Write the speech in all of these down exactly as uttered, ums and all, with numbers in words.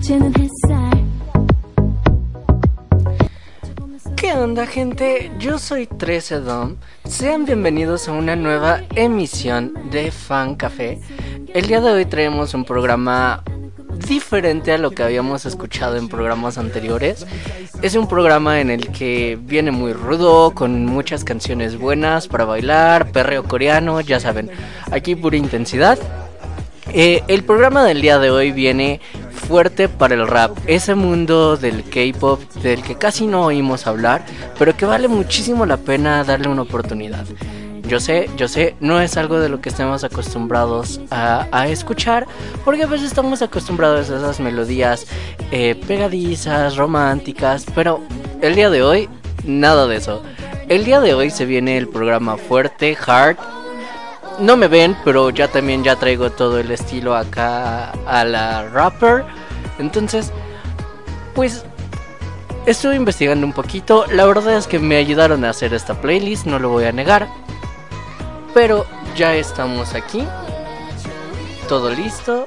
¿Qué onda, gente? Yo soy trece Dom. Sean bienvenidos a una nueva emisión de Fan Café. El día de hoy traemos un programa diferente a lo que habíamos escuchado en programas anteriores. Es un programa en el que viene muy rudo, con muchas canciones buenas para bailar, perreo coreano, ya saben, aquí pura intensidad. Eh, el programa del día de hoy viene fuerte para el rap, ese mundo del K-pop del que casi no oímos hablar, pero que vale muchísimo la pena darle una oportunidad. Yo sé, yo sé, no es algo de lo que estemos acostumbrados a, a escuchar, porque a veces estamos acostumbrados a esas melodías eh, pegadizas, románticas, pero el día de hoy, nada de eso. El día de hoy se viene el programa fuerte, hard. No me ven, pero ya también ya traigo todo el estilo acá a la rapper. Entonces, pues estuve investigando un poquito. La verdad es que me ayudaron a hacer esta playlist, no lo voy a negar. Pero ya estamos aquí. Todo listo.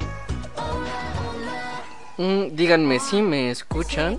Mm, díganme si me escuchan.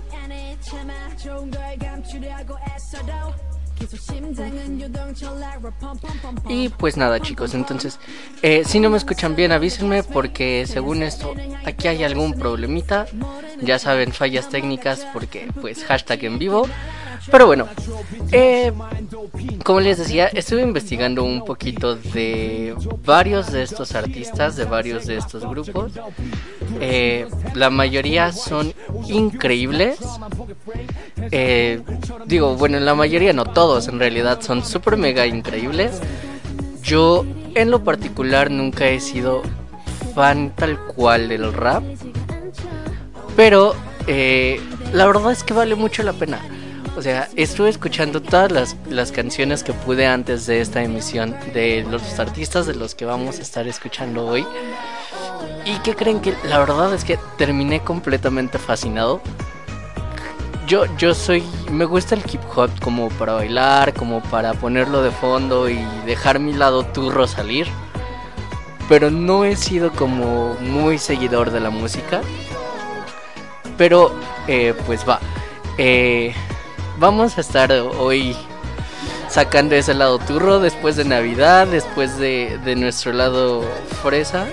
Y pues nada, chicos, entonces eh, si no me escuchan bien avísenme, porque según esto aquí hay algún problemita. Ya saben, fallas técnicas porque pues hashtag en vivo. Pero bueno, eh, como les decía, estuve investigando un poquito de varios de estos artistas, de varios de estos grupos. eh, La mayoría son increíbles. Eh, digo, bueno, la mayoría, no todos, en realidad son super mega increíbles. Yo en lo particular nunca he sido fan tal cual del rap, pero eh, la verdad es que vale mucho la pena. O sea, estuve escuchando todas las, las canciones que pude antes de esta emisión de los artistas de los que vamos a estar escuchando hoy. ¿Y qué creen? Que la verdad es que terminé completamente fascinado. Yo, yo soy, me gusta el hip hop como para bailar, como para ponerlo de fondo y dejar mi lado turro salir. Pero no he sido como muy seguidor de la música. Pero, eh, pues va. Eh, vamos a estar hoy sacando ese lado turro después de Navidad, después de, de nuestro lado fresa.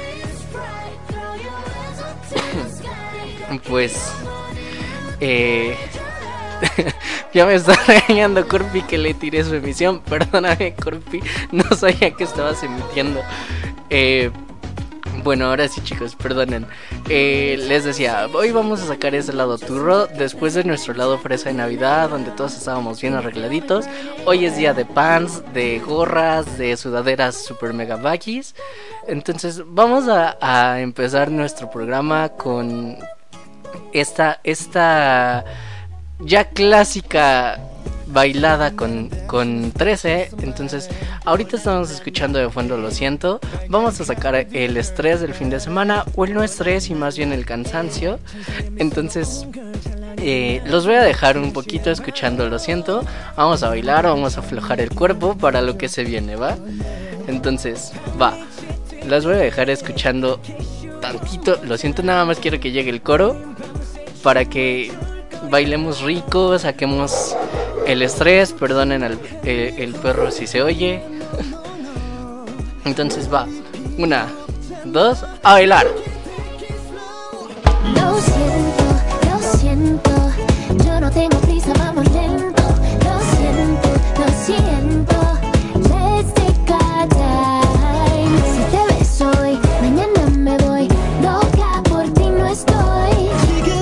Pues, eh... ya me está regañando Corpi que le tiré su emisión. Perdóname, Corpi, no sabía que estabas emitiendo. Eh, bueno, ahora sí, chicos, perdonen. eh, Les decía, hoy vamos a sacar ese lado turro después de nuestro lado fresa de Navidad, donde todos estábamos bien arregladitos. Hoy es día de pants, de gorras, de sudaderas super mega baggies. Entonces vamos a, a empezar nuestro programa con esta, esta ya clásica bailada con, con trece. Entonces ahorita estamos escuchando de fondo Lo Siento. Vamos a sacar el estrés del fin de semana, o el no estrés y más bien el cansancio. Entonces eh, los voy a dejar un poquito escuchando Lo Siento. Vamos a bailar, vamos a aflojar el cuerpo para lo que se viene, ¿va? Entonces, va, las voy a dejar escuchando tantito Lo Siento. Nada más quiero que llegue el coro para que bailemos rico, saquemos el estrés. Perdonen al, eh, el perro si se oye. Entonces va, una, dos, a bailar. Lo siento, lo siento, yo no tengo prisa, vamos lento. Lo siento, lo siento, let's take our time. Si te beso hoy, mañana me voy, loca por ti no estoy.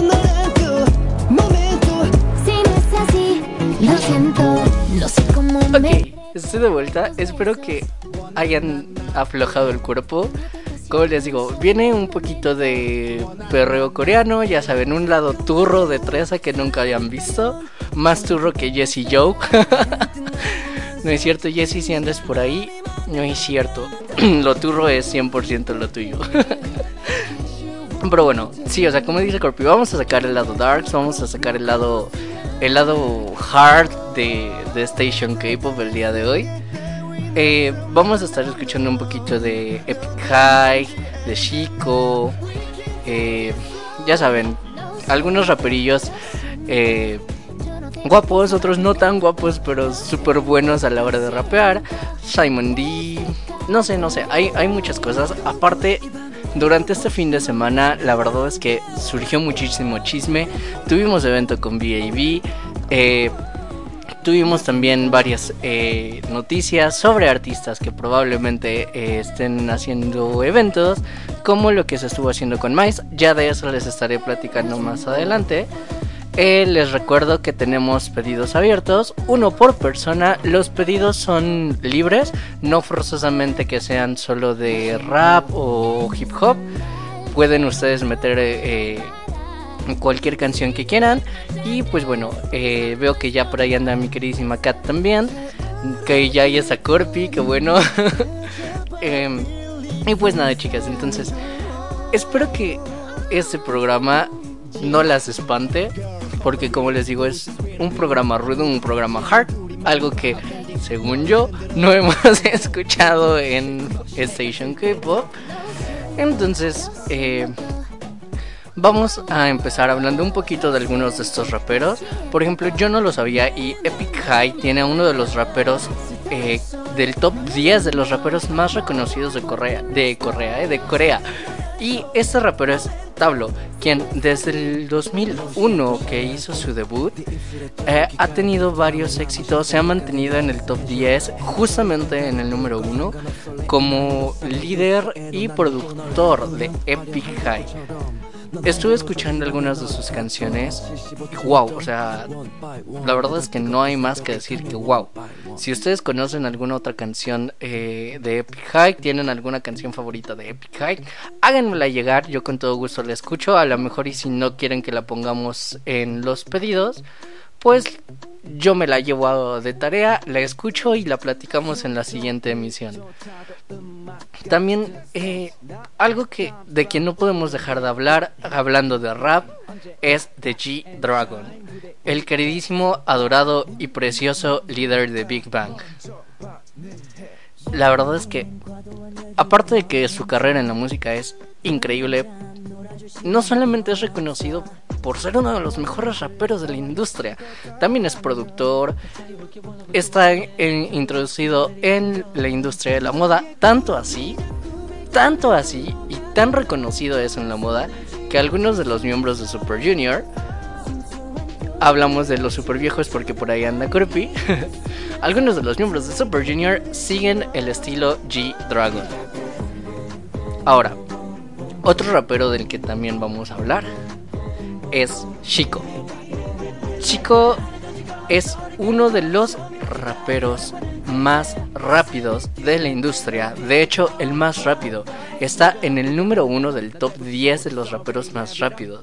Lo siento, no sé cómo Ok, me... estoy de vuelta. Espero que hayan aflojado el cuerpo. Como les digo, viene un poquito de perreo coreano. Ya saben, un lado turro de trece que nunca habían visto. Más turro que Jessie Joe. No es cierto, Jessie, si andas por ahí. No es cierto. Lo turro es cien por ciento lo tuyo. Pero bueno, sí, o sea, como dice Corpi, vamos a sacar el lado darks. Vamos a sacar el lado... el lado hard de, de Station K-pop el día de hoy. Eh, vamos a estar escuchando un poquito de Epic High, de Chico. Eh, ya saben, algunos raperillos eh, guapos, otros no tan guapos, pero súper buenos a la hora de rapear. Simon D, no sé, no sé, hay, hay muchas cosas. Aparte, durante este fin de semana, la verdad es que surgió muchísimo chisme. Tuvimos evento con B A B, eh, tuvimos también varias eh, noticias sobre artistas que probablemente eh, estén haciendo eventos, como lo que se estuvo haciendo con Mice. Ya de eso les estaré platicando más adelante. Eh, les recuerdo que tenemos pedidos abiertos, uno por persona. Los pedidos son libres, no forzosamente que sean solo de rap o hip hop. Pueden ustedes meter eh, cualquier canción que quieran. Y pues bueno, eh, veo que ya por ahí anda mi queridísima Kat también, que ya hay esa Corpi, que bueno. eh, y pues nada, chicas, entonces espero que este programa no las espante, porque como les digo, es un programa rudo, un programa hard, algo que según yo no hemos escuchado en Station K-Pop. Entonces eh, vamos a empezar hablando un poquito de algunos de estos raperos. Por ejemplo, yo no lo sabía y Epic High tiene a uno de los raperos eh, del top diez de los raperos más reconocidos de Corea, de Corea, eh, de Corea. Y este rapero es Tablo, quien desde el dos mil uno que hizo su debut eh, ha tenido varios éxitos, se ha mantenido en el top diez, justamente en el número uno, como líder y productor de Epic High. Estuve escuchando algunas de sus canciones y wow, o sea, la verdad es que no hay más que decir que wow. Si ustedes conocen alguna otra canción eh, de Epic High, tienen alguna canción favorita de Epic High, háganmela llegar, yo con todo gusto la escucho. A lo mejor y si no quieren que la pongamos en los pedidos, pues yo me la llevo de tarea, la escucho y la platicamos en la siguiente emisión. También eh, algo que de quien no podemos dejar de hablar, hablando de rap, es de G-Dragon, el queridísimo, adorado y precioso líder de Big Bang. La verdad es que, aparte de que su carrera en la música es increíble, no solamente es reconocido por ser uno de los mejores raperos de la industria, también es productor, está en, introducido en la industria de la moda, tanto así, tanto así y tan reconocido es en la moda que algunos de los miembros de Super Junior, hablamos de los super viejos porque por ahí anda Corpi, algunos de los miembros de Super Junior siguen el estilo G-Dragon. Ahora, otro rapero del que también vamos a hablar es Zico. Zico es uno de los raperos más rápidos de la industria. De hecho, el más rápido. Está en el número uno del top diez de los raperos más rápidos.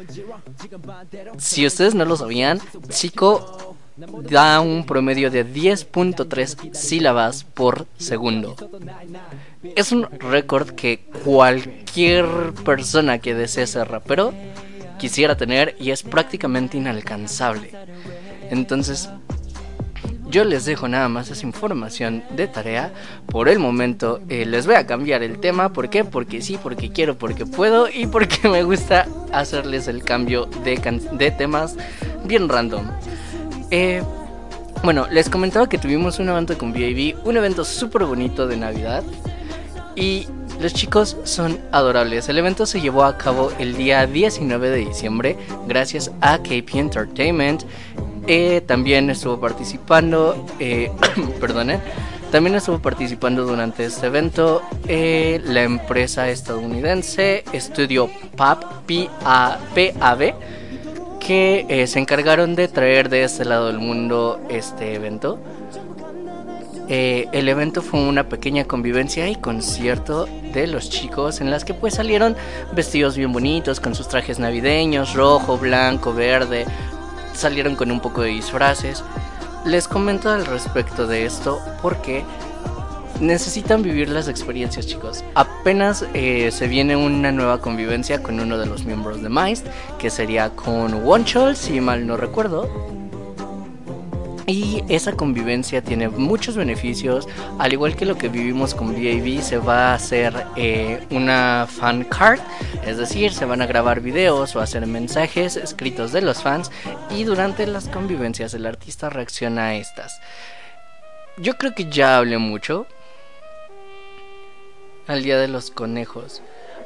Si ustedes no lo sabían, Zico da un promedio de diez punto tres sílabas por segundo. Es un récord que cualquier persona que desee ser rapero quisiera tener y es prácticamente inalcanzable. Entonces, yo les dejo nada más esa información de tarea. Por el momento eh, les voy a cambiar el tema. ¿Por qué? Porque sí, porque quiero, porque puedo y porque me gusta hacerles el cambio de, can- de temas bien random. Eh, bueno, les comentaba que tuvimos un evento con B A B, un evento súper bonito de Navidad. Y los chicos son adorables. El evento se llevó a cabo el día diecinueve de diciembre gracias a K P Entertainment. Eh, también estuvo participando, eh, perdone, también estuvo participando durante este evento eh, la empresa estadounidense Studio P A B, que eh, se encargaron de traer de este lado del mundo este evento. Eh, el evento fue una pequeña convivencia y concierto de los chicos en las que pues salieron vestidos bien bonitos con sus trajes navideños, rojo, blanco, verde, salieron con un poco de disfraces. Les comento al respecto de esto porque necesitan vivir las experiencias, chicos. Apenas eh, se viene una nueva convivencia con uno de los miembros de Mice, que sería con Wonchol, si mal no recuerdo. Y esa convivencia tiene muchos beneficios, al igual que lo que vivimos con V A B. Se va a hacer eh, una fan card, es decir, se van a grabar videos o hacer mensajes escritos de los fans, y durante las convivencias el artista reacciona a estas. Yo creo que ya hablé mucho. Al día de los conejos,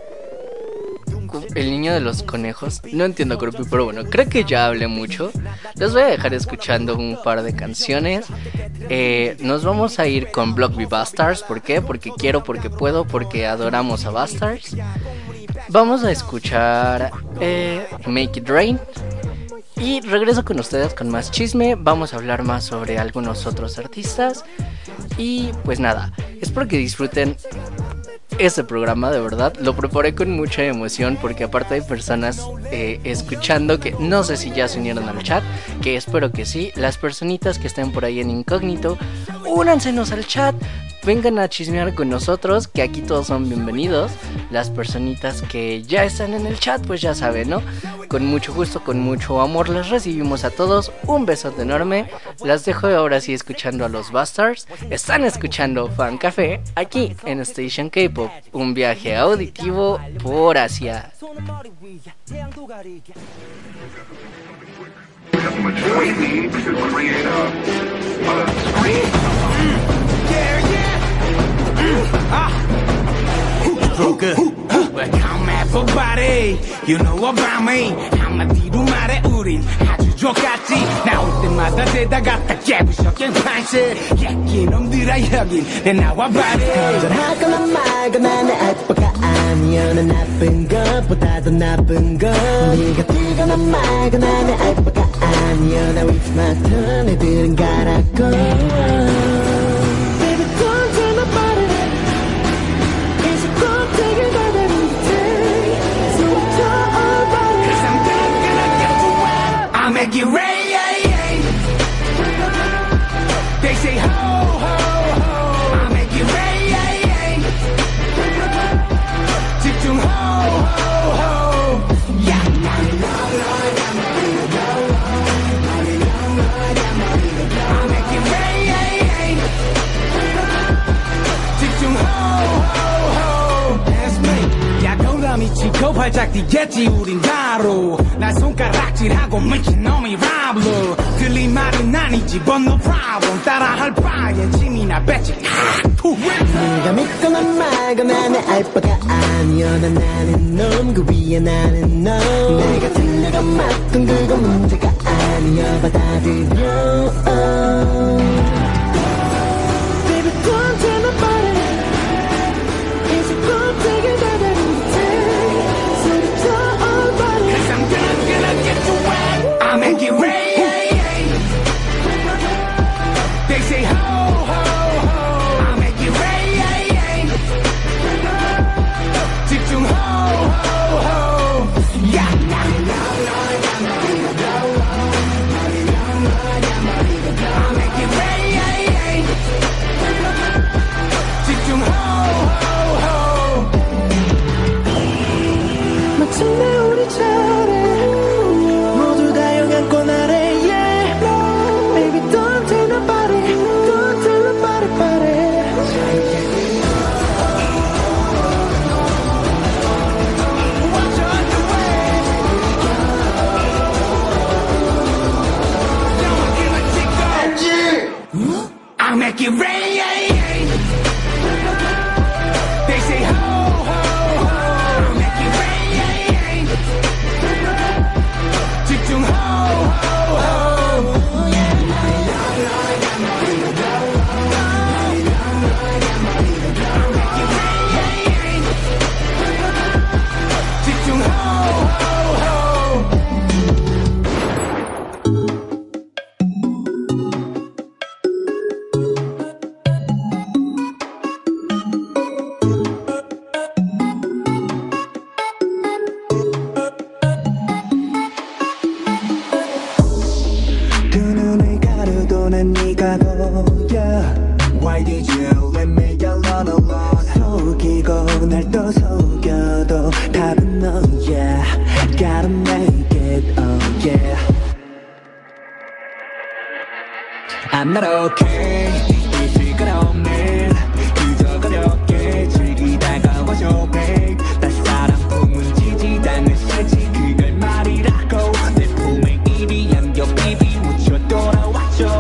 el niño de los conejos, no entiendo, pero bueno, creo que ya hablé mucho. Les voy a dejar escuchando un par de canciones. eh, Nos vamos a ir con Block B Bastards. ¿Por qué? Porque quiero, porque puedo, porque adoramos a Bastards. Vamos a escuchar eh, Make It Rain. Y regreso con ustedes con más chisme. Vamos a hablar más sobre algunos otros artistas. Y pues nada, espero que disfruten este programa, de verdad. Lo preparé con mucha emoción porque aparte hay personas eh, escuchando que no sé si ya se unieron al chat, que espero que sí. Las personitas que estén por ahí en incógnito, únansenos al chat, vengan a chismear con nosotros, que aquí todos son bienvenidos. Las personitas que ya están en el chat, pues ya saben, ¿no? Con mucho gusto, con mucho amor les recibimos a todos. Un besote enorme. Las dejo ahora sí escuchando a los Bastards. Están escuchando Fan Café aquí en Station K-Pop, un viaje auditivo por Asia. Real good. But come at for body. You know about me. 한마디로 말해 우린 아주 좋았지. 나올 때마다 대다갔다 깨부셔긴 판시. 깨끼 놈들아 여긴 내 나와 봐리. 건전하거나 말거나 내 알바가 아니야. 난 나쁜 것보다도 나쁜 것. 네가 뛰거나 말거나 내 알바가 아니야. 나 with my turn 애들은 가라고. Make it rain. They say ho ho ho. I make it rain. 집중 ho ho ho. Yeah. I make it rain. 집중 ho ho ho. That's me. 야동감이 치고 활짝 뛰겠지 우린 바로. 날 손가락질하고 미친놈이 라블로. 들린 말은 아니지 but no problem. 따라할 바엔 침이나 뱉지. 네가 믿거나 말거나 내 알바가 아니야. 난 나는 놈 그 위에 나는 너. 내가 틀리건 맞건 그건 문제가 아니야. 받아들여. Baby don't tell nobody. Is it gonna take it that I make it rain. They say ho ho ho. I make it rain. 집중 ho ho ho. Yeah. I make it rain. 집중 ho ho ho. 마침내 우리 차례. I make it rain. They say ho ho ho. I make it rain. 집중 ho ho ho. I make it rain. 집중 ho ho ho. Why did you let me alone alone 속이고 날 또 속여도 답은 너야 Gotta make it, oh yeah I'm not okay 이 시간 없는 그저 가볍게 즐기다가 와줘 babe 나 사랑 품은 지지다는 실지 그걸 말이라고 내 품에 이리 안겨 baby 묻혀 돌아와줘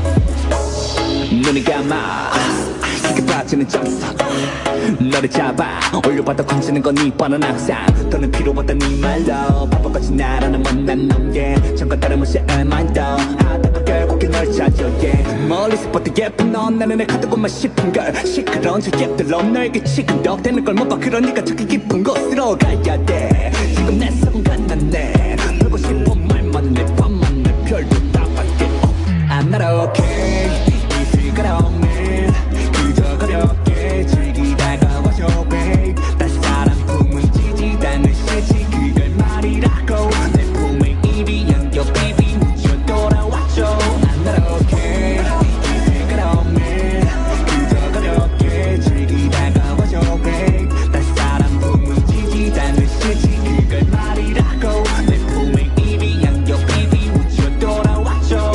눈을 감아 쉽게 빠지는 점수 너를 잡아 올려봐도 건지는 건 이번은 항상 더는 필요 없다 네 말로 바보같이 나라는 못난 놈게 잠깐 다름없이 am I though 하다가 결국에 널 찾아 yeah 멀리서 봐도 예쁜 넌 나는 내 가두고만 싶은 걸 시끄러운 저 앱들로 너에게 치근덕대는 걸 못 봐 그러니까 저기 깊은 곳으로 가야 돼 지금 내 손 간단해 놀고 싶은 말만 내 밤만 내 별도 다 밖에 I'm not okay 이 시간 없는 그저 가볍게 즐기다가 와줘 babe 나 사랑 품은 지지다는 실지 그걸 말이라고 내 품에 이리 안겨 baby 묻혀 돌아와줘 I'm not okay 이 시간 없는 그저 가볍게 즐기다가 와줘 babe 나 사랑 품은 지지다는 실지 그걸 말이라고 내 품에 이리 안겨 baby 묻혀 돌아와줘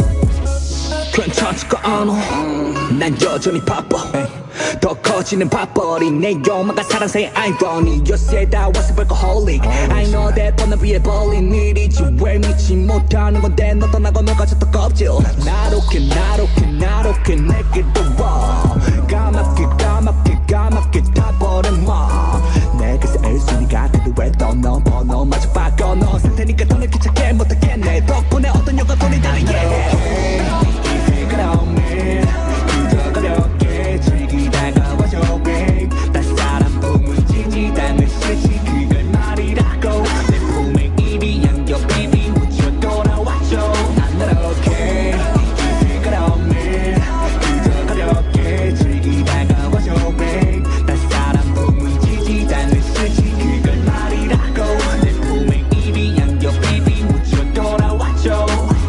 괜찮지가 않아 난 여전히 바빠 더 커지는 밥벌이 내 욕망과 사랑사의 irony You said I was a workaholic I know that 뻔한 위에 벌린 일이지 왜 믿지 못하는 건데 너 떠나고 너 가졌던 껍질 나롭게 나롭게 나롭게 내게도 와 까맣게 까맣게 까맣게 다 버려마 내게서 일순위 같아도 왜 또 너 번호 마저 바꿔 너 상태니까 더 늦게 찾게 못하겠네 덕분에 어떤 영화 돈이 다르게 이 시간 없는 그저 가볍게 즐기다가 와줘 babe 나 사람 품은 지지다는 실지 그걸 말이라고 내 품에 이리 안겨 baby 묻혀 돌아와줘 I'm not okay 이 시간 없는 그저 가볍게 즐기다가 와줘 babe 나 사람 품은 지지다는 실지 그걸 말이라고 내 품에 이리 안겨 baby 묻혀 돌아와줘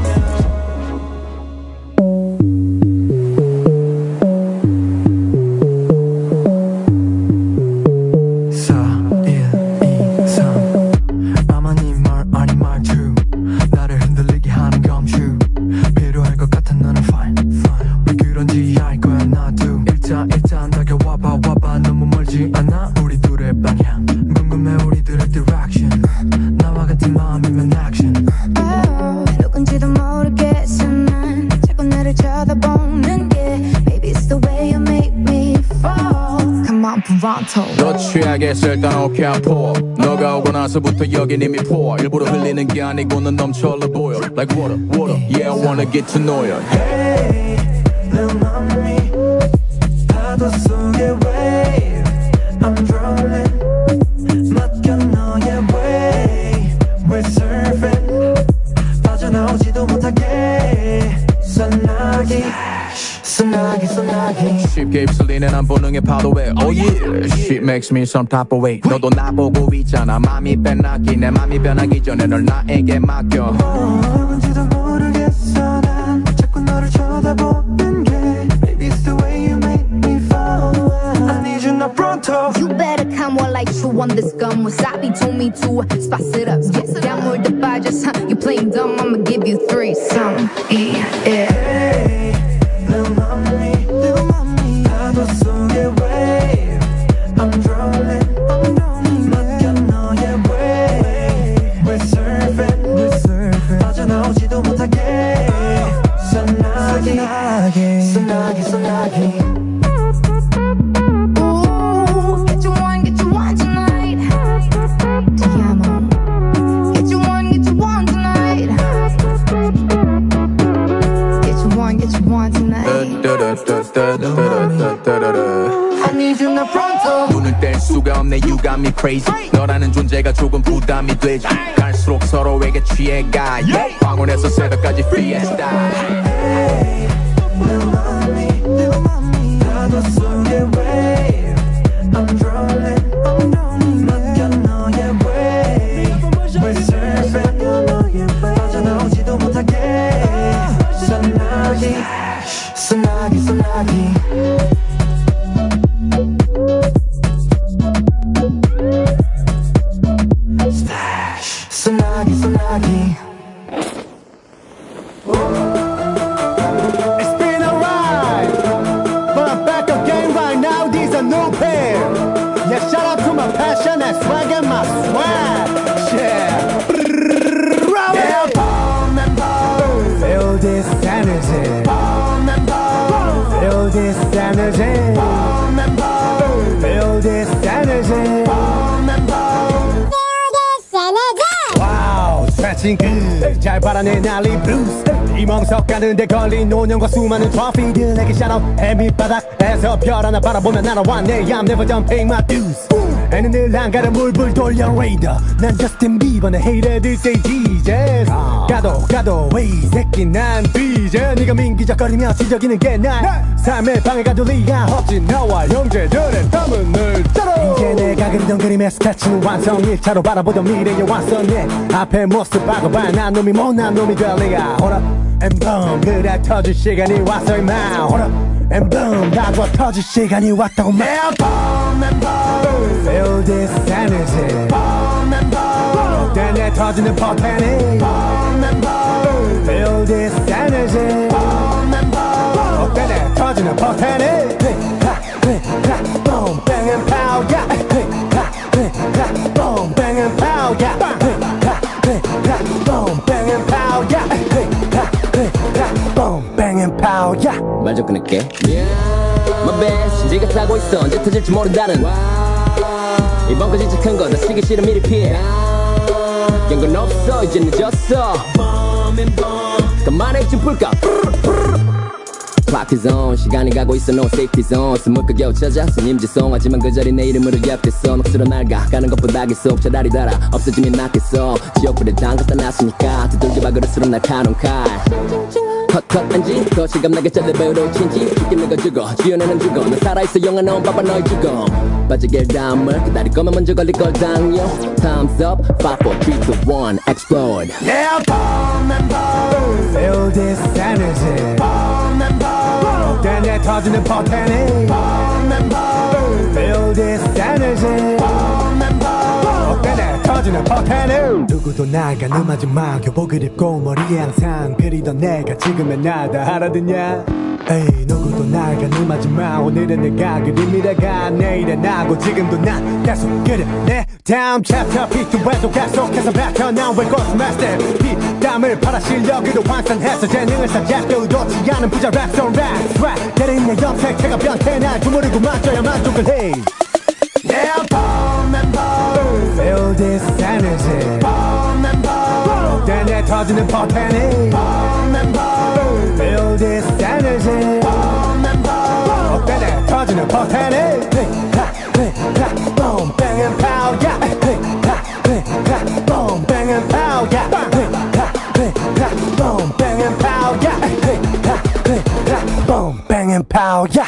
너 취하겠어 일단 오케이 I'm poor 너가 오고 나서부터 여긴 이미 poor 일부러 흘리는 게 아니고 넌 넘쳐흘러 보여 Like water, water Yeah I wanna get to know you Hey, little mommy 파도 속의 wave I'm drowning 맡겨 너의 way We're surfing 빠져나오지도 못하게 소나기 소나기 소나기 쉽게 휩쓸리는 안 보는 게 파도에 Oh yeah Shit makes me some type of way 너도 나보고 있잖아 맘이 변하기 내 맘이 변하기 전에 널 나에게 맡겨 누군지도 모르겠어 난 자꾸 너를 쳐다보는 게 Baby it's the way you make me fall I need you now pronto You better come on like you on this gun Wasabi told me to spice it up Yes, down with the badges, huh? You playing dumb, I'ma give you three some E, yeah Hey, little mommy, little mommy 파도 속의 wave I'm drowning, I'm drowning 맡겨 너의 way We're surfing, we're surfing 빠져나오지도 못하게 소나기, 소나기, 소나기 Ooh, get you one, get you one tonight Te amo Get you one, get you one tonight Get you one, get you one tonight I need you now pronto 눈을 뗄 수가 없네 You got me crazy 너라는 존재가 조금 부담이 되지 갈수록 서로에게 취해가 yeah. 황혼에서 새벽까지 fiesta Hey, little mommy, little mommy 파도 속의 wave I'm drowning, I'm drowning 맡겨 너의 way We're surfing 빠져나오지도 못하게 소나기 소나기 소나기 소나기 소나기 my swag and my swag. Yeah. Yeah. Bomb and bomb. Feel this energy. Bomb and bomb. Feel this energy. Bomb and bomb. Feel this energy. Bomb and bomb. 와우, 스트레칭 끝. 잘 바라내 날리 블루스. 이멍석 가는데 걸린 노년과 수많은 트로피들 내게 샤라웃 해밑바닥에서 별 하나 바라보면 날아왔네. I'm never done paying my dues. 애는 늘 한가를 물불 돌려 레이더. 난 저스틴 비버 내 haters say Jesus. 가도 가도 왜 이 새끼 난 뒤져. 네가 민기적거리며 지저귀는 게 난 삶의 방해가 리가 없지. 나와 형제들의 땀은 늘 짜로. 이제 내가 그리던 그림의 스케치는 완성. 일 차로 바라보던 미래의 완성. 내 앞에 모습 바꿔봐. 난 놈이 못난 놈이 될 리가. Hold up and boom. 그래 터질 시간이 왔어 임마. Hold up and boom. 나도 터질 시간이 왔다고 말. Boom and boom. Feel this energy. Boom and boom. 내내 터지는 포텐이. Boom and boom. Feel this energy. Boom and boom. 내내 터지는 포텐이. Boom bang and pow. Yeah. Boom bang and pow. Yeah. Boom bang and pow. Yeah. Boom bang and pow. Yeah. 말 좀 끊을게. My bad. 신지가 싸고 있어. 언제 터질지 모른다는. 이번 거 진짜 큰 거. 나 시기 싫어 미리 피해. 연건 없어. 이제 늦었어. 그만해 좀 풀까. Clock is on. 시간이 가고 있어. No safety zone. 스물까 겨우 찾아. 스님지송. 하지만 그 자리 내 이름으로 옅겠어. 녹슬어 날가. 가는 것보다 계속 차라리 달아. 없어지면 낫겠어. 지옥불에 담갔다 놨으니까. 두들겨 박을수록 날카로운 칼. 컷컷 안지 더 실감나게 잘려배우로 친지 죽긴 내가 죽어 지어내는 죽어 너 살아있어 영화 나온 바빠 너의 죽어 빠지게 다음을 기다릴 거면 먼저 걸릴 걸 당겨 Time's up five four three two one explode Yeah, bomb and bomb. Feel this energy. Bomb and bomb. 내내 터지는 포텐이. Bomb and bomb. Feel this energy. Bomb and bomb. 내내 터지는 포텐이. 누구도 나가 너 마지막 교복을 입고 머리에 항상 그리던 내가 지금의 나다 알아듣냐? 에이 누구도 나가 네 마지막 오늘은 내가 그린 미래가 내일의 나고 지금도 난 계속 그려 내 다음 챕터 피투에도 계속해서 뱉어 난 왜 고스마스터 피땀을 팔아 실력으로 환산해서 재능을 쌓자고 놓지 않은 부자 랩송 랩 때린 내 염색체가 변태 날 주무르고 맞춰야 만족을 해 Yeah, bomb and bomb. Feel this energy. Bomb and bomb. 내내 터지는 포텐이. Bomb and bomb. Feel this energy. Bomb and bomb. 내내 터지는 포텐이. Boom, bang and pow, yeah. Boom, bang and pow, yeah. Boom, bang and pow, yeah. Boom, bang and pow, yeah.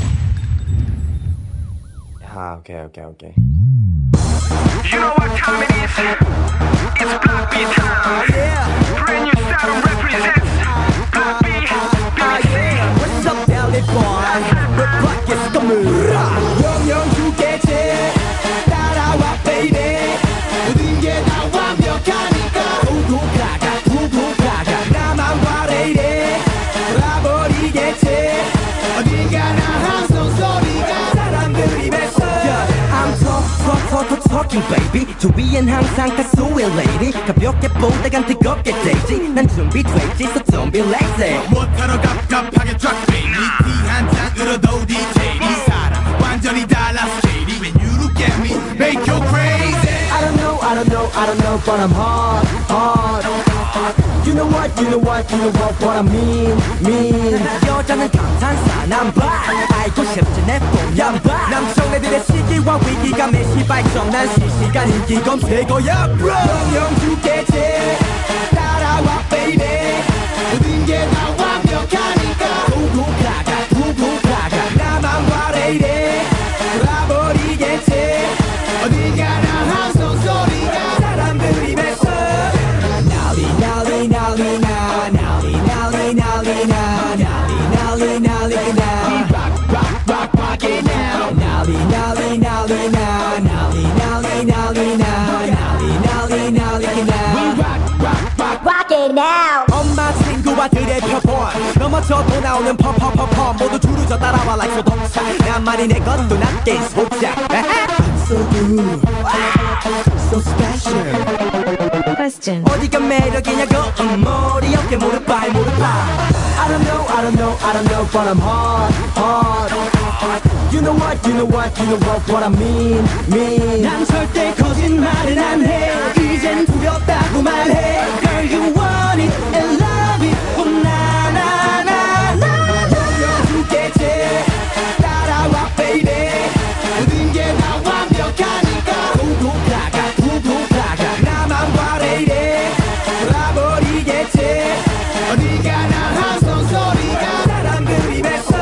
Ah, okay, okay, okay. You know what time it is? It's Block B time. Yeah. Brand new style represents Block B. Yeah. What's up, Valley boy? What block is the move? 영영 주겠지. 따라와, baby. 모든 게 다 완벽하니까. 후후 가가, 후후 가가. 나만 화내래. 돌아버리겠지. 어디가나 함성 소리가 사람들이 뱉어. I'm talk, talk, talk, talk, talking baby. 주위엔 항상 다수의 lady. 가볍게 보다간 뜨겁게 되지. 난 준비됐지, so don't be lazy. 못하러 갑갑하게 drop baby. 티 한 장으로도 디테일. 이 사람 완전히 달라서 shady. When you look at me, make you crazy. I don't know, I don't know, I don't know, but I'm hard, hard. You know what, you know what, you know what, what I mean, mean. 여자는 감탄사, 난 봐. 알고 싶지 내 뽀얀 봐. 남성애들의 시기와 위기감의 시발점. 난 실시간 인기 검색어야, bro. 영영 주겠지. 따라와, baby. 모든 게 다 완벽하니까. 후후 가가, 후후 가가. 나만 화내래. 돌아버리겠지. 어디가나 함성 소리가 사람들이 뱉어. 난리 난리 난리 나 난리 난리 난리 나 난리 난리 난리 나 We rock rock rock rock it now 난리 난리 난리 나 난리 난리 난리 나 난리 난리 난리 나 We rock rock rock rock it now 엄마 친구와들의 표본 넘어져도 나오는 퍼퍼퍼퍼 모두 두루져 따라와 like 소독차 나만이 내 것도 낮게 소작 so good, so special. Question. 어디가 매력이냐고 머리 어깨 무릎발 무릎발 I don't know I don't know I don't know but I'm hot hot You know what you know what you know what what I mean mean 난 절대 거짓말은 안해 이젠 두렵다고 말해 Girl you want it and love it oh na na na na 보여줄게 따라와 baby 모든 게 다 완벽하니까 두고 가가 두고 가가 나만 바래 이래 돌아버리겠지 어디가 나 한 손소리가 사람들 입에서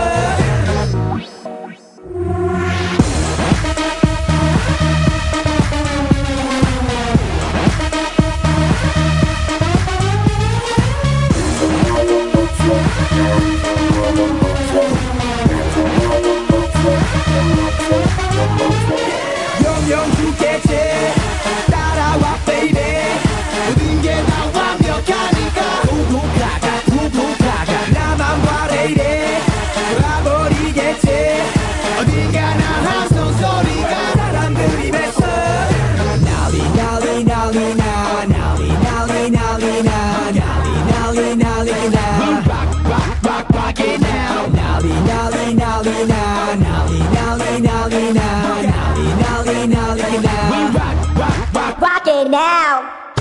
영영 주겠지 따라와 baby 모든 게 다 완벽하니까 두고 가가 두고 가가 나만 바래 이래 돌아버리겠지 어디가 나 한 손소리가 사람들 입에서 난리 난리 난리 나 난리 난리 난리 나 난리 난리 난리 나 rock rock rock rock it now 난리 난리 난리 나 난리 난리 난리 나 난리 난리 난리 나 we rock rock rock Rock it now.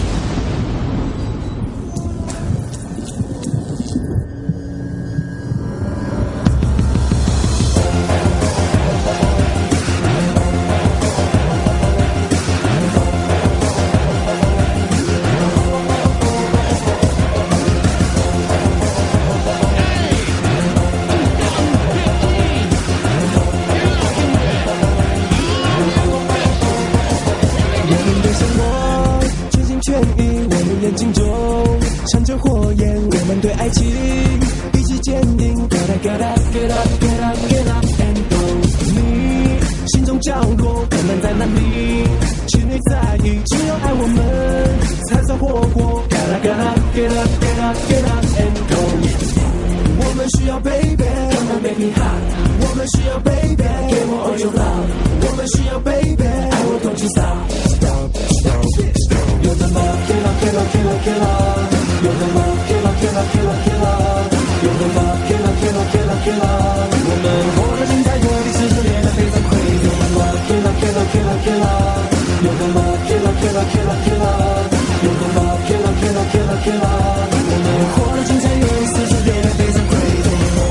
眼睛中闪着火焰，我们对爱情一起坚定。Get up, get up, get up, get up, get up and go。你心中角落可能在哪里？请你在意，只有爱我们才算活过。Get up, get up, get up, get up, get up and go。我们需要 baby，Come on baby hot。我们需要 baby，给我 all your love。我们需要 baby，爱我 don't you stop，stop stop。You're the love killer, killer, killer, killer. You're the love killer, killer, killer, killer. You're the love killer, killer, killer, killer. 我们活得精彩，有理是恋得非常 crazy. You're the love killer, killer, killer, killer. You're the love killer, killer, killer, killer. You're the love killer, killer, killer, killer. 我们活得精彩，有理是恋得非常 crazy.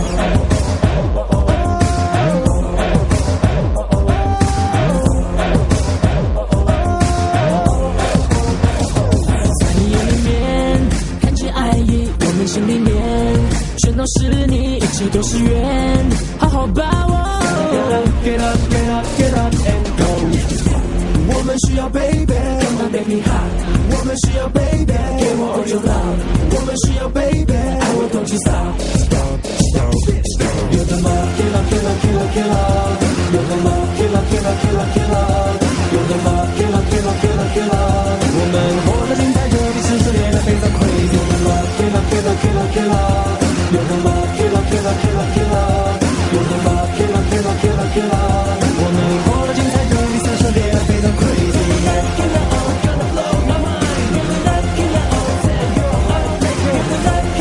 心里面全都是你，一切都是缘，好好把握。Get up, get up, get up, get up and go。我们需要 baby，Come on baby hot。我们需要 baby，给我 all your love。我们需要 baby，爱我 don't you stop，stop stop。You're the love killer, killer, killer, killer。You're the love killer, killer, killer, killer。You're the love killer, killer, killer, killer。我们活得精彩，有理是恋得非常 crazy。Killer, killer, killer, killer. You're the love killer, killer, killer, killer. You're the love killer, killer, killer, killer. 我们活得精彩，有理是恋得非常 crazy. Killer, oh, gonna blow my mind. Killer, killer, oh, tell you all, baby. Killer,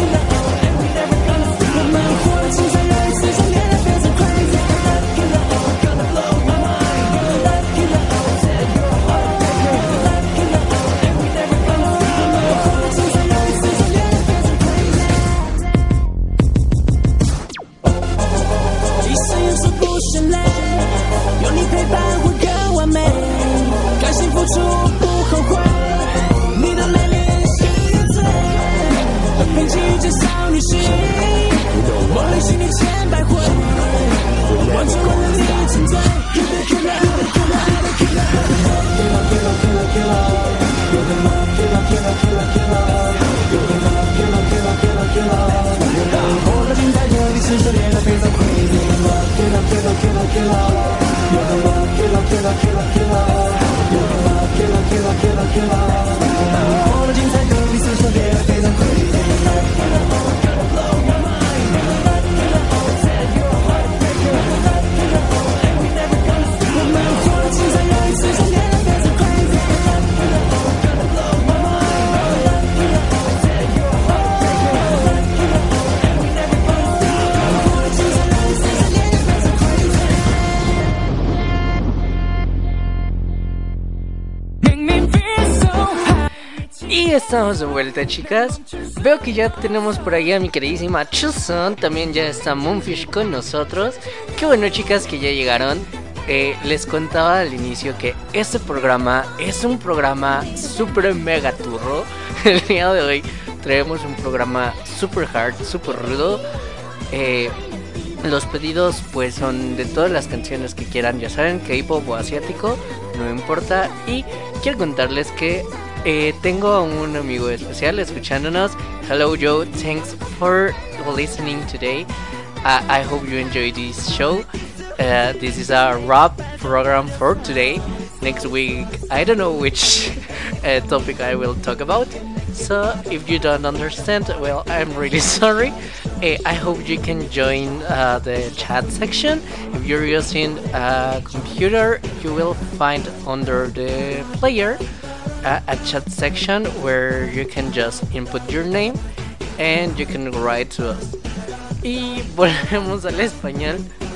Y estamos de vuelta, chicas. Veo que ya tenemos por ahí a mi queridísima Chuson. También ya está Moonfish con nosotros. Qué bueno, chicas, que ya llegaron. eh, Les contaba al inicio que este programa es un programa super mega turro. El día de hoy traemos un programa super hard, super rudo. eh, Los pedidos pues son de todas las canciones que quieran. Ya saben, K-pop o asiático, no importa. Y quiero contarles que Eh, tengo a un amigo especial escuchándonos. Hello Joe, thanks for listening today. uh, I hope you enjoy this show. uh, This is a rap program for today. Next week I don't know which uh, topic I will talk about. So if you don't understand, well, I'm really sorry. uh, I hope you can join uh, the chat section. If you're using a computer, you will find under the player A, a chat section where you can just input your name and you can write to us. Y volvemos al español.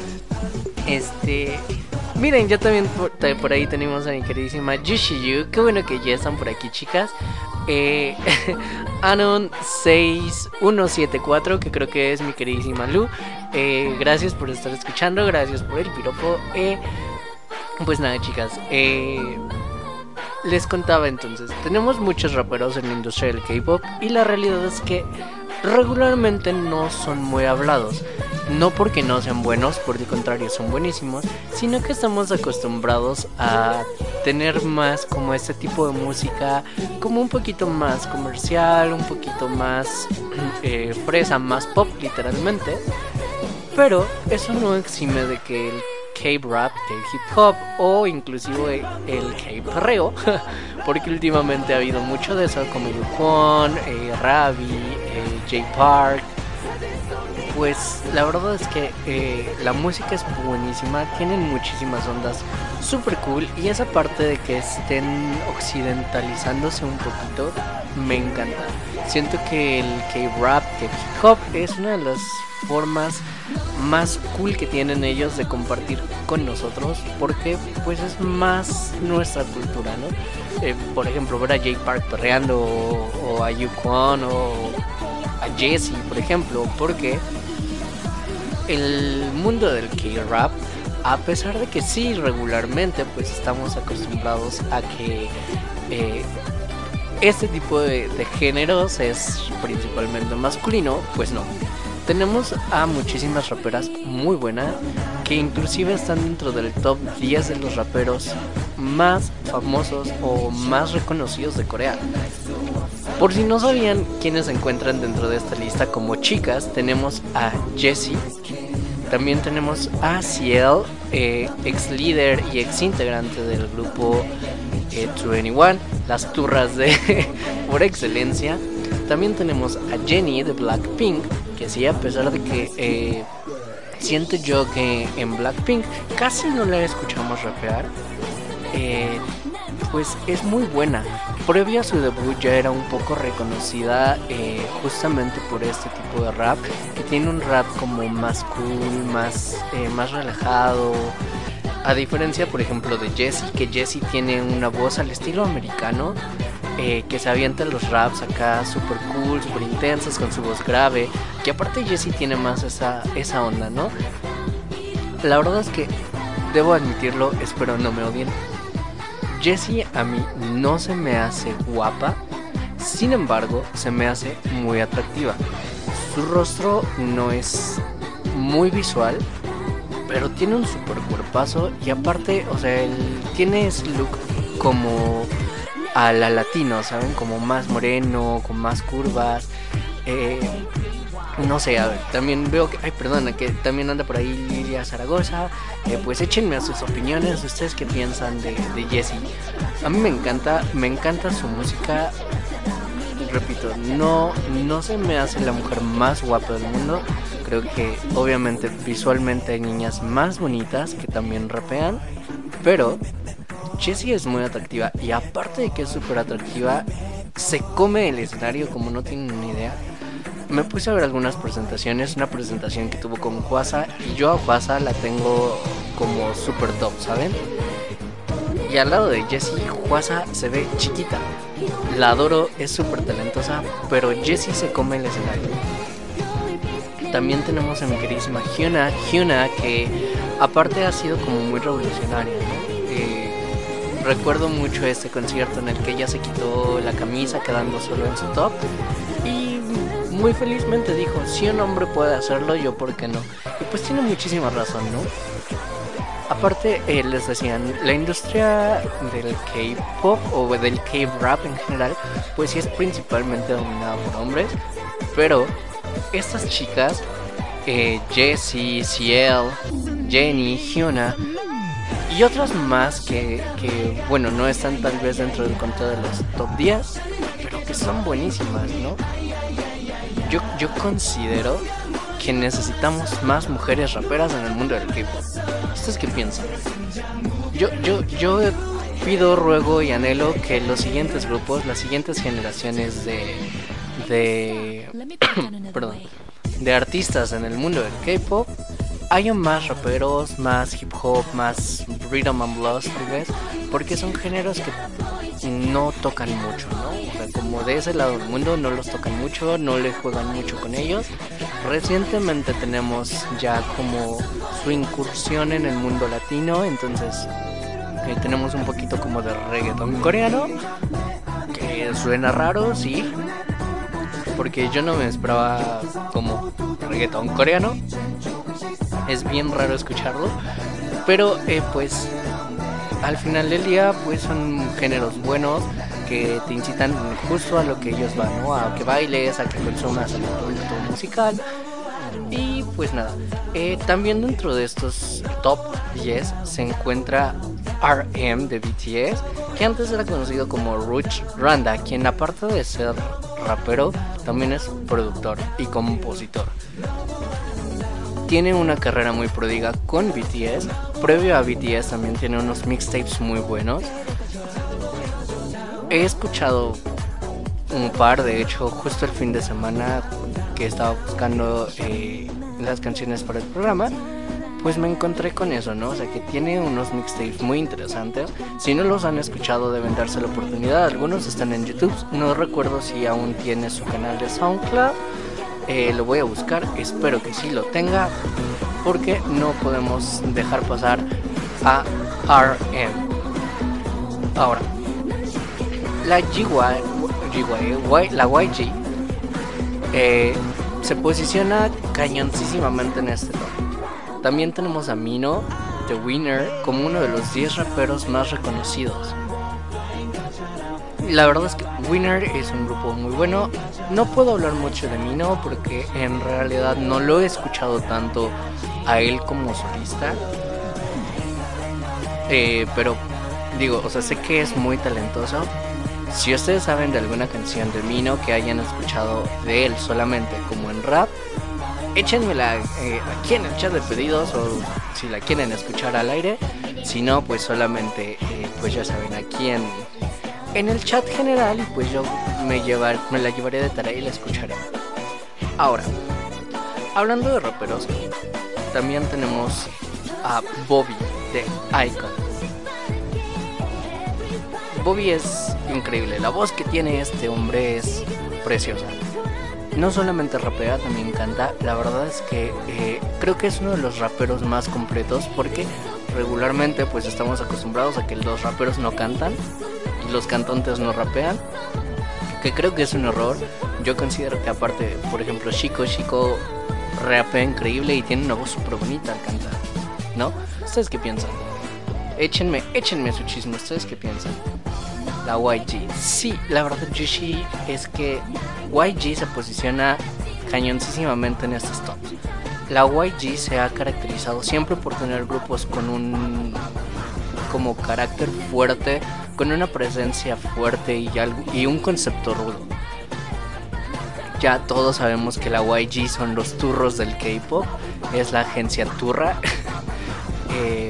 Este, miren, ya también por, por ahí tenemos a mi queridísima Yushiyu. Qué bueno que ya están por aquí, chicas. eh, Anon seis uno siete cuatro, que creo que es mi queridísima Lu. eh, Gracias por estar escuchando, gracias por el piropo. eh, Pues nada, chicas, eh les contaba entonces, tenemos muchos raperos en la industria del K-pop y la realidad es que regularmente no son muy hablados. No porque no sean buenos, por el contrario, son buenísimos, sino que estamos acostumbrados a tener más como este tipo de música, como un poquito más comercial, un poquito más eh, fresa, más pop literalmente. Pero eso no exime de que el K-rap, K-hip hop o inclusive el K-perreo, porque últimamente ha habido mucho de eso, como Yukon, eh, Ravi, eh, J-Park. Pues la verdad es que eh, la música es buenísima, tienen muchísimas ondas super cool, y esa parte de que estén occidentalizándose un poquito me encanta. Siento que el K-rap, K-hip hop es una de las formas más cool que tienen ellos de compartir con nosotros, porque pues es más nuestra cultura, ¿no? Eh, por ejemplo, ver a Jay Park perreando o, o a Yukon o a Jessie, por ejemplo, porque el mundo del K-rap, a pesar de que sí regularmente pues estamos acostumbrados a que eh, este tipo de, de géneros es principalmente masculino, pues no. Tenemos a muchísimas raperas muy buenas que inclusive están dentro del top diez de los raperos más famosos o más reconocidos de Corea. Por si no sabían quiénes se encuentran dentro de esta lista como chicas, tenemos a Jessie, también tenemos a Ciel, eh, ex líder y ex integrante del grupo eh, veintiuno, las turras de por excelencia. También tenemos a Jennie de Blackpink, que sí, a pesar de que eh, siento yo que en Blackpink casi no la escuchamos rapear, eh, pues es muy buena. Previo a su debut ya era un poco reconocida eh, justamente por este tipo de rap, que tiene un rap como más cool, más, eh, más relajado. A diferencia, por ejemplo, de Jessie, que Jessie tiene una voz al estilo americano, eh, que se avienta los raps acá super cool, super intensos, con su voz grave. Que aparte Jessie tiene más esa, esa onda, ¿no? La verdad es que, debo admitirlo, espero no me odien, Jessie a mí no se me hace guapa, sin embargo, se me hace muy atractiva. Su rostro no es muy visual, pero tiene un super cuerpazo y aparte, o sea, él tiene ese look como a la latino, ¿saben? Como más moreno, con más curvas. Eh, no sé, a ver, también veo que, ay, perdona, que también anda por ahí Lilia Zaragoza. Eh, pues échenme a sus opiniones, ustedes qué piensan de, de Jessie. A mí me encanta, me encanta su música. Repito, no, no se me hace la mujer más guapa del mundo. Creo que obviamente visualmente hay niñas más bonitas que también rapean, pero Jessie es muy atractiva y aparte de que es súper atractiva, se come el escenario como no tienen ni idea. Me puse a ver algunas presentaciones, una presentación que tuvo con Hwasa, y yo a Hwasa la tengo como super top, ¿saben? Y al lado de Jessie, Hwasa se ve chiquita. La adoro, es súper talentosa, pero Jessie se come el escenario. También tenemos a mi queridísima Hyuna, Hyuna que aparte ha sido como muy revolucionaria, ¿no? Eh, recuerdo mucho este concierto en el que ella se quitó la camisa quedando solo en su top y muy felizmente dijo, si un hombre puede hacerlo, yo por qué no. Y pues tiene muchísima razón, ¿no? Aparte, eh, les decían, la industria del K-pop o del K-rap en general, pues sí es principalmente dominada por hombres, pero estas chicas, eh, Jessie, Ciel, Jennie, Hyuna y otras más que, que, bueno, no están tal vez dentro del conteo de los top diez, pero que son buenísimas, ¿no? Yo, yo considero que necesitamos más mujeres raperas en el mundo del K-pop. ¿Ustedes qué piensan? Yo, yo, yo pido, ruego y anhelo que los siguientes grupos, las siguientes generaciones de, de, perdón, de artistas en el mundo del K-pop haya más raperos, más hip hop, más rhythm and blues tal vez, porque son géneros que no tocan mucho, ¿no? O sea, como de ese lado del mundo no los tocan mucho, no les juegan mucho con ellos. Recientemente tenemos ya como su incursión en el mundo latino, entonces eh, tenemos un poquito como de reggaetón coreano, que suena raro, sí, porque yo no me esperaba como reggaetón coreano, es bien raro escucharlo, pero eh, pues al final del día pues son géneros buenos que te incitan justo a lo que ellos van, ¿no? A que bailes, a que consumas el producto musical. Y pues nada, eh, también dentro de estos top diez se encuentra R M de B T S, que antes era conocido como Ruch Randa, quien aparte de ser rapero también es productor y compositor. Tiene una carrera muy prodiga con B T S. Previo a B T S también tiene unos mixtapes muy buenos. He escuchado un par, de hecho, justo el fin de semana que estaba buscando eh, las canciones para el programa, pues me encontré con eso, ¿no? O sea, que tiene unos mixtapes muy interesantes. Si no los han escuchado, deben darse la oportunidad. Algunos están en YouTube. No recuerdo si aún tiene su canal de SoundCloud. Eh, lo voy a buscar, espero que sí lo tenga, porque no podemos dejar pasar a R M. Ahora, la G Y, la Y G, eh, se posiciona cañoncísimamente en este top. También tenemos a Mino, The Winner, como uno de los diez raperos más reconocidos. La verdad es que Winner es un grupo muy bueno. No puedo hablar mucho de Mino porque en realidad no lo he escuchado tanto a él como solista. Eh, pero digo, o sea, sé que es muy talentoso. Si ustedes saben de alguna canción de Mino que hayan escuchado de él solamente como en rap, échenmela eh, aquí en el chat de pedidos, o si la quieren escuchar al aire. Si no, pues solamente eh, pues ya saben, aquí en en el chat general, y pues yo me, llevar, me la llevaré de tarea y la escucharé. Ahora, hablando de raperos, también tenemos a Bobby de iKON. Bobby es increíble, la voz que tiene este hombre es preciosa. No solamente rapea, también canta. La verdad es que eh, creo que es uno de los raperos más completos, porque regularmente pues estamos acostumbrados a que los raperos no cantan y los cantantes no rapean, que creo que es un error. Yo considero que aparte, por ejemplo, Chico Chico rapea increíble y tiene una voz súper bonita al cantar, ¿no? ¿Ustedes qué piensan? Échenme, échenme su chisme, ¿ustedes qué piensan? La Y G, sí, la verdad Yushi es que Y G se posiciona cañoncísimamente en estos tops. La Y G se ha caracterizado siempre por tener grupos con un como carácter fuerte, con una presencia fuerte y, algo, y un concepto rudo. Ya todos sabemos que la Y G son los turros del K-pop, es la agencia turra. eh,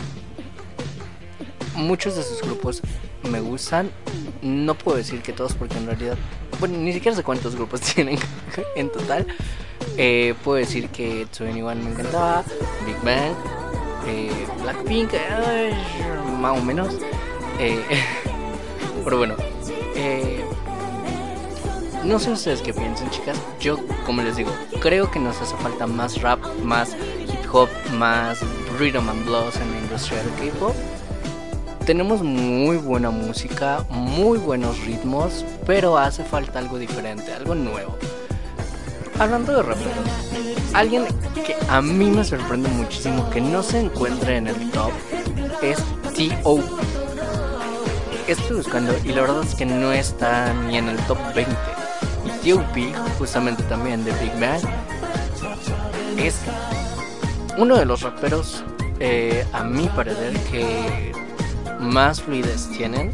muchos de sus grupos me gustan, no puedo decir que todos porque en realidad, bueno, ni siquiera sé cuántos grupos tienen en total. Eh, puedo decir que veintiuno me encantaba, Big Bang, eh, Blackpink, eh, más o menos. Eh, pero bueno, eh, no sé ustedes qué piensan, chicas. Yo, como les digo, creo que nos hace falta más rap, más hip hop, más rhythm and blues en la industria del K-pop. Tenemos muy buena música, muy buenos ritmos, pero hace falta algo diferente, algo nuevo. Hablando de raperos, alguien que a mí me sorprende muchísimo que no se encuentre en el top es T O P. Estoy buscando y la verdad es que no está ni en el top veinte. Y T O P, justamente también de Big Bang, es uno de los raperos, eh, a mi parecer, que más fluidez tienen.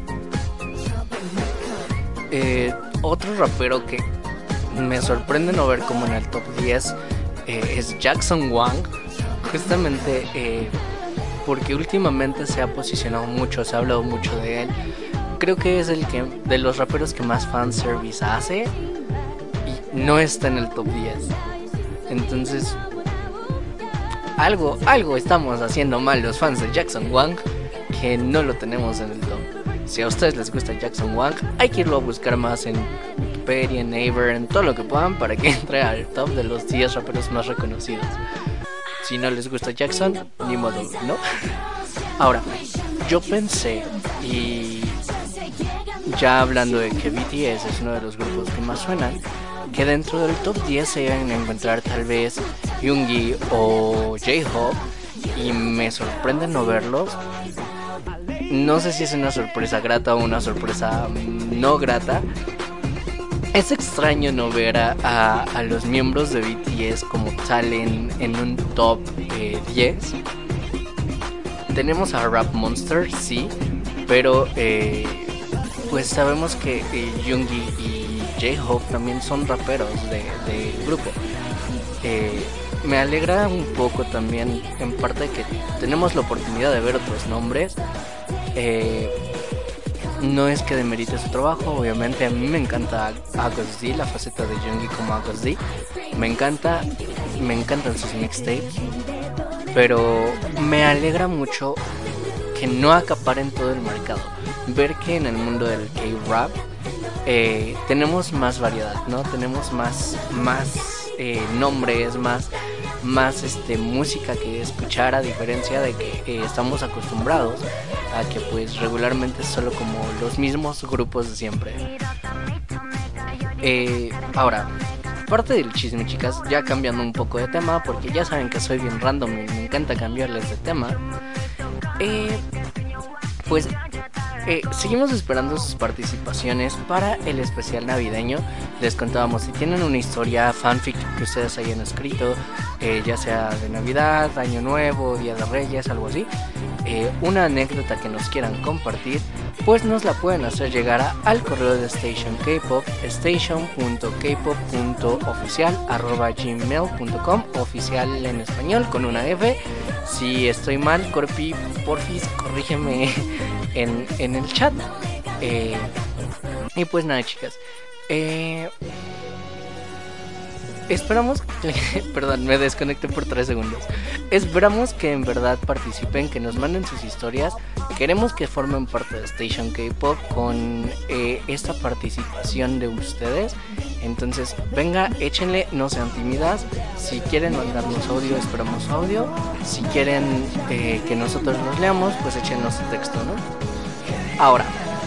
Eh, otro rapero que me sorprende no ver como en el top diez eh, es Jackson Wang, justamente eh, porque últimamente se ha posicionado mucho, se ha hablado mucho de él. Creo que es el que de los raperos que más fanservice hace y no está en el top diez. Entonces algo, algo estamos haciendo mal los fans de Jackson Wang, que no lo tenemos en el top. Si a ustedes les gusta Jackson Wang, hay que irlo a buscar más en Wikipedia, en Naver, en todo lo que puedan para que entre al top de los diez raperos más reconocidos. Si no les gusta Jackson, ni modo, ¿no? Ahora, yo pensé, y ya hablando de que B T S es uno de los grupos que más suenan, que dentro del top diez se iban a encontrar tal vez Yoongi o J-Hope, y me sorprende no verlos. No sé si es una sorpresa grata o una sorpresa no grata. Es extraño no ver a, a, a los miembros de B T S como tal en, en un top eh, diez. Tenemos a Rap Monster, sí, pero eh, pues sabemos que eh, Yoongi y J-Hope también son raperos del de grupo. Eh, me alegra un poco también, en parte, que tenemos la oportunidad de ver otros nombres. Eh, no es que demerite su trabajo, obviamente. A mí me encanta Agust D, la faceta de Yoongi como Agust D. Me encanta, me encantan sus mixtapes, pero me alegra mucho que no acaparen todo el mercado. Ver que en el mundo del K-rap eh, tenemos más variedad, ¿no? Tenemos más, más eh, nombres, más, más este, música que escuchar, a diferencia de que eh, estamos acostumbrados a que pues regularmente es solo como los mismos grupos de siempre. Eh, ahora, parte del chisme, chicas, ya cambiando un poco de tema, porque ya saben que soy bien random y me encanta cambiarles de tema. Eh, pues eh, seguimos esperando sus participaciones para el especial navideño. Les contábamos, si tienen una historia fanfic que ustedes hayan escrito, eh, ya sea de Navidad, Año Nuevo, Día de Reyes, algo así, eh, una anécdota que nos quieran compartir, pues nos la pueden hacer llegar a, al correo de Station K-Pop, station punto k pop punto oficial arroba gmail punto com, oficial en español con una F. Si estoy mal, Corpi, porfis, corrígeme en, en el chat. Eh, y pues nada, chicas, eh, esperamos que, perdón, me desconecté por tres segundos. Esperamos que en verdad participen, que nos manden sus historias. Queremos que formen parte de Station K-Pop con eh, esta participación de ustedes. Entonces, venga, échenle, no sean tímidas. Si quieren mandarnos audio, esperamos audio. Si quieren eh, que nosotros los leamos, pues échenos su texto, ¿no? Ahora,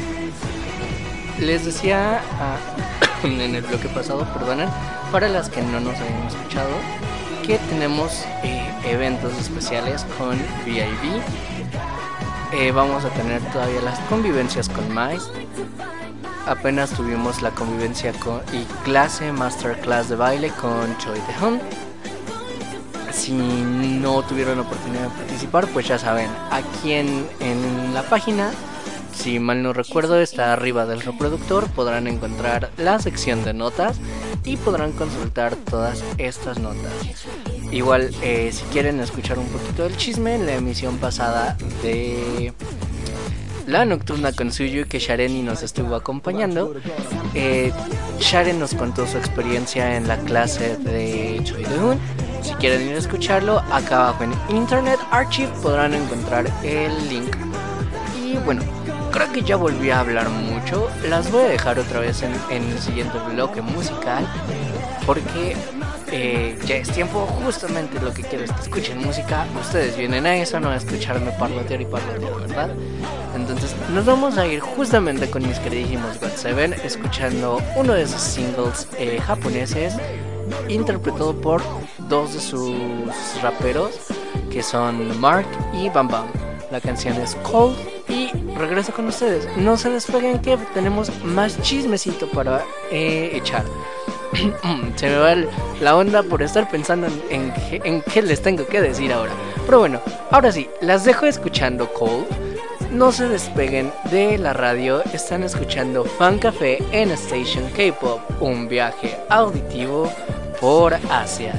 les decía uh, en el bloque pasado, perdonen, para las que no nos habían escuchado, que tenemos eh, eventos especiales con V I B. Eh, vamos a tener todavía las convivencias con Mice. Apenas tuvimos la convivencia con, y clase, masterclass de baile con Choi Taehoon. Si no tuvieron la oportunidad de participar, pues ya saben, aquí en, en la página, si mal no recuerdo, está arriba del reproductor, podrán encontrar la sección de notas y podrán consultar todas estas notas. Igual, eh, si quieren escuchar un poquito del chisme, en la emisión pasada de La Nocturna con Suyu, que Shareni nos estuvo acompañando, eh, Sharen nos contó su experiencia en la clase de Choi Taehoon. Si quieren ir a escucharlo, acá abajo en Internet Archive podrán encontrar el link. Y bueno, creo que ya volví a hablar mucho. Las voy a dejar otra vez en, en el siguiente bloque musical, porque eh, ya es tiempo. Justamente lo que quiero es que escuchen música. Ustedes vienen a eso, no a escucharme parlotear y parlotear, ¿verdad? Entonces nos vamos a ir justamente con mis queridísimos God Seven, escuchando uno de sus singles eh, japoneses, interpretado por dos de sus raperos, que son Mark y Bam Bam. La canción es Cold y regreso con ustedes. No se despeguen, que tenemos más chismecito para eh, echar. Se me va el, la onda por estar pensando en, en, en qué les tengo que decir ahora. Pero bueno, ahora sí, las dejo escuchando Cold. No se despeguen de la radio. Están escuchando Fan Café en Station K-Pop, un viaje auditivo por Asia.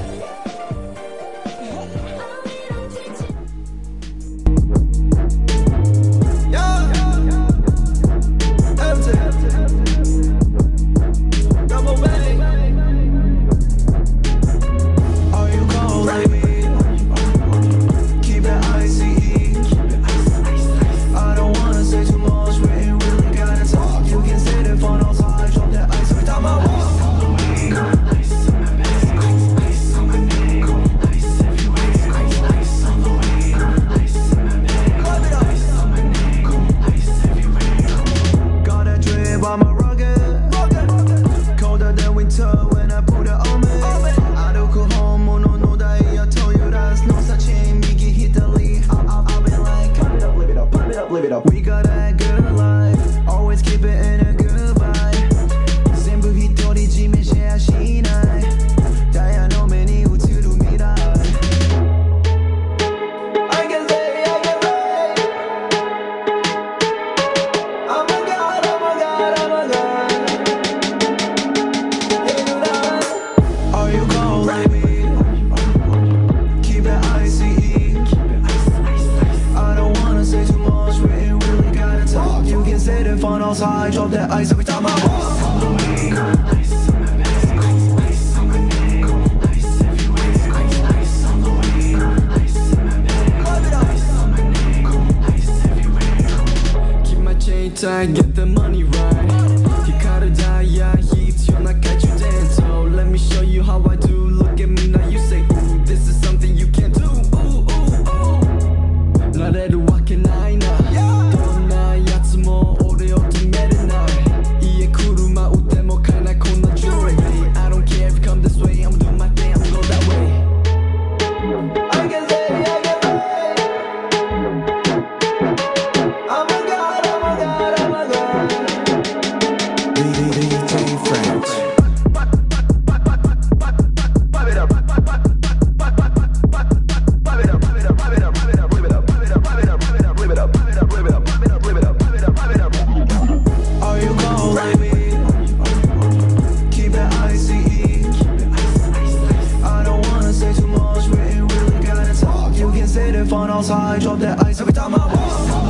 I get the money right. Hikaru Daya, heat, you're not catch you dance. So let me show you how I do. Look at me now, you say, ooh, this is something you can't do. Ooh, ooh, ooh. 나래를 와케 나이나. 도나 야츠모 오레오 투메르나. 이에 쿠루마 우테모 카나 코나 jewelry. I don't care if you come this way, I'm doing my thing, I'm go that way. I can say, I can say. I'm a god, I'm a god, I'm a god. D J French. Are you cold like me? Keep it icy. I don't wanna say too much, we ain't really gotta talk. You can sit it from outside, drop that ice every time I walk.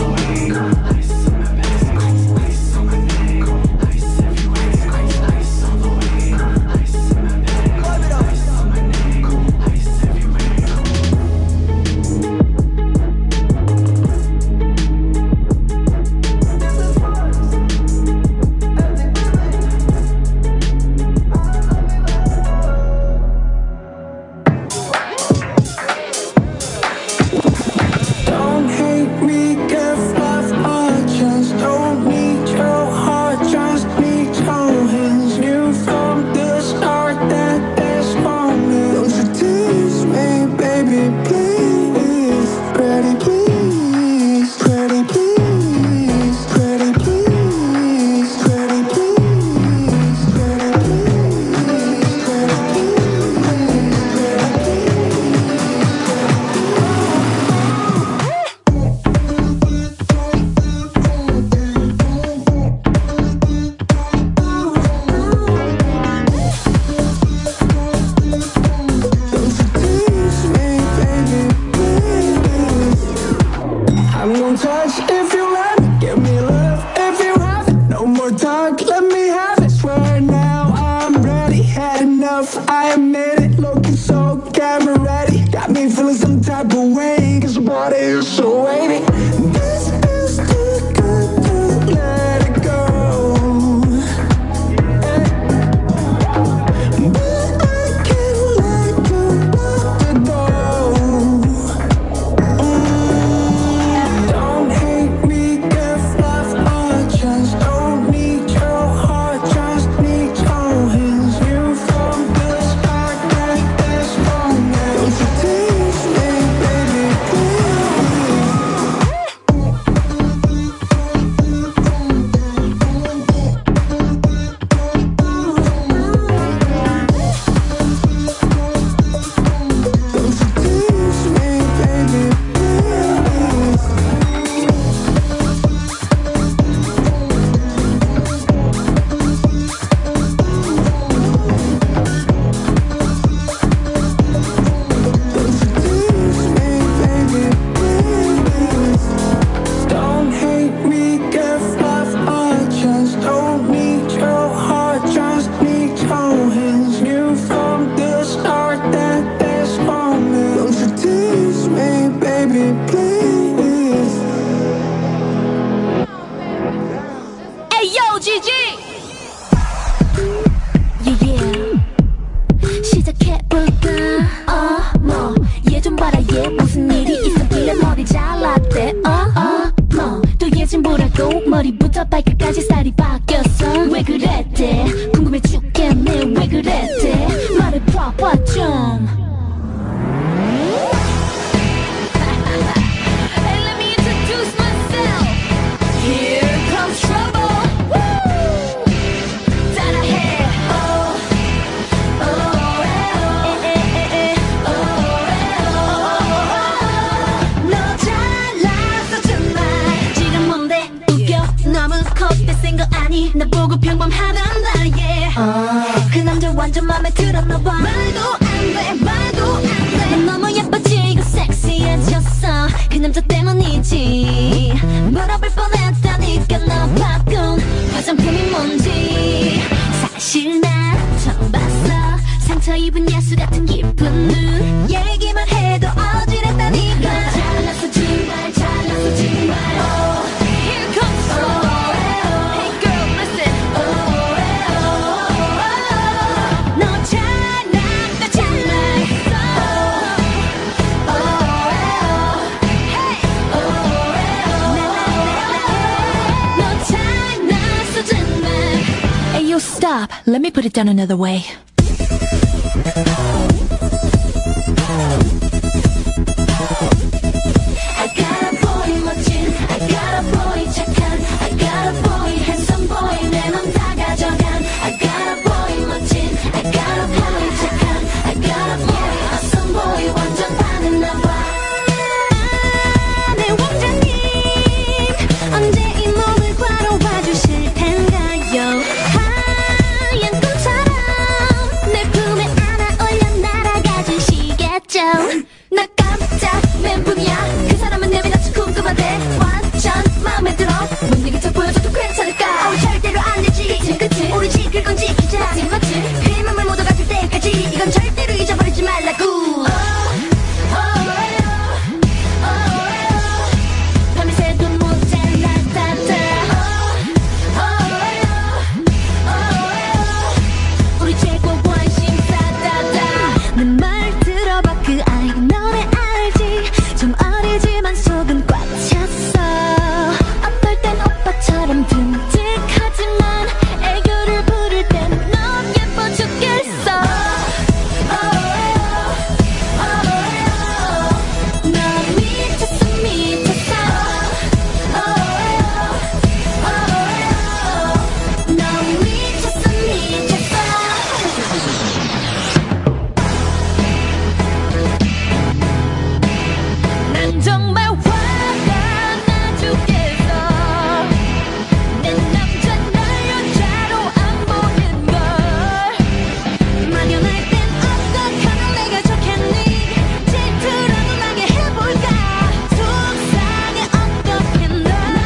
Don't hate me, give love a chance. Don't need your heart, just need your hands. Knew from the start that this moment. Don't you tease me, baby, please. Pretty please, pretty please, pretty please, pretty please, pretty please, tease me, baby, please. I'm gonna touch if you let me. Give me love if you have it. No more talk, let me have it. Swear now I'm ready. Had enough, I admit it. Looking so camera ready. Got me feeling some type of way. Cause your body is so wavy. This is too good to 좀 Hey, let me introduce myself. Here comes trouble. Woo! 따라해. Oh, oh, oh, eh, eh, eh, eh. Oh, eh, oh. 너 잘났어 정말. 지금 뭔데 웃겨? 너무 컷대센 거 아니? 나 보고 평범하단 말이야. Uh. 그 남자 완전 맘에 들었나 봐. 말도 안 돼, 말도 안 돼. 넌 너무 예뻐지고 섹시해졌어. 그 남자 때문이지. 물어볼 뻔했다니까 너 바꾼 화장품이 뭔지. 사실 난 처음 봤어. 상처 입은 야수 같은 기쁜 눈. 얘기만 해도 어지럽다니까. 잘났어 정말 잘났어 정말. Oh, here comes trouble. Hey girl, listen. 너 잘났다 잘났어. Hey, 너 잘났어 정말. Hey, yo, stop. Let me put it down another way. I got a boy 멋진, I got a boy 착한, I got a boy handsome boy 내 맘 다 가져간. I got a boy 멋진, I got a boy 착한, I got a boy awesome boy 완전 반했나봐. 내 왕자님 언제 이 몸을 바로봐 주실 텐가요? 하얀 꿈처럼 내 품에 안아 올려 날아가 주시겠죠? 나 깜짝 멘붕이야. 그 사람은 내면아주 궁금한데 완전 마음에 들어. 못 이긴 척 보여줘도 괜찮을까? 어, 절대로 안 되지. 그치 그치 우리 지킬 건 지키자. 맞지 맞지 그 맘을 모두 가질 때까지 이건 절대로 잊어버리지 말라고. oh, oh, oh, oh. 밤새도 모자라다다. oh, oh, oh. 우리 최고 관심사다다. 내 말 들어봐 그 아이 너네 알지? 좀 어리지만 속은 꽉 찼어. 어떨 땐 오빠처럼 듬직하지만 애교를 부릴 땐 넌 예뻐 죽겠어. 너 미쳤어 미쳤어. 너 미쳤어 미쳤어. 난 정말 화가 나 죽겠어. 내 남자 날 여자로 안 보는 걸. 만연할 땐 어떡하면 내가 좋겠니? 질투라도 나게 해볼까? 속상해 어떻게 널.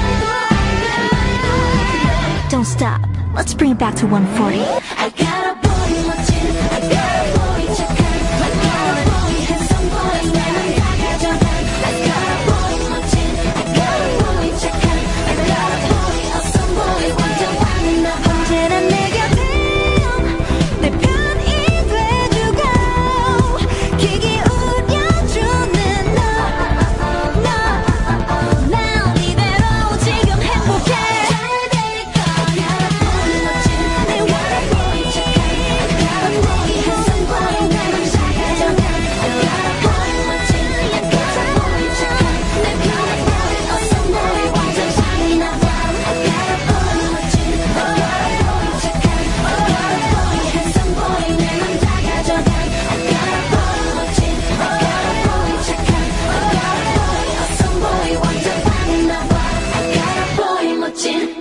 Don't stop. Let's bring it back to one forty. I got a boy 멋진, I got a boy 착한, I got a boy handsome boy 내 맘 다 가져간. I got a boy 멋진, I got a boy 착한, I got a boy awesome boy 완전 반했나봐. 언제나 내 곁에 내 편이 돼주고 귀 기울여주는 너. 너, 난 이대로 지금 행복해. 잘 될 거야. 멋진, 내 boy 착한, I got a boy handsome boy 내 맘 다 가져간. I got a boy 멋진, I got a boy 착한, 내 got a boy awesome boy 완전 반했나봐. I got a boy 멋진, I got a boy 착한, I got a boy handsome boy 내 맘 다 가져간. I got a boy 멋진, I got a boy 착한, I got a boy awesome boy 완전 반했나봐. I got a boy 멋진.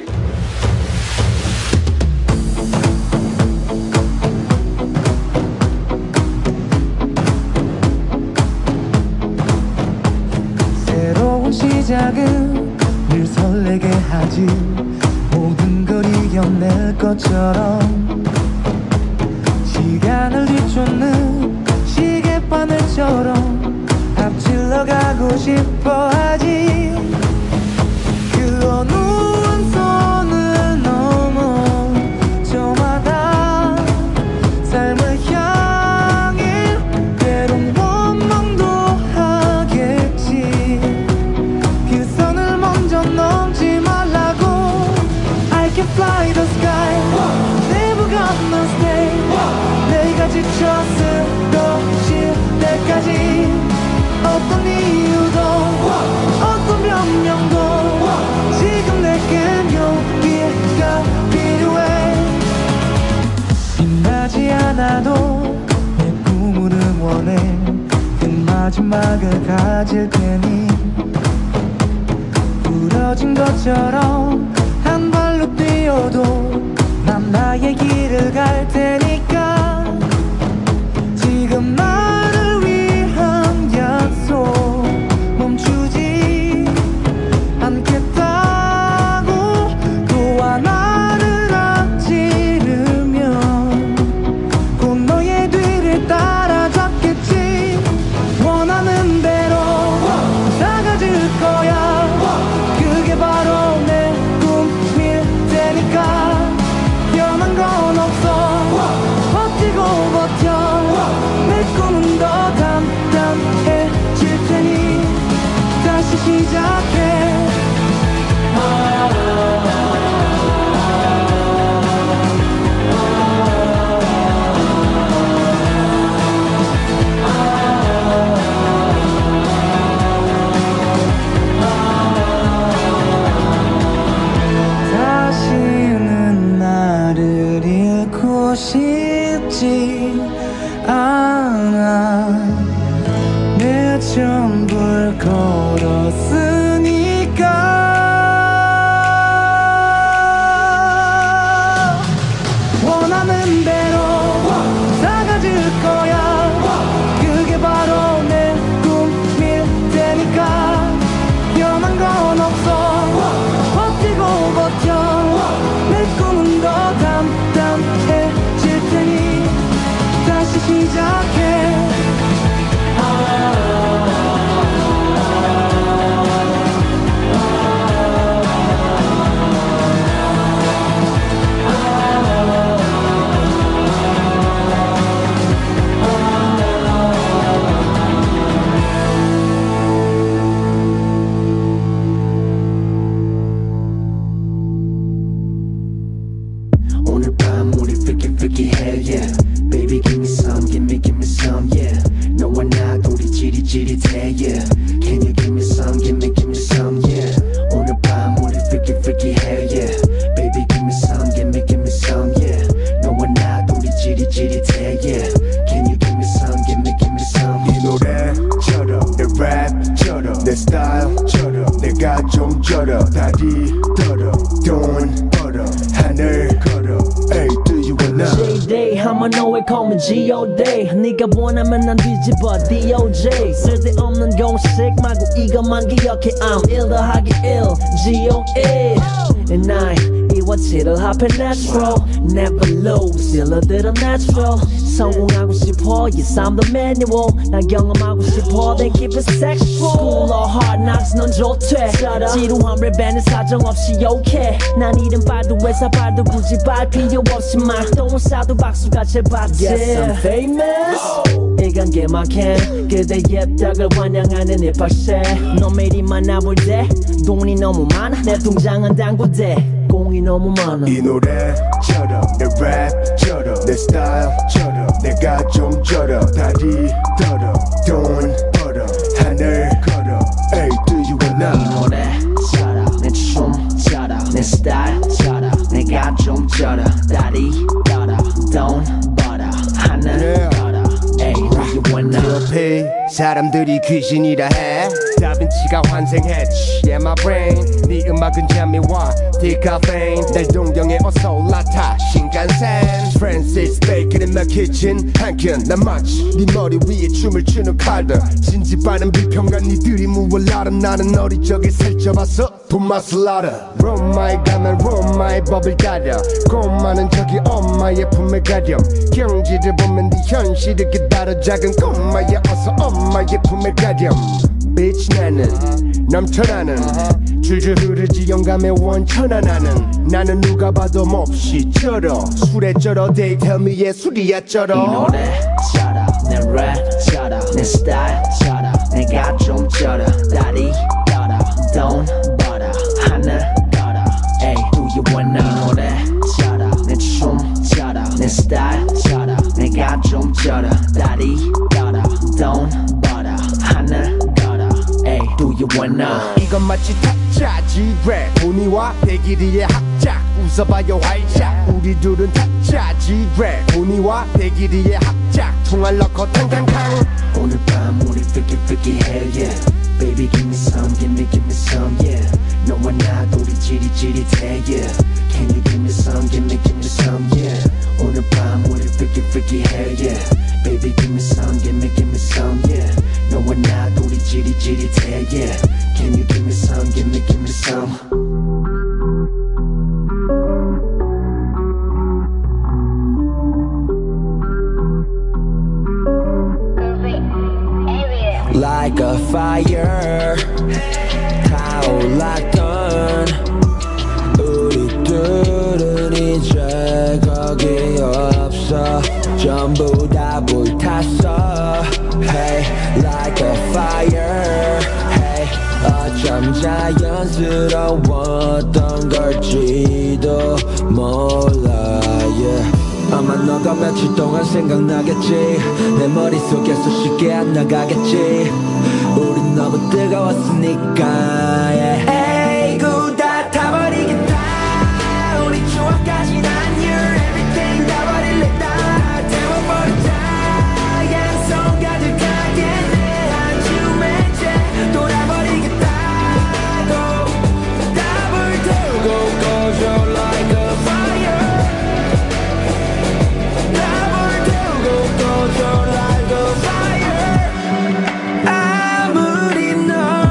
새로운 시작은 늘 설레게 하지. 모든 걸 이겨낼 것처럼 시간을 뒤쫓는 시계바늘처럼 앞질러 가고 싶어 하지. 그 어느 한 선을 넘어 저마다 삶을 향해 때론 원망도 하겠지. 그 선을 먼저 넘지 말라고. I can fly the sky, never gonna stay. 내가 지쳤어도 나도 내 꿈을 응원해 그 마지막을 가질 테니 부러진 것처럼 한 발로 뛰어도 난 나의 길을 갈 테니까 지금 나를 위한 약속 멈추지 않겠다고 또한 나를 앞지르면 곧 너의 뒤를 따라잡겠지 원하는 대로 다가질 거야 그게 바로 내 꿈일 테니까 변한 건 없어 버티고 버텨 내 꿈은 더 단단해질 테니 다시 시작해 다시는 나를 잃고 싶지 않아 내 전부를 걸었으니까 원하는 대로 다가질 거야 그게 바로 내 꿈일 테니까 변한 건 없어 버티고 버텨 내 꿈은 더 단단해질 테니 다시 시작해 오늘 밤 우리 freaky freaky hell yeah Baby give me some give me give me some yeah 너와 나 둘이 지릿지릿해 yeah Can you give me some give me give me some yeah 오늘 밤 우리 freaky freaky hell yeah Baby give me some give me give me some yeah 너와 나 둘이 지릿지릿해 yeah Can you give me some give me give me some 이 노래처럼 내 랩처럼 내 스타일처럼 내가 좀 절어 다리 떨어 돈 벌어 하늘 걸어 Hey do you wanna J-Day 하면 너의 call G O D 네가 원하면 난 뒤집어 D O J 쓸데없는 공식 말고 이것만 기억해 I'm 일 더하기 일 G O E And I 이와 칠을 합해 natural Never lose 일러들은 natural 성공하고 싶어 Yes I'm the manual 나 경험하고 싶어 Then keep it sexual School or hard knocks 넌 좋대 지루한 랩에는 사정없이 okay 난 이름 발도 회사 발도 굳이 발 필요 없이 말똥을 싸도 박수가 제받지 Yes I'm famous 이건 게막해 그대 예쁘다를 환영하는 힙합새 너 매일이 만나볼 때 돈이 너무 많아 내 통장은 당구대 공이 너무 많아 이 노래처럼 내 랩처럼 내 스타일처럼 내가 좀 절어 다리 떨어 돈 벌어 하늘 걸어 Hey do you wanna 이 노래처럼 내 춤처럼 내 스타일처럼 내가 좀 절어 다리 떨어 돈 벌어 하늘 걸어 Hey do you wanna 옆에 사람들이 귀신이라 해 다빈치가 환생했지 Yeah my brain 네 음악은 잠이와 디카페인 날 동경에 어서 올라타 신간센 Francis Bacon in my kitchen 한켠 난 마치 네 머리 위에 춤을 추는 칼들 진지빠른 비평가 니들이 무얼 알아 나는 어릴 적에 살쪄봤어 돈맛을 알아 로마에 가면 로마의 법을 따려 꼬마는 저기 엄마의 품에 가렴 경지를 보면 네 현실을 깨달아 작은 꼬마야 어서 엄마의 품에 가렴 Bitch 나는 넘쳐나는 줄줄 흐르지 영감의 원천하 나는 나는 누가 봐도 몹시 쩔어 술에 쩔어 They tell me 예술이야 쩔어 이 노래처럼 내 랩처럼 내 스타일처럼 내가 좀 쩔어 다리 떨어 돈 벌어 하늘 걸어 Ay do you wanna 이 노래처럼 내 춤처럼 내 스타일처럼 내가 좀 쩔어 다리 떨어 돈 벌어 하늘 걸어 Ay do you wanna 이건 마치 타짜지 랩 본이와 백일이의 합작 웃어봐요 활짝 우리 둘은 타짜 G-Rap 보니와 백일이의 합작 총알 넣고 탕탕탕 오늘 밤 우리 freaky freaky hell yeah Baby give me some give me give me some yeah 너와 나 둘이 지릿지릿해 yeah Can you give me some give me give me some yeah 오늘 밤 우리 freaky freaky hell yeah Baby give me some give me give me some yeah 너와 나 둘이 지릿지릿해 yeah Can you give me some give me give me some Like a fire 타올랐던 우리들은 이제 거기 없어 전부 다 불탔어 Hey like a fire Hey 어쩜 자연스러웠던 걸지도 몰라 yeah. 아마 너가 며칠 동안 생각나겠지 내 머릿속에서 쉽게 안 나가겠지 우린 너무 뜨거웠으니까 yeah. 에이구 다 타버리겠다 우리 추억까지 난 you everything 다 버릴래 다 태워버리자 양손 가득하게 내 한줌에 이제 돌아버리겠다고 다 불태우고 꺼져 like a fire 아무리 널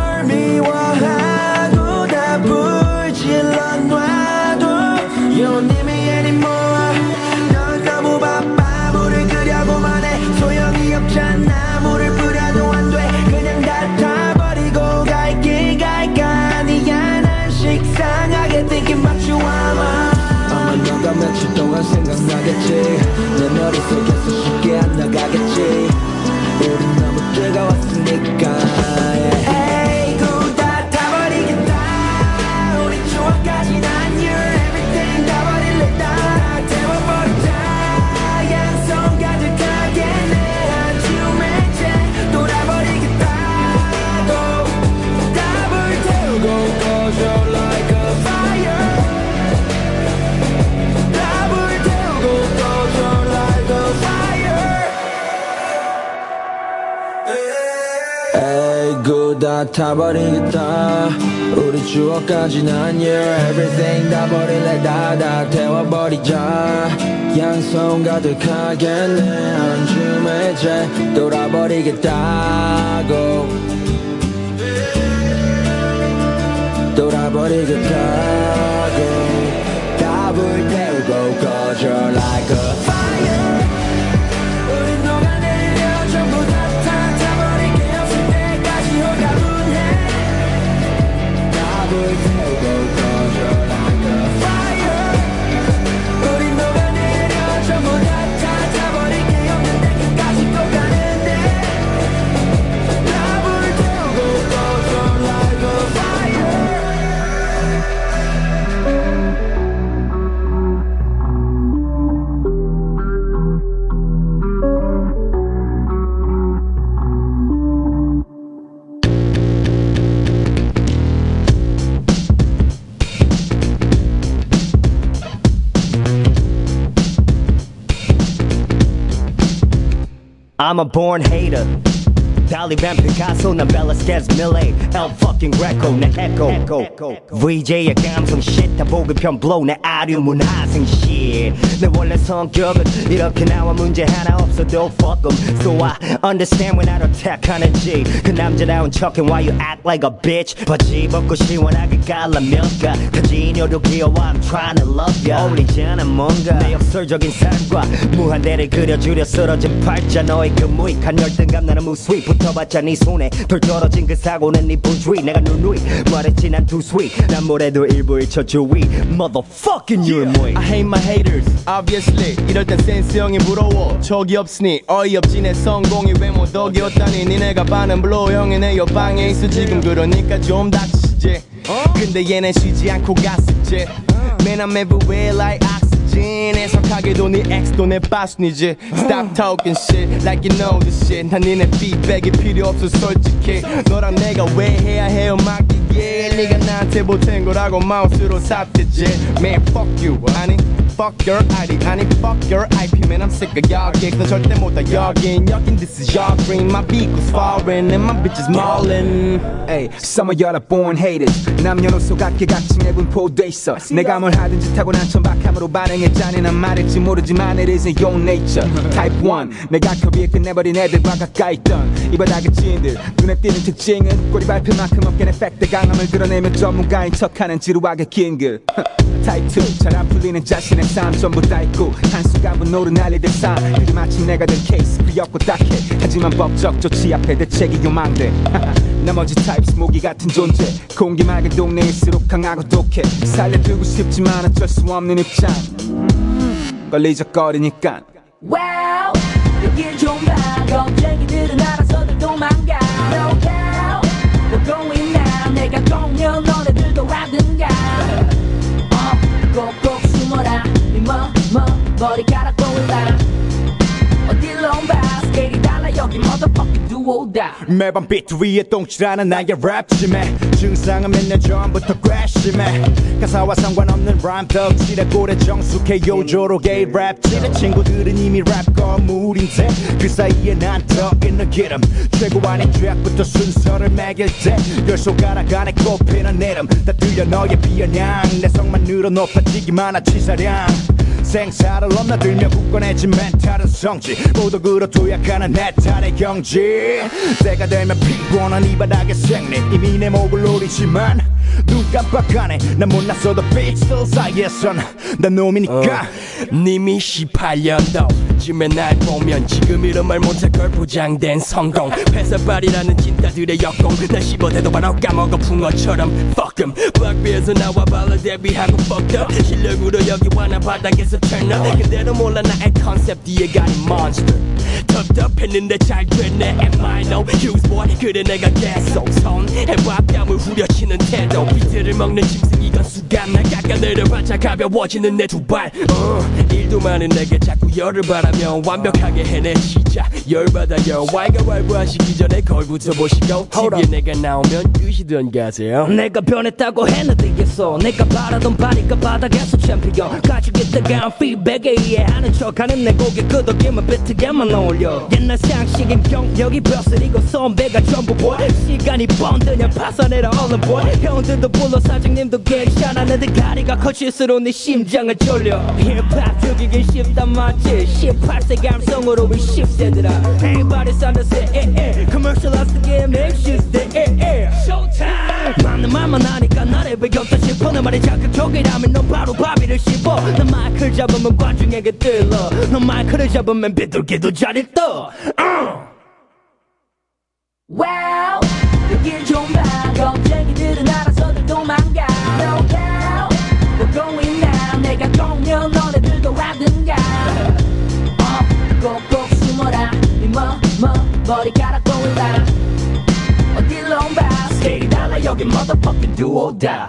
미워하고 다 불질러 놔도 You don't need me anymore 넌 너무 바빠 물을 끓여고만 해 소용이 없잖아 물을 뿌려도 안 돼 그냥 다 타버리고 갈길 갈까 아니야 난 식상하게 thinking about you 아마 아마 너가 며칠 동안 생각나겠지 내 머릿속에서 쉽게 안 나가겠지 우린 너무 뜨거웠으니까 yeah. 에이구 다 타버리겠다 우리 추억까지 난 you everything 다 버릴래 다 태워버리자 양손 가득하게 내 한줌에 이제 돌아버리겠다고 다 불태우고 꺼져 like a fire 다 불태우고 꺼져 like a fire 에이구 다 타버리겠다 우리 추억까지 난 you everything 다 버릴래 다 다 태워버리자 양손 가득하게 내 한줌에 이제 돌아버리겠다고 돌아버리겠다고 다 불태우고 꺼져 like a fire 우린 녹아내려 전부 다 타버릴게 없을 때까지 호가분해 다 불태우고 꺼져 like a fire 우린 녹아내려 전부 다 타버릴게 없는 데까지 또 가는데 다 불태우고 꺼져 like a fire I'm a born hater. Taliban Picasso, 난 Velasquez, Millet, El fucking Greco, 내 Echo. 브이제이의 감성 shit, 다 보급형 blow, 내 아류 문화생 shit. 내 원래 성격은 이렇게 나와 문제 하나 없어도 fuck em. So I understand when I attack 하는지. 그 남자다운 척해 why you act like a bitch. 바지 벗고 시원하게 갈라면가. 가진여도 귀여워 I'm trying to love ya. 어울리잖아 뭔가 내 역설적인 삶과 무한대를 그려주려 쓰러진 팔자 너의 그 무익한 열등감 나는 무수히 붙어봤자 네 손에 덜 떨어진 그 사고는 네 분주의 내가 누누이 말했지 난 too sweet 난 뭐래도 일부 일처주의 Motherfucking you're 뭐이 I hate my haters obviously 이럴 땐 센스 형이 부러워 척이 없으니 어이없지 내 성공이 외모 덕이 없다니 니네가 반은 불러 형이 내 옆방에 있어 지금 그러니까 좀 닥치지 근데 얘는 쉬지 않고 가스지 Man I'm everywhere like oxygen 빠진 해석하게도 네 엑스도 내 빠순이지. Stop talking shit like you know this shit. 난 니네 feedback이 필요 없어 솔직히. 너랑 내가 왜 해야 해요 맡기게. 네가 나한테 보탠 거라고 마우스로 삽대지. Man fuck you 아니 fuck your 아이디 아니 fuck your 아이피. Man I'm sick of y'all gigs. 넌 절대 못 와 여긴 여긴 this is your dream. My beat goes foreign and my bitch is maulin'. Hey, some of y'all are born haters. 남녀노소 각계각층에 분포돼 있어. 내가 뭘 하든지 타고난 천박함으로 반응해 잔인한 말일지 모르지만 it isn't your nature. Type one 내가 커비에 끝내버린 애들과 가까이 있던 이 바닥의 지인들. 눈에 띄는 특징은 꼬리 밟힐 만큼 어깨는 팩트 강함을 드러내며 전문가인 척하는 지루하게 긴급. Type two 잘 안 풀리는 자신의 삶 전부 다 있고 한순간 분노로 난리될 삶. 그게 마침 내가 된 케이스 귀엽고 딱해. 하지만 법적 조치 앞에 대책이 요망돼. 나머지 타입스 모기 같은 존재. 공기 맑은 동네일수록 강하고 독해. 살려두고 싶지만 어쩔 수 없는 입장. 걸리적거리니까. Wow 여길 좀 봐. 겁쟁이들은 알아서들 도망가. No doubt We're going now. 내가 공연 너네들도 하든가. 어 꼭꼭 숨어라. 네 머, 머, 머리카락 보일라. 어딜로 봐. 스케일이 달라 여기 motherfucking do or die. 매번 비트 위에 똥칠하는 나의 랩 심해. 증상은 맨날 전부터 괘씸해. 가사와 상관없는 라임 덕질에 꼴에 정숙해. 요조록의 랩질에 친구들은 이미 랩 거물인데 그 사이에 난 더 있는 기름. 최고 아닌 트랙부터 순서를 매길 때 열 손가락 안에 꼽히는 이름 다 들려 너의 비아냥. 내 성만 늘어 높아지기만 한 치사량. 생사를 넘나들며 굳건해진 멘탈은 성지. 모두 그로 도약하는 내 탈의 경지. 때가 되면 피곤한 이 바닥의 생리. 이미 내 목을 노리지만 눈 깜빡하네. 난 못났어도 빛들 사이에선 난 놈이니까. 어, 님이 십팔 년도 쯤에 날 보면 지금 이런 말 못할 걸 포장된 성공. 회사발이라는 진따들의 역공. 날 씹어대도 바로 까먹어 붕어처럼 Fuck em. 박비에서 나와 발라 데뷔하고 fucked up. 실력으로 여기 와나 바닥에서 turn up. 근데도 몰라 나의 컨셉 뒤에 가는 monster. 텁텁했는데 잘 됐네. Am I no use boy. 그래 내가 계속 손해봐 뺨을 후려치는 태도. 비트를 먹는 짐승 이건 수감. 날 깎아내려 반짝 가벼워지는 내 두 발. uh, 일도 많은 내게 자꾸 열을 바라며 완벽하게 해내시자. 열받아요. 와이가 왈부하시기 전에 거울부터 보시고 티비에 내가 나오면 끄시던 가세요. 내가 변했다고 해내되겠어. 내가 바라던 바니까 바닥에서 챔피언. 가지고 있다가 피드백에 이해하는 척하는 내 고개 끄덕이면 비트게만 어울려. 옛날 상식인 경력이 벼슬이고 선배가 전부 boy. 시간이 번드냐 파산해라 얼른 boy. 형들도 불러 사장님도 괜찮아. 내 대가리가 커질수록 내 심장을 졸려. 힙합 죽이긴 쉽단 맞지. 십팔 세 감성으로 이 십 세들아. Everybody's on the set. eh, eh. Commercialize the game and shit's the eh, eh. Showtime. 맞는 말만 하니까 나를 배겼다 싶어. 내 말이 자극적이라면 넌 바로 바비를 씹어. 너 마이크를 잡으면 관중에게 들러. 너 마이크를 잡으면 비둘기도 자리 떠. uh. Wow 여길 좀 봐. 겁쟁이들은 알아서들 도망가. No doubt We're going now. 내가 공연 너네들도 하든가. 어 꼭꼭 숨어라. 네 머, 머, 머리카락 보일라. 어딜로 봐. 스케일이 달라 여기 motherfucking do or die.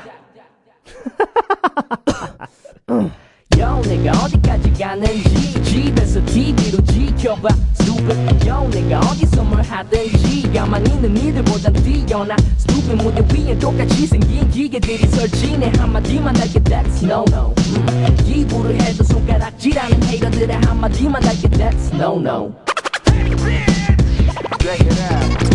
Yo 내가 어디까지 가는지 집에서 티비로 지켜봐. Stupid Yo 내가 어디서 뭘 하든지 가만히 있는 이들보단 뛰어나. Stupid 무대 위에 똑같이 생긴 기계들이 설치네. 한마디만 할게 that's no no. 음. 기부를 해도 손가락질하는 헤이터들의 한마디만 할게 that's no no. Check it out.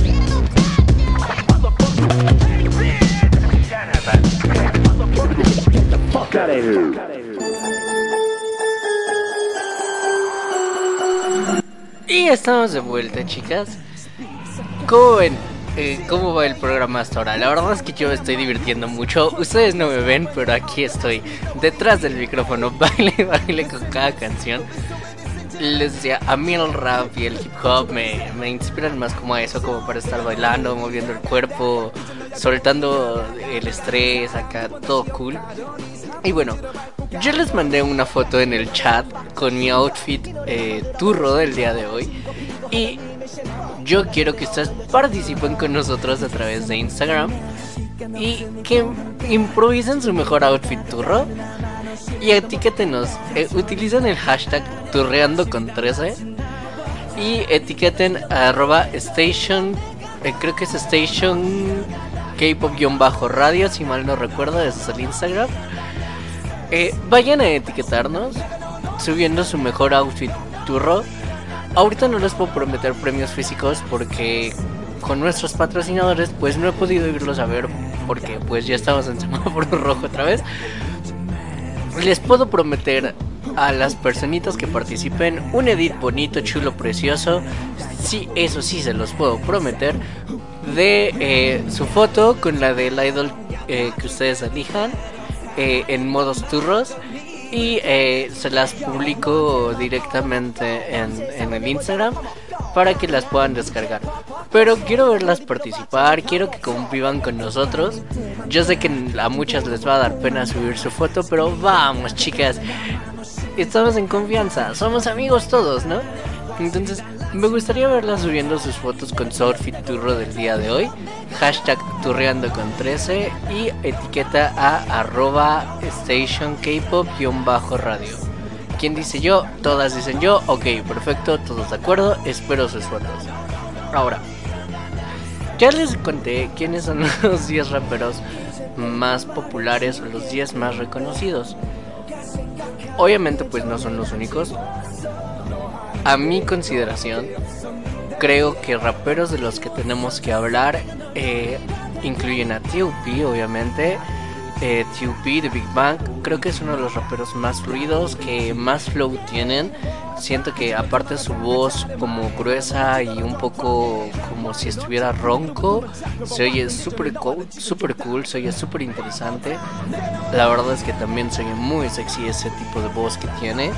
Get the fuck out of here. Y estamos de vuelta, chicas. ¿Cómo ven? Eh, ¿Cómo va el programa hasta ahora? La verdad es que yo me estoy divirtiendo mucho. Ustedes no me ven, pero aquí estoy detrás del micrófono. Baile, baile con cada canción. Les decía, a mí el rap y el hip hop me, me inspiran más como a eso, como para estar bailando, moviendo el cuerpo, soltando el estrés, acá, todo cool. Y bueno, yo les mandé una foto en el chat con mi outfit eh, turro del día de hoy. Y yo quiero que ustedes participen con nosotros a través de Instagram y que improvisen su mejor outfit turro. y etiquétenos. Eh, utilicen el hashtag turreando con trece y etiqueten a arroba station, eh, creo que es station K-pop-radio, si mal no recuerdo, ese es el Instagram. Eh, vayan a etiquetarnos subiendo su mejor outfit turro. Ahorita no les puedo prometer premios físicos porque con nuestros patrocinadores pues no he podido irlos a ver porque pues ya estamos en semáforo rojo otra vez. Les puedo prometer a las personitas que participen un edit bonito, chulo, precioso. Sí, eso sí se los puedo prometer. De eh, su foto con la del idol eh, que ustedes elijan eh, en modos turros. Y eh, se las publico directamente en, en el Instagram para que las puedan descargar. Pero quiero verlas participar, quiero que convivan con nosotros. Yo sé que a muchas les va a dar pena subir su foto, pero vamos, chicas, estamos en confianza, somos amigos todos, ¿no? Entonces me gustaría verlas subiendo sus fotos con su outfit turro del día de hoy. Hashtag turreando con trece y etiqueta a arroba station K-pop-radio. ¿Quién dice yo? Todas dicen yo. Ok, perfecto, todos de acuerdo. Espero sus fotos. Ahora, ya les conté quiénes son los diez raperos más populares o los diez más reconocidos. Obviamente pues no son los únicos. A mi consideración, creo que raperos de los que tenemos que hablar eh, incluyen a T O P, obviamente. eh, T O P de Big Bang, creo que es uno de los raperos más fluidos, que más flow tienen. Siento que aparte su voz como gruesa y un poco como si estuviera ronco, se oye súper cool, super cool, se oye súper interesante. La verdad es que también se oye muy sexy ese tipo de voz que tiene.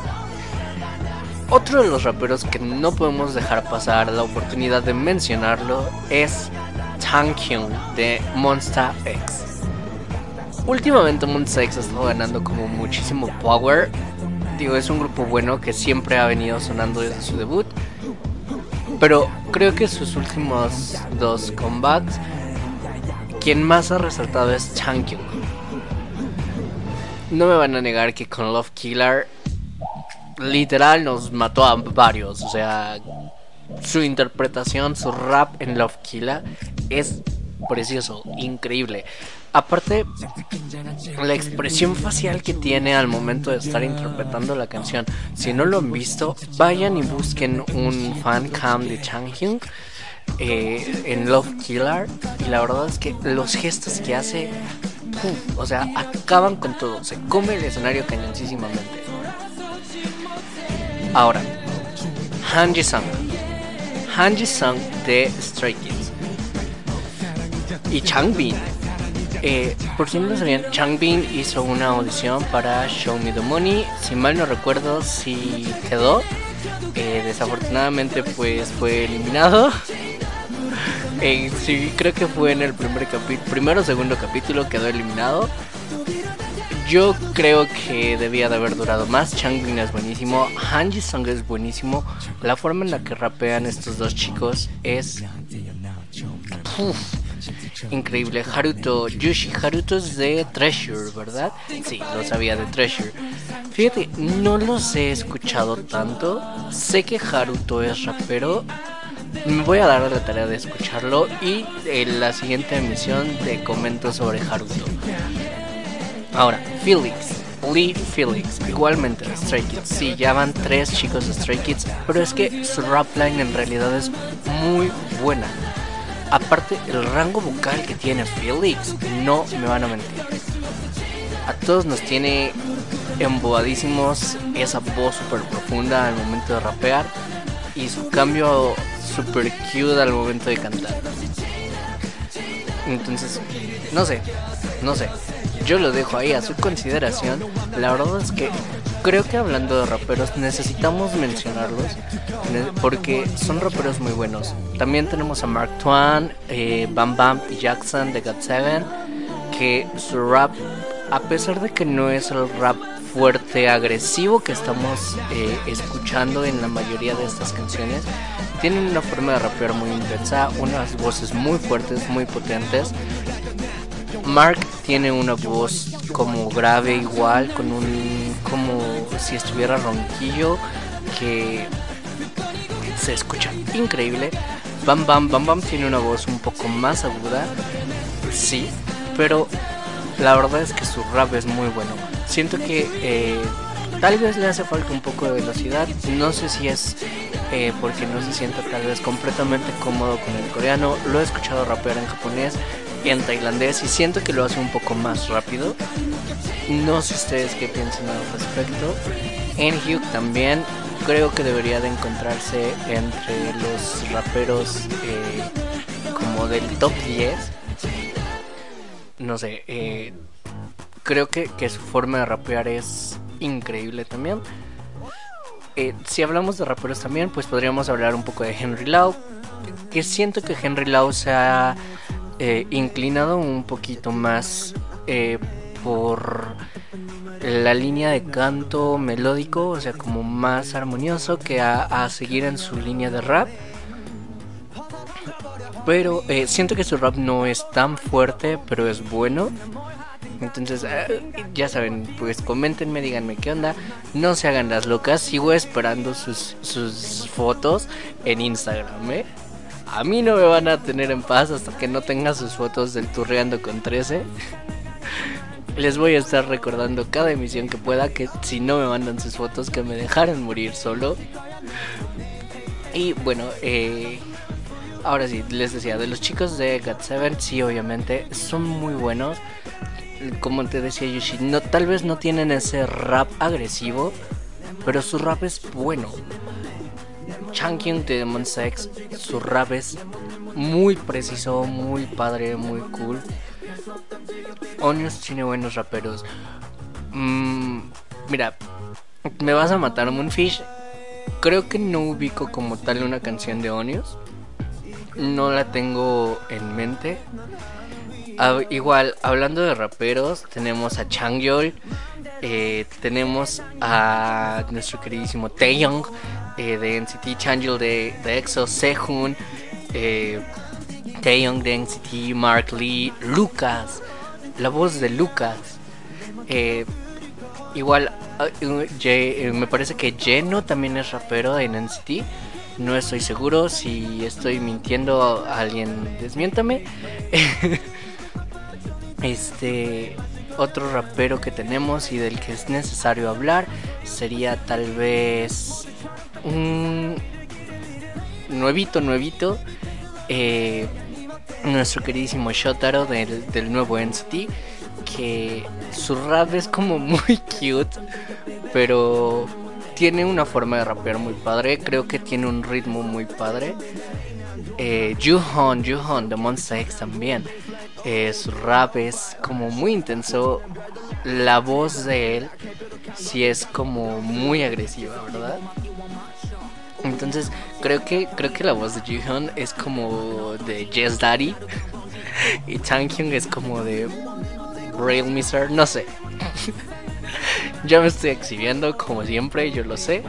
Otro de los raperos que no podemos dejar pasar la oportunidad de mencionarlo es Taekyung de Monsta X. Últimamente Monsta X ha estado ganando como muchísimo power. Digo, es un grupo bueno que siempre ha venido sonando desde su debut, pero creo que sus últimos dos comebacks, quien más ha resaltado es Taekyung. No me van a negar que con Love Killer literal nos mató a varios. O sea, su interpretación, su rap en Love Killer es precioso, increíble. Aparte, la expresión facial que tiene al momento de estar interpretando la canción. Si no lo han visto, vayan y busquen un fan cam de Taekyung eh, en Love Killer. Y la verdad es que los gestos que hace, pum, o sea, acaban con todo. Se come el escenario cañoncísimamente. Ahora, Han Ji-sung. Han Ji-sung de Stray Kids. Y Changbin. Eh, por si no lo sabían, Changbin hizo una audición para Show Me The Money. Si mal no recuerdo, si quedó. Eh, desafortunadamente, pues fue eliminado. eh, sí, creo que fue en el primer capítulo, primero o segundo capítulo quedó eliminado. Yo creo que debía de haber durado más. Changbin es buenísimo, Han Ji-sung es buenísimo. La forma en la que rapean estos dos chicos es uf, increíble. Haruto, Yushi Haruto es de Treasure, ¿verdad? Sí, lo sabía, de Treasure. Fíjate, no los he escuchado tanto. Sé que Haruto es rapero. Me voy a dar la tarea de escucharlo y en la siguiente emisión te comento sobre Haruto. Ahora, Felix, Lee Felix, igualmente de Stray Kids. Sí, ya van tres chicos de Stray Kids, pero es que su rap line en realidad es muy buena. Aparte, el rango vocal que tiene Felix, no me van a mentir. A todos nos tiene embobadísimos esa voz súper profunda al momento de rapear y su cambio super cute al momento de cantar. Entonces, no sé, no sé. Yo lo dejo ahí a su consideración. La verdad es que creo que hablando de raperos necesitamos mencionarlos porque son raperos muy buenos. También tenemos a Mark Twain, eh, Bam Bam y Jackson de God seven, que su rap, a pesar de que no es el rap fuerte, agresivo que estamos eh, escuchando en la mayoría de estas canciones, tienen una forma de rapear muy intensa, unas voces muy fuertes, muy potentes. Mark tiene una voz como grave igual, con un como si estuviera ronquillo, que se escucha increíble. Bam Bam Bam Bam tiene una voz un poco más aguda, sí, pero la verdad es que su rap es muy bueno. Siento que eh, tal vez le hace falta un poco de velocidad, no sé si es eh, porque no se sienta tal vez completamente cómodo con el coreano. Lo he escuchado rapear en japonés y en tailandés y siento que lo hace un poco más rápido. No sé ustedes qué piensan al respecto. En Hyuk también creo que debería de encontrarse entre los raperos eh, como del top diez. No sé, eh, creo que, que su forma de rapear es increíble también. Eh, si hablamos de raperos también, pues podríamos hablar un poco de Henry Lau, que siento que Henry Lau se ha eh, inclinado un poquito más eh, por la línea de canto melódico, o sea, como más armonioso que a, a seguir en su línea de rap. Pero eh, siento que su rap no es tan fuerte, pero es bueno. Entonces, eh, ya saben, pues coméntenme, díganme qué onda. No se hagan las locas, sigo esperando sus, sus fotos en Instagram, ¿eh? A mí no me van a tener en paz hasta que no tenga sus fotos del Turreando con trece. Les voy a estar recordando cada emisión que pueda que si no me mandan sus fotos, que me dejaran morir solo. Y bueno, eh... ahora sí, les decía, de los chicos de got seven, sí, obviamente, son muy buenos. Como te decía Yushi, no, tal vez no tienen ese rap agresivo, pero su rap es bueno. Changkyung de Monsta X, su rap es muy preciso, muy padre, muy cool. Onios tiene buenos raperos. Mm, mira, me vas a matar, Moonfish. Creo que no ubico como tal una canción de Onios. No la tengo en mente. Ah, igual, hablando de raperos, tenemos a Changyol, eh, tenemos a nuestro queridísimo Taeyong eh, de N C T, Changyol de, de EXO, Sehun, eh, Taeyong de N C T, Mark Lee, Lucas, la voz de Lucas. Eh, igual, uh, Ye, eh, me parece que Jeno también es rapero en N C T. No estoy seguro, si estoy mintiendo, alguien desmiéntame. Este, otro rapero que tenemos y del que es necesario hablar sería tal vez un nuevito, nuevito, eh, nuestro queridísimo Shotaro del, del nuevo N C T, que su rap es como muy cute, pero tiene una forma de rapear muy padre. Creo que tiene un ritmo muy padre. eh, Juhon, Juhon de Monsta X también, eh, su rap es como muy intenso. La voz de él sí es como muy agresiva, ¿verdad? Entonces creo que creo que la voz de Juhon es como de Yes Daddy y Changkyung es como de Rail Mister, no sé. Ya me estoy exhibiendo como siempre, yo lo sé.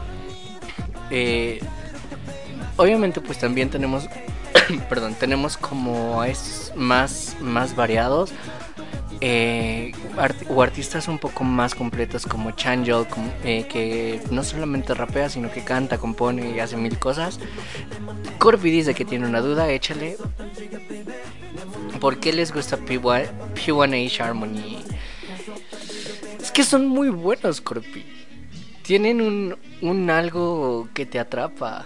Eh, obviamente pues también tenemos perdón, tenemos como a estos más, más variados, eh, art- o artistas un poco más completos como Changyol, como, eh, que no solamente rapea sino que canta, compone y hace mil cosas. Corby dice que tiene una duda, échale. ¿Por qué les gusta P one H Harmony? Es que son muy buenos, Corby. Tienen un, un algo que te atrapa.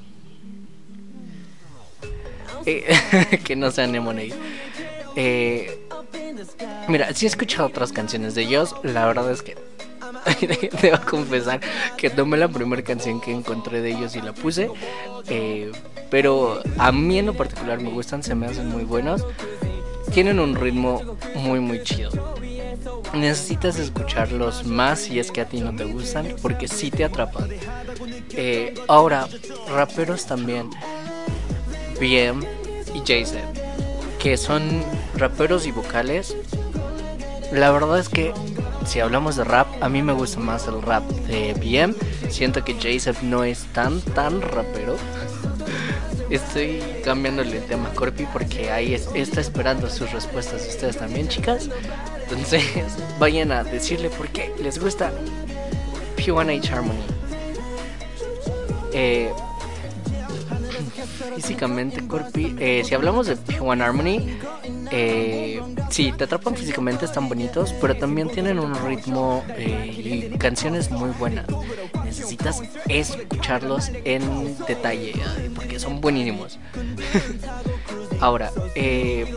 Eh, que no sea Lemonade. Eh, mira, sí he escuchado otras canciones de ellos. La verdad es que debo confesar que tomé la primera canción que encontré de ellos y la puse. Eh, pero a mí en lo particular me gustan, se me hacen muy buenos. Tienen un ritmo muy muy chido. Necesitas escucharlos más si es que a ti no te gustan, porque sí te atrapan. Eh, ahora, raperos también, B M y J-Z, que son raperos y vocales. La verdad es que si hablamos de rap, a mí me gusta más el rap de B M. Siento que J-Z no es tan tan rapero. Estoy cambiándole el tema a Corpi porque ahí es, está esperando sus respuestas de ustedes también, chicas. Entonces vayan a decirle por qué les gusta P uno H Harmony. Eh, físicamente, Corpi, eh, si hablamos de P uno Harmony, eh, sí, te atrapan físicamente, están bonitos, pero también tienen un ritmo eh, y canciones muy buenas. Necesitas escucharlos en detalle, eh, porque son buenísimos. Ahora, eh,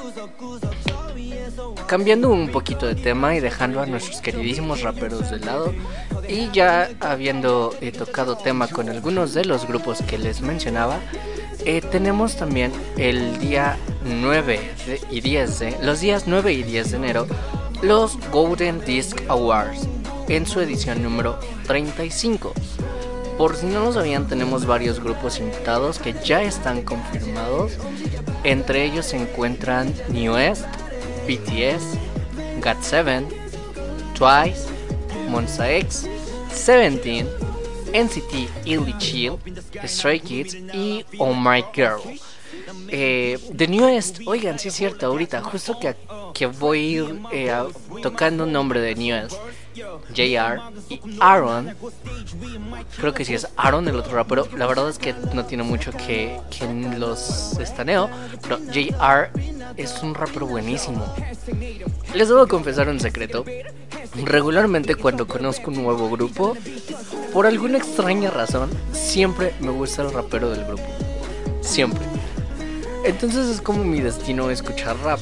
cambiando un poquito de tema y dejando a nuestros queridísimos raperos de lado, y ya habiendo eh, tocado tema con algunos de los grupos que les mencionaba, eh, tenemos también el día nueve de, y diez de, los días nueve y diez de enero, los Golden Disc Awards en su edición número treinta y cinco. Por si no lo sabían, tenemos varios grupos invitados que ya están confirmados. Entre ellos se encuentran NU'EST, B T S, got seven, Twice, Monsta X, Seventeen, N C T Illy Chill, Stray Kids y Oh My Girl. Eh, de NU'EST, oigan, sí es cierto, ahorita, justo que, que voy a ir eh, a, tocando un nombre de NU'EST, J R y Aaron, creo que sí es Aaron el otro rapero, la verdad es que no tiene mucho que, que los estaneo, pero J R es un rapero buenísimo. Les debo confesar un secreto: regularmente cuando conozco un nuevo grupo, por alguna extraña razón, siempre me gusta el rapero del grupo, siempre. Entonces es como mi destino escuchar rap.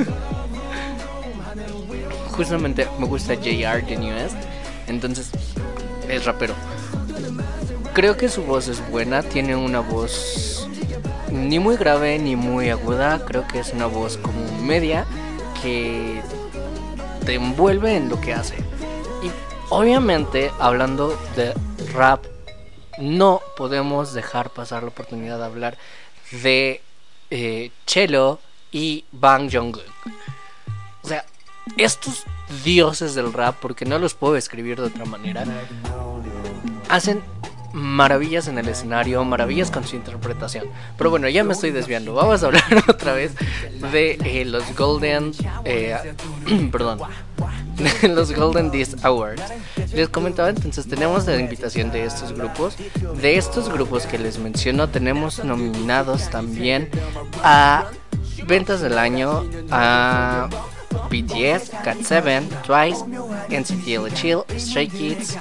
Justamente me gusta J R de NU'EST, entonces es rapero. Creo que su voz es buena, tiene una voz ni muy grave ni muy aguda, creo que es una voz como media que te envuelve en lo que hace. Y obviamente, hablando de rap, no podemos dejar pasar la oportunidad de hablar de eh, Chelo y Bang Jung-kook. O sea, estos dioses del rap, porque no los puedo escribir de otra manera, hacen maravillas en el escenario, maravillas con su interpretación. Pero bueno, ya me estoy desviando. Vamos a hablar otra vez de eh, los Golden eh, perdón de los Golden Disc Awards. Les comentaba, entonces tenemos la invitación de estos grupos. De estos grupos que les menciono, tenemos nominados también a ventas del año a B T S, got seven, Twice, N C T Illy Chill, Stray Kids.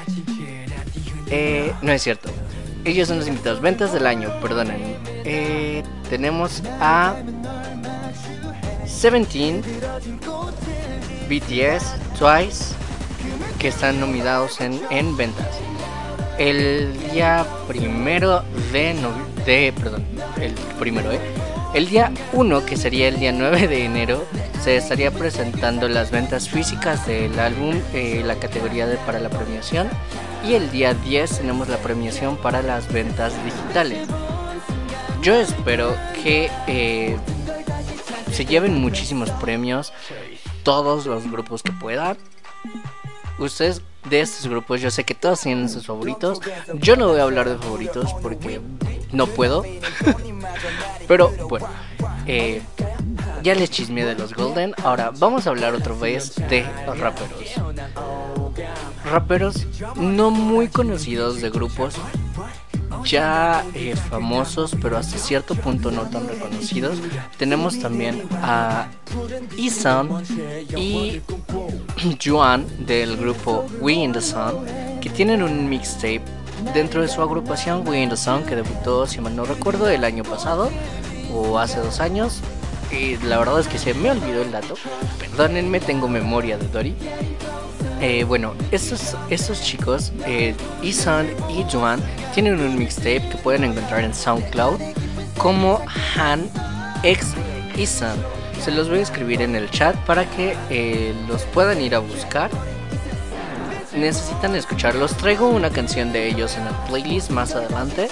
Eh, no es cierto, ellos son los invitados. Ventas del año, perdonen. Eh, tenemos a Seventeen, B T S, Twice, que están nominados en, en ventas. El día primero de, no, de perdón, el primero, eh. El día uno, que sería el día nueve de enero, se estaría presentando las ventas físicas del álbum, eh, la categoría de para la premiación. Y el día diez tenemos la premiación para las ventas digitales. Yo espero que eh, se lleven muchísimos premios, todos los grupos que puedan. Ustedes de estos grupos, yo sé que todos tienen sus favoritos. Yo no voy a hablar de favoritos porque no puedo. Pero bueno, eh, ya les chismeé de los Golden. Ahora vamos a hablar otra vez de raperos. Raperos no muy conocidos, de grupos ya eh, famosos, pero hasta cierto punto no tan reconocidos. Tenemos también a Isan y Juan del grupo We in the Sun, que tienen un mixtape dentro de su agrupación We in the Sun, que debutó, si mal no recuerdo, el año pasado o hace dos años. Y la verdad es que se me olvidó el dato, perdónenme, tengo memoria de Dory. Eh, bueno, estos, estos chicos, eh, Isan y Juan, tienen un mixtape que pueden encontrar en SoundCloud como Han X Isan. Se los voy a escribir en el chat para que eh, los puedan ir a buscar. Necesitan escucharlos. Traigo una canción de ellos en la playlist más adelante.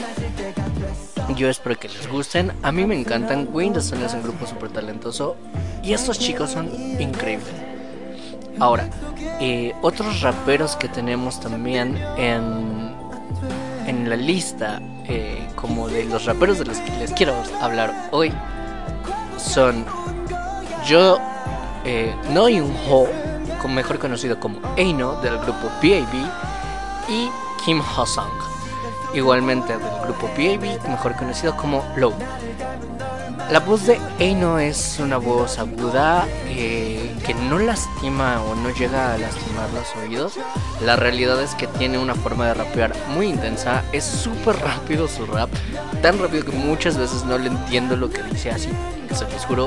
Yo espero que les gusten. A mí me encantan. We in the Sun es un grupo súper talentoso y estos chicos son increíbles. Ahora, eh, otros raperos que tenemos también en, en la lista, eh, como de los raperos de los que les quiero hablar hoy, son... Yo eh, No Young Ho, mejor conocido como Aino, del grupo P A B, y Kim Ho-sung, igualmente del grupo P A B, mejor conocido como Low. La voz de Aino es una voz aguda eh, que no lastima o no llega a lastimar los oídos. La realidad es que tiene una forma de rapear muy intensa. Es súper rápido su rap, tan rápido que muchas veces no le entiendo lo que dice, así se los juro.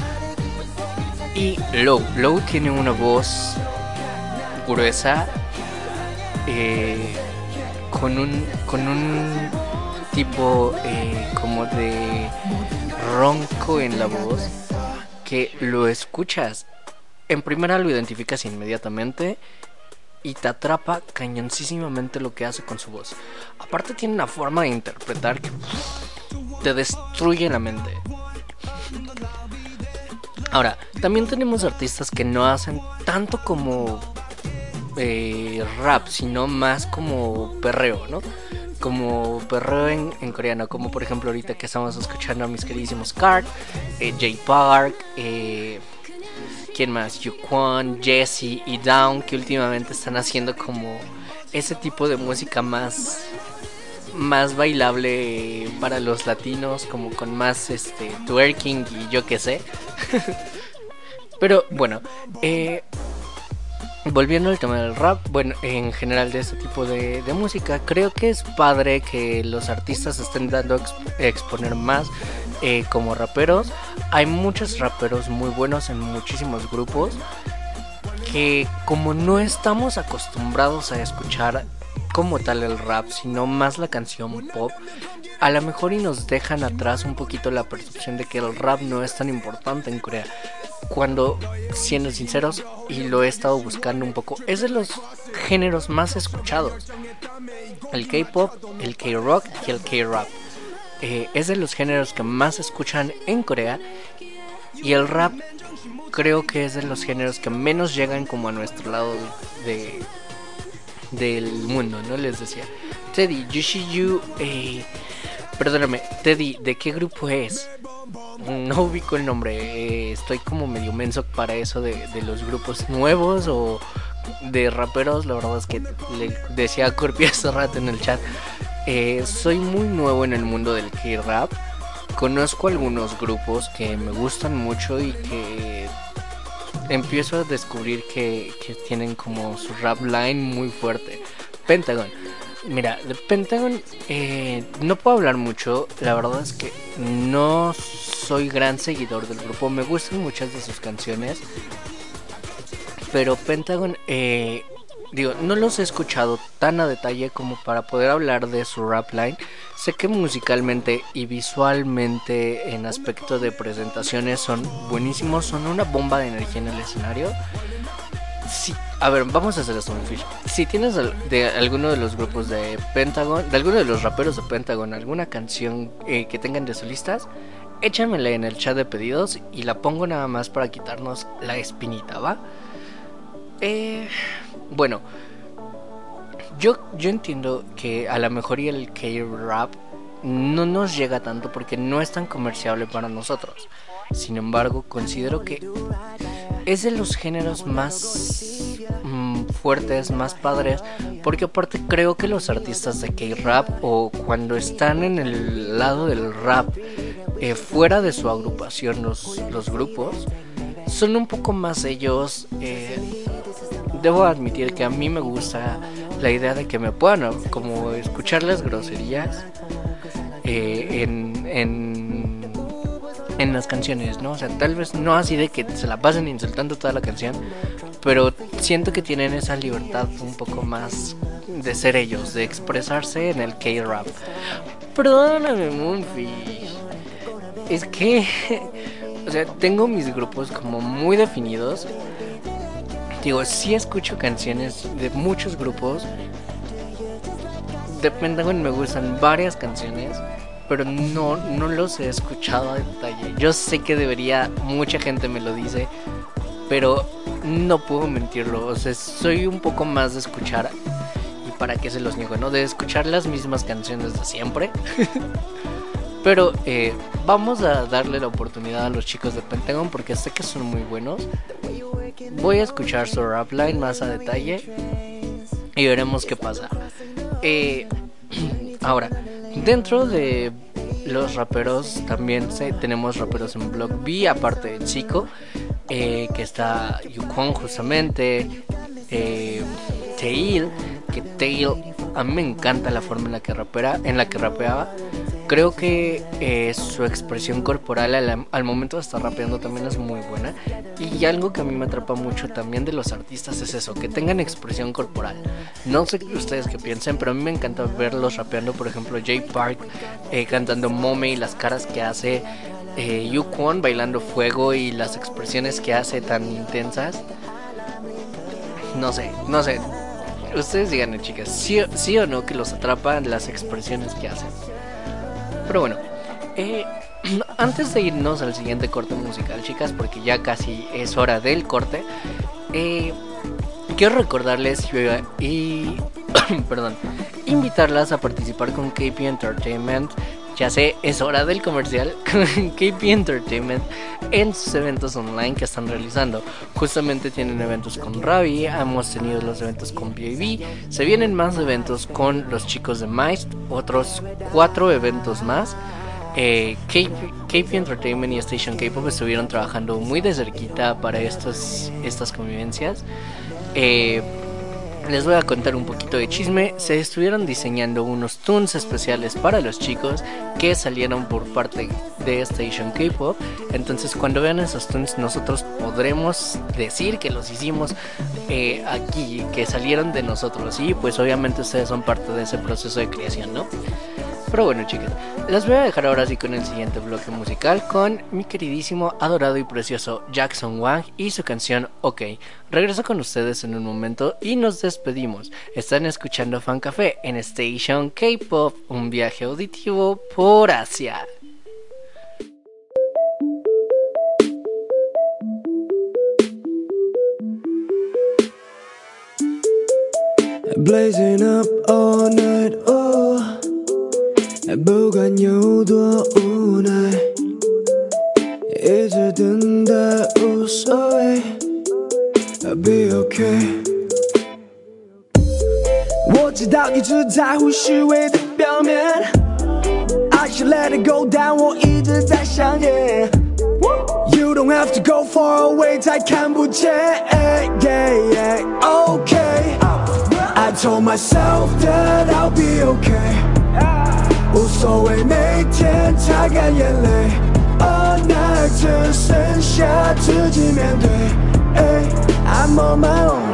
Y Low, Low tiene una voz gruesa, eh, con un con un tipo eh, como de ronco en la voz, que lo escuchas, en primera lo identificas inmediatamente y te atrapa cañoncísimamente lo que hace con su voz. Aparte tiene una forma de interpretar que te destruye la mente. Ahora, también tenemos artistas que no hacen tanto como eh, rap, sino más como perreo, ¿no? Como perreo en, en coreano, como por ejemplo ahorita que estamos escuchando a mis queridísimos Card, eh, Jay Park, eh, ¿quién más? Yukwon, Jesse y Down, que últimamente están haciendo como ese tipo de música más más bailable para los latinos, como con más este twerking y yo qué sé. Pero bueno, eh volviendo al tema del rap, bueno, en general de este tipo de, de música, creo que es padre que los artistas estén dando a exp- exponer más eh, como raperos. Hay muchos raperos muy buenos en muchísimos grupos que, como no estamos acostumbrados a escuchar como tal el rap, sino más la canción pop, a lo mejor y nos dejan atrás un poquito la percepción de que el rap no es tan importante en Corea, cuando, siendo sinceros, y lo he estado buscando un poco, es de los géneros más escuchados. El K-pop, el K-rock y el K-rap eh, es de los géneros que más se escuchan en Corea, y el rap creo que es de los géneros que menos llegan como a nuestro lado de del mundo, ¿no? Les decía, Teddy, Yushiyu, eh, perdóname, Teddy, ¿de qué grupo es? No ubico el nombre, eh, estoy como medio menso para eso de, de los grupos nuevos o de raperos. La verdad es que le decía a Corpi hace rato en el chat, eh, soy muy nuevo en el mundo del K-rap. Conozco algunos grupos que me gustan mucho y que empiezo a descubrir que, que tienen como su rap line muy fuerte. Pentagon. Mira, de Pentagon eh, no puedo hablar mucho. La verdad es que no soy gran seguidor del grupo. Me gustan muchas de sus canciones, pero Pentagon, eh, digo, no los he escuchado tan a detalle como para poder hablar de su rap line. Sé que musicalmente y visualmente, en aspecto de presentaciones, son buenísimos. Son una bomba de energía en el escenario. Sí, a ver, vamos a hacer esto, Fish. Si tienes de alguno de los grupos de Pentagon, de alguno de los raperos de Pentagon, alguna canción eh, que tengan de solistas, échamela en el chat de pedidos y la pongo nada más para quitarnos la espinita, ¿va? Eh, bueno, yo, yo entiendo que a lo mejor y el K-rap no nos llega tanto porque no es tan comerciable para nosotros. Sin embargo, considero que es de los géneros más mmm, fuertes, más padres, porque aparte creo que los artistas de K-rap, o cuando están en el lado del rap, eh, fuera de su agrupación, los, los grupos, son un poco más ellos. eh, Debo admitir que a mí me gusta la idea de que me puedan como escuchar las groserías eh, en, en, en las canciones, ¿no? O sea, tal vez no así de que se la pasen insultando toda la canción, pero siento que tienen esa libertad un poco más de ser ellos, de expresarse en el K-rap. Perdóname, Moonfish. Es que, o sea, tengo mis grupos como muy definidos. Digo, sí escucho canciones de muchos grupos. De Pentagon me gustan varias canciones, pero no, no los he escuchado a detalle. Yo sé que debería, mucha gente me lo dice, pero no puedo mentirlo. O sea, soy un poco más de escuchar, y para qué se los niego, ¿no? De escuchar las mismas canciones de siempre. Pero, eh, vamos a darle la oportunidad a los chicos de Pentagon porque sé que son muy buenos. Voy a escuchar su rap line más a detalle y veremos qué pasa. Eh, ahora, dentro de los raperos también sé, tenemos raperos en Block B, aparte de Chico, eh, que está Yukon justamente, eh, Tail, que Tail, a mí me encanta la forma en la que rapera, en la que rapeaba. Creo que eh, su expresión corporal al, al momento de estar rapeando también es muy buena. Y algo que a mí me atrapa mucho también de los artistas es eso, que tengan expresión corporal. No sé ustedes qué piensen, pero a mí me encanta verlos rapeando. Por ejemplo, Jay Park eh, cantando Mome y las caras que hace, eh, Yukon bailando Fuego y las expresiones que hace tan intensas. No sé, no sé. Ustedes díganme, chicas, sí, sí o no que los atrapan las expresiones que hacen. Pero bueno, eh, antes de irnos al siguiente corte musical, chicas, porque ya casi es hora del corte, eh, quiero recordarles y, y perdón, invitarlas a participar con K P Entertainment. Ya sé, es hora del comercial con K P Entertainment en sus eventos online que están realizando. Justamente tienen eventos con Ravi, hemos tenido los eventos con B A B, se vienen más eventos con los chicos de Mice, otros cuatro eventos más. eh, K P, K P Entertainment y Station K-Pop estuvieron trabajando muy de cerquita para estos, estas convivencias. eh, Les voy a contar un poquito de chisme. Se estuvieron diseñando unos tunes especiales para los chicos que salieron por parte de Station K-Pop. Entonces cuando vean esos tunes nosotros podremos decir que los hicimos eh, aquí, que salieron de nosotros. Y pues obviamente ustedes son parte de ese proceso de creación, ¿no? Pero bueno, chicas, las voy a dejar ahora sí con el siguiente bloque musical con mi queridísimo, adorado y precioso Jackson Wang y su canción OK. Regreso con ustedes en un momento y nos despedimos. Están escuchando Fan Café en Station K-Pop, un viaje auditivo por Asia. Blazing up all night, oh 不管有多无奈，一直等待无所谓 I'll be okay 我知道你只在乎虚伪的表面 I should let it go 但我一直在想念 You don't have to go far away 才看不见 Okay I told myself that I'll be okay 无所谓每天擦干眼泪 All night 只剩下自己面对 I'm on my own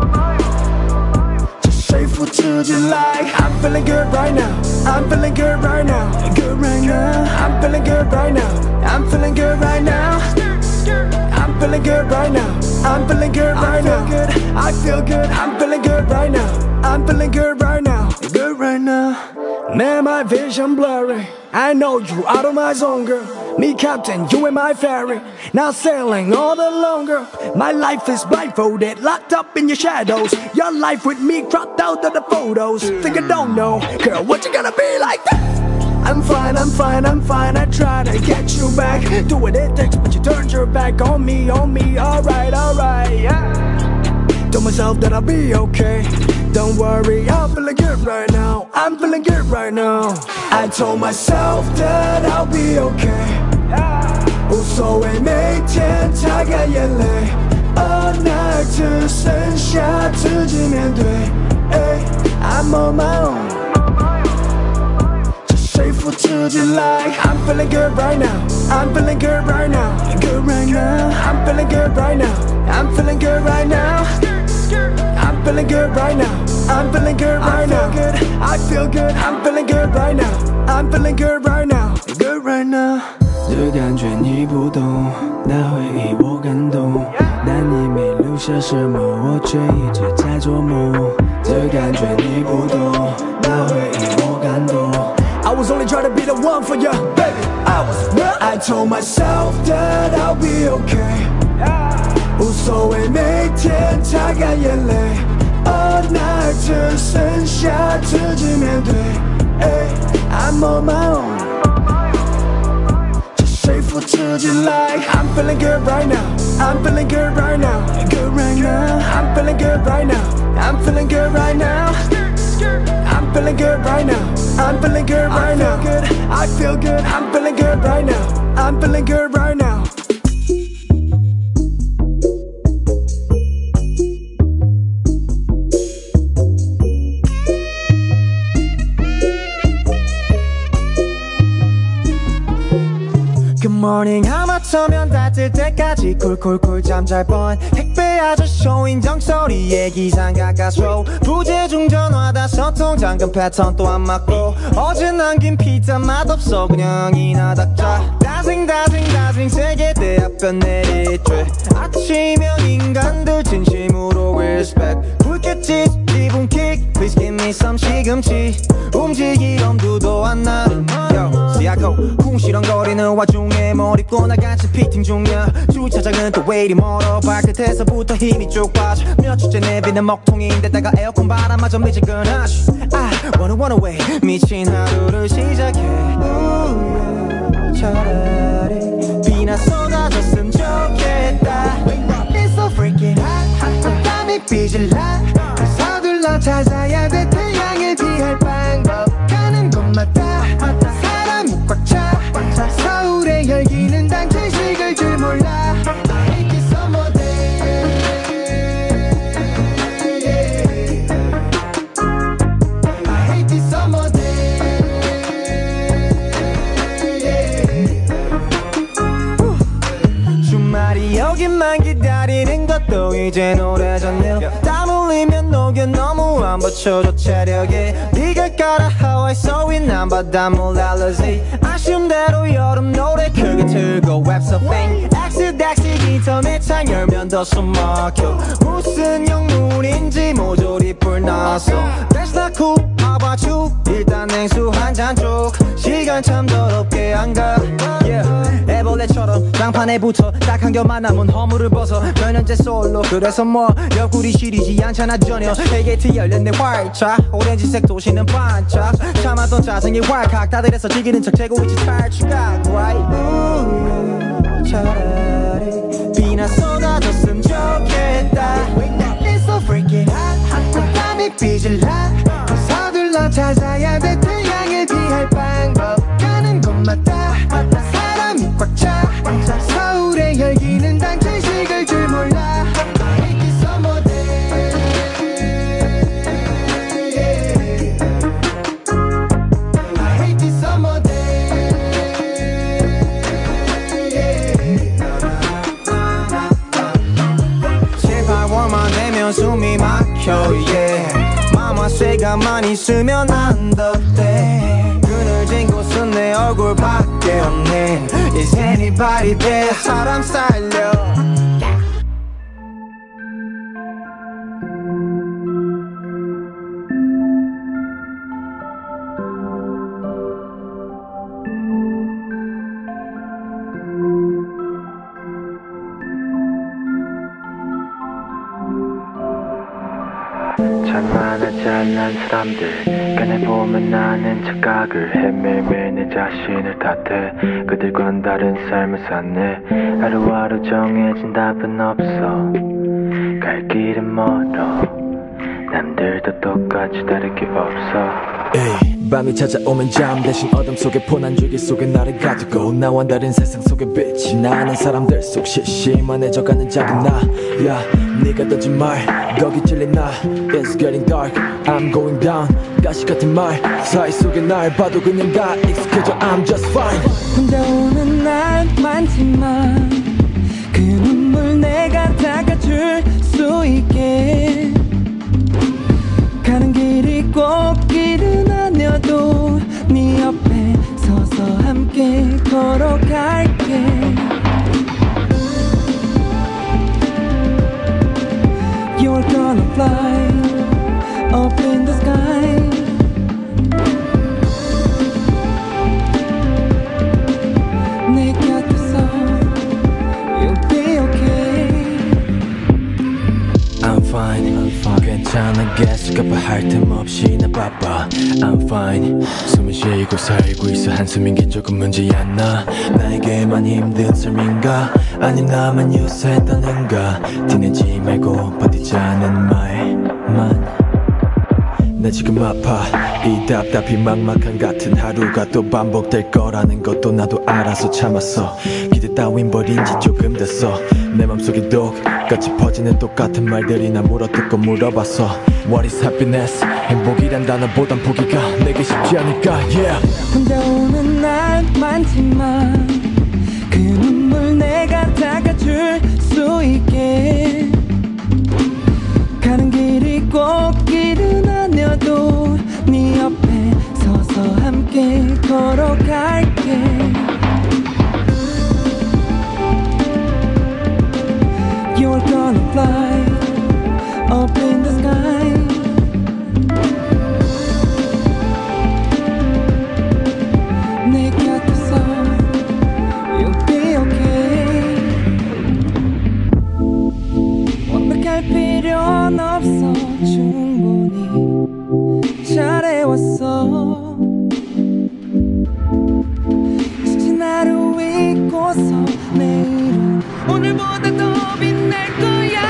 只说服自己 like I'm feeling good right now I'm feeling good right now Good right now I'm feeling good right now I'm feeling good right now I'm feeling good right now I'm feeling good right now I feel good I'm feeling good right now I'm feeling good right now Good right now Man, my vision blurry I know you out of my zone, girl Me captain, you in my ferry Now sailing all the longer My life is blindfolded Locked up in your shadows Your life with me cropped out of the photos Think I don't know Girl, what you gonna be like that? I'm fine, I'm fine, I'm fine I try to get you back Do what it takes But you turned your back on me, on me Alright, alright, yeah Told myself that I'll be okay Don't worry, I'm feeling good right now I'm feeling good right now I told myself that I'll be okay 无所谓每天擦干眼泪 All night 只剩下自己面对 I'm on my own 只说服自己 like I'm feeling good right now I'm feeling good right now Good right now I'm feeling good right now I'm feeling good right now I'm feeling good right now I'm feeling good right now I feel good I'm feeling good right now I'm feeling good right now Good right now 这感觉你不懂那回忆我感动但你没留下什么我却一直在做梦这感觉你不懂那回忆我感动 I was only trying to be the one for you baby I was real I told myself that I'll be okay 无所谓每天擦干眼泪 All night 只剩下自己面对 I'm on my own treat you like I'm feeling good right now I'm feeling good right now Good right now I'm feeling good right now I'm feeling good right now I'm feeling good right now I'm feeling good right now I feel good I'm feeling good right now I'm feeling good right now Good morning 하마터면 닿을 때까지 쿨쿨쿨 잠잘 뻔 택배 아저씨 인정 소리에 기상 가까스로 부재중 전화다 소통 잠금 패턴 또 안 맞고 어제 남긴 피자 맛없어 그냥 이나 닥자 다싱 다싱 다싱 세계대학교 내리쬐 아침형 인간들 진심으로 respect 불켰지 기분킥 Please give me some 시금치 움직이 엄두도 안 나 Yo 시야코 궁시렁거리는 와중에 머리꼬 나같이 피팅 중이야 주차장은 또 왜 이리 멀어 발끝에서부터 힘이 쭉 빠져 몇 주째 내비는 먹통인데다가 에어컨 바람마저 미지근하시 I wanna wanna way 미친 하루를 시작해 Ooh, 차라리 비나 쏟아졌으면 좋겠다 It's so freaking hot 땀이 삐질라 서둘러 찾아야 돼 태양을 피할 방법 가는 곳마다 사람이 꽉 차 서울의 열기는 당최 식을 줄 몰라 I hate this summer day I hate this summer day 주말이 오기만 기다리는 것도 이젠 오래전이야 땀 흘리면 녹여 너무 안 받쳐줘 체력에 네가 깔아 하와이 소위난 바닷물 알러지 아쉬운 대로 여름 노래 크게 틀고 웹서핑 엑스닥시 기타 매창 열면 더 숨막혀 무슨 영문인지 모조리 뿔났어 That's not cool how about you 일단 냉수 한잔 쭉 시간 참 더럽게 안가 yeah. 애벌레처럼 장판에 붙어 딱 한 겹만 남은 허물을 벗어 변현재 솔로 그래서 뭐 옆구리 시리지 않잖아 전혀 헬게이트 열렸네 활짝 오렌지색 도시는 반짝 참았던 짜증이 활칵 다들에서 즐기는 척 재고 있지 탈출각 right Ooh, 차라리 비나 쏟아졌으면 좋겠다 It's so freaking hot 땀이 삐질라 서둘러 찾아야 돼 태양을 피할 방법 가는 곳마다 사람이 꽉 차 서울의 열기는 당최 식을 줄 몰라 I hate this summer day I hate this summer day 제발 월만 내면 숨이 막혀 yeah 맘과 쇠가만 있으면 안 덥대 그늘진 곳은 내 얼굴밖에 없네 Is anybody there 사람 살려 장난하 잘난 사람들 꺼내보면 나는 착각을 해 매일매일 내 자신을 탓해 그들과는 다른 삶을 사네 하루하루 정해진 답은 없어 갈 길은 멀어 남들도 똑같이 다를 게 없어 에이, 밤이 찾아오면 잠 대신 어둠 속에 폰한 줄기 속에 나를 가두고 나와 다른 세상 속에 빛이 나는 사람들 속 실실만해져가는 작은 나 야, 네가 던진 말 거기 찔린 나 It's getting dark, I'm going down 가시 같은 말 사이 속에 날 봐도 그냥 다 익숙해져 I'm just fine 혼자 오는 날 많지만 그 눈물 내가 닦아줄 수 있게 가는 길이 꽃길은 아니어도 네 옆에 서서 함께 걸어갈게 You're gonna fly up in the sky 내 곁에서 You'll be okay I'm fine, I'm fine 괜찮아 괜찮아 guess까봐 할 틈 없이 나 바빠 I'm fine 숨을 쉬고 살고 있어 한숨인 게 조금 문제야 나 나에게만 힘든 삶인가 아님 나만 유사했다는가 티내지 말고 버티자는 말만 나 지금 아파 이 답답히 막막한 같은 하루가 또 반복될 거라는 것도 나도 알아서 참았어 기대 따윈 버린 지 조금 됐어 내 맘속에 독같이 퍼지는 똑같은 말들이 나 물어뜯고 물어봤어 What is happiness 행복이란 단어보단 포기가 내게 쉽지 않을까 yeah 혼자 오는 날 많지만 그 눈물 내가 닦아줄 수 있게 가는 길이 꽃길은 아니어도 네 옆에 서서 함께 걸어갈게 You're gonna fly up in the sky 내 곁에서 You'll be okay 완벽할 필요는 없어 충분히 잘해왔어 지친 하루 잊고서 내일은 오늘보다 더 빛날 거야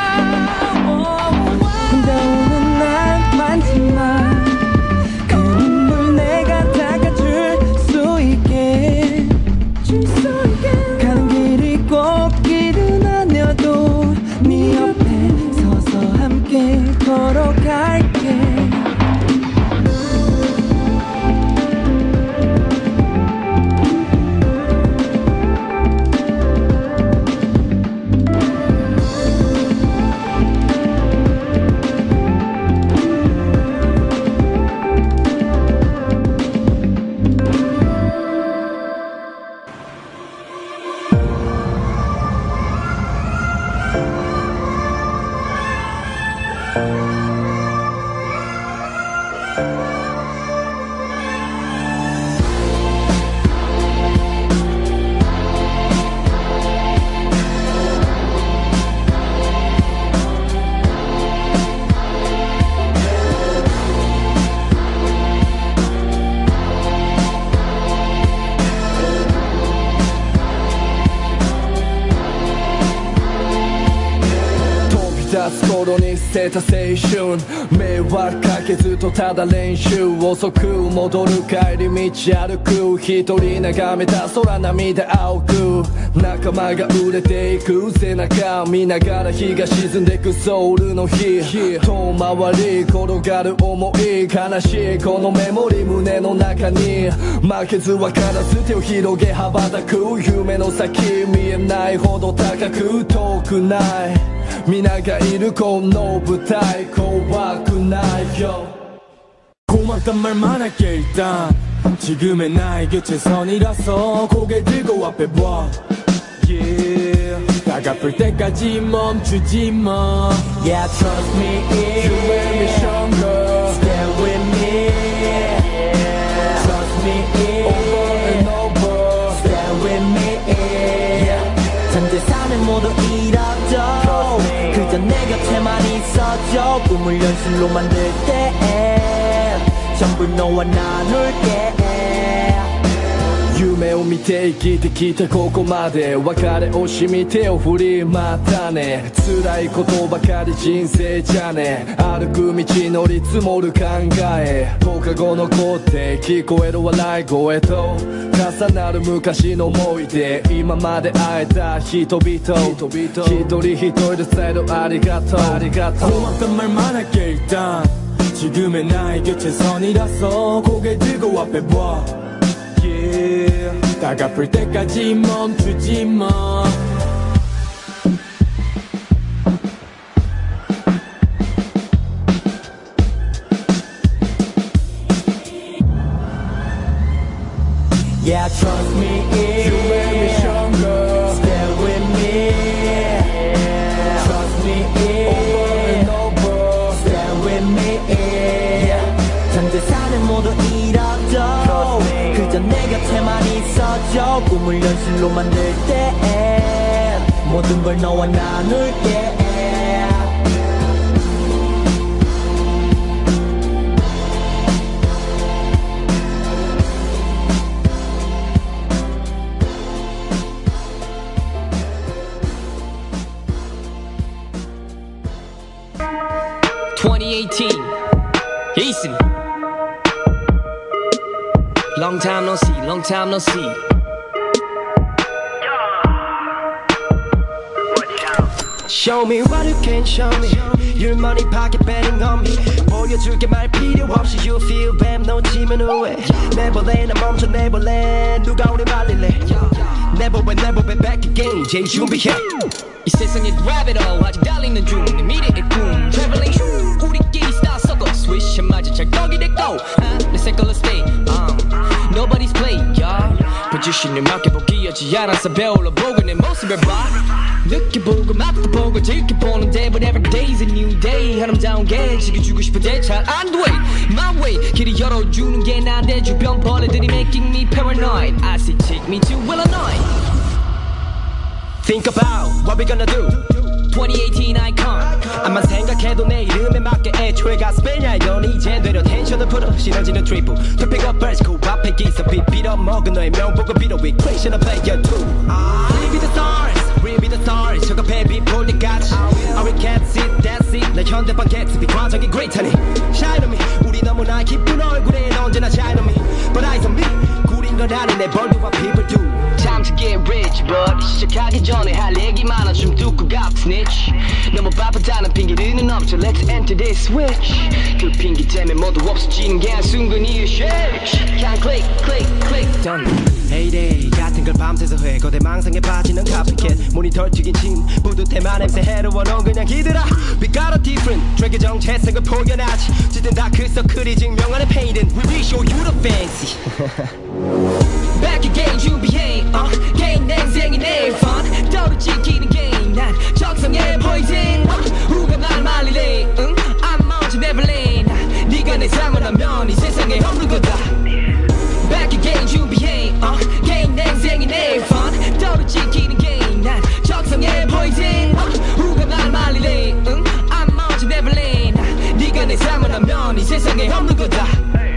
혼자 오는 날 많지만 그 눈물 내가 닦아줄 수 있게 가는 길이 꽃길은 아니어도 네 옆에 서서 함께 걸어갈게 捨てた青春迷惑かけずとただ練習遅く戻る帰り道歩く一人眺めた空涙青く仲間が売れていく背中見ながら日が沈んでくソウルの日遠回り転がる思い悲しいこのメモリ胸の中に負けず分からず手を広げ羽ばたく夢の先見えないほど高く遠くない皆がいるこの舞台怖くないよ고맙단 말만 할게 일단 지금의 나에게 최선이라서 고개 들고 앞에 봐 Yeah 따갑을 때까지 멈추지 마 Yeah trust me You make me stronger Stay with me Trust me Over and over Stay with me yeah. 전 재산을 모두 잃어도 그저 내 곁에만 있어줘 꿈을 현실로 만들 때 전부 너와 나눌게 夢を見て生きてきたここまで別れ惜しみ手を振りまたね辛いことばかり人生じゃね歩く道のり積もる考え放課後残って聞こえる笑い声と重なる昔の思い出今まで会えた人々一人一人で伝えるありがとう고맙단 말만 할게 일단 지금의 나에게 최선이라서 고개 들고 앞에 봐 Yeah 따갑을 때까지 멈추지 마 Yeah trust me You make me stronger Stay with me Trust me Over and over Stay with me 전 재산을 모두 잃어도 그저 내 곁에만 있어줘 꿈을 현실로 만들 때 모든 걸 너와 나눌게 eighteen. Easy. Long time no see, long time no see. Show me what you can show me. Your money pocket betting on me. 보여줄게 말 필요 없이 you feel bad 놓치면 후회. Neverland 난 멈춰 Neverland 누가 우리 말릴래. Never win never be back again 이제 준비해. 이 세상에 rabbit hole 아직 달리는 중 내 미래의 꿈 traveling 중 우리끼리 star 섞어 swish 맞아 찰떡이 됐고 내 색깔로 stay um, nobody's play y'all position을 맡겨보기였지 않았어 배울러 보고 내 모습을 봐 느껴보고 맡아보고 지켜보는데 but every day's a new day 아름다운 게 지켜주고 싶은데 잘 안 돼 my way 길을 열어주는 게 난데 주변 벌레들이 making me paranoid I say take me to Illinois Think about what we gonna do twenty eighteen icon 암만 생각해도 내 이름에 맞게 애초에 가스펠냐 이건 이제 되려 텐션을 풀어 시너지는 트리플 Flipping up verse 그 앞에 기사 빗 빌어먹은 너의 명복을 빌어 equation of player two We be the stars, we be the stars 저거 패비 볼 때까지 I will can't sit, that's it 내 현대판 객습이 과정이 great하니 Shine on me 우리 너무나 기쁜 얼굴에 언제나 shine on me But eyes on me 구린 건 아닌 내 벌드와 people do Time to get rich but 시작하기 전에 할 얘기 많아 좀 듣고 가 snitch 너무 바쁘다는 핑계는 없죠 Let's enter this switch 그 핑계 때문에 모두 없어지는 게 한순간이야 shit Can't click click click done Heyday 같은 걸 밤새서 해 거대 망상에 빠지는 카피캣 모니터 튀긴 침 뿌듯해만 냄새 해로워 넌 그냥 기들아 We got a different 트랙의 정체성을 포연하지 짙은 다크서클이 증명하는 painting We will show you the fancy Back again 준비해 uh, 게임 냉생이 내 fun 떠오르 지키는 게임 난 적성에 poison uh, 누가 날 말리래 응? I'm 먼저 Neverland 네가 내 상관하면 이 세상에 없는 거다 Back again 준비해 uh, 게임 냉생이 내 fun 떠오르 지키는 게임 난 적성에 poison uh, 누가 날 말리래 응? I'm 먼저 Neverland 네가 내 상관하면 이 세상에 없는 거다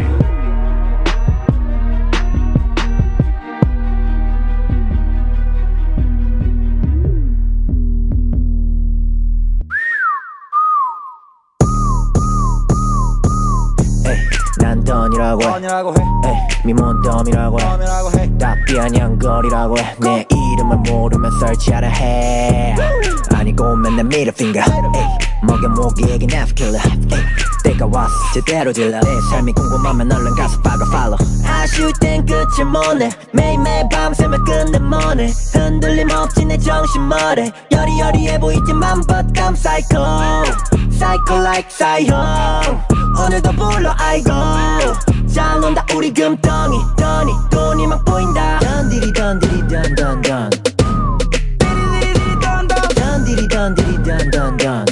난 던이라고 해 미몬덤이라고 해 답비한 양거리라고 해 내 이름을 모르면 설치하라 해 아니고 맨날 middle finger 먹여 모기에게 납킬러 때가 왔어 제대로 질러 내 삶이 궁금하면 얼른 가서 박아 follow 아쉬울 땐 끝을 못내 매일매일 밤새며 끝내 뭐네 흔들림 없지 내 정신 뭐래 여리여리해 보이지만 but I'm psycho Psycho like psycho 오늘도 불러 아이고 잘 논다 우리 금덩이 돈이 돈이 막 보인다 던디리 던디리 던던던 던디리 던디리 던던던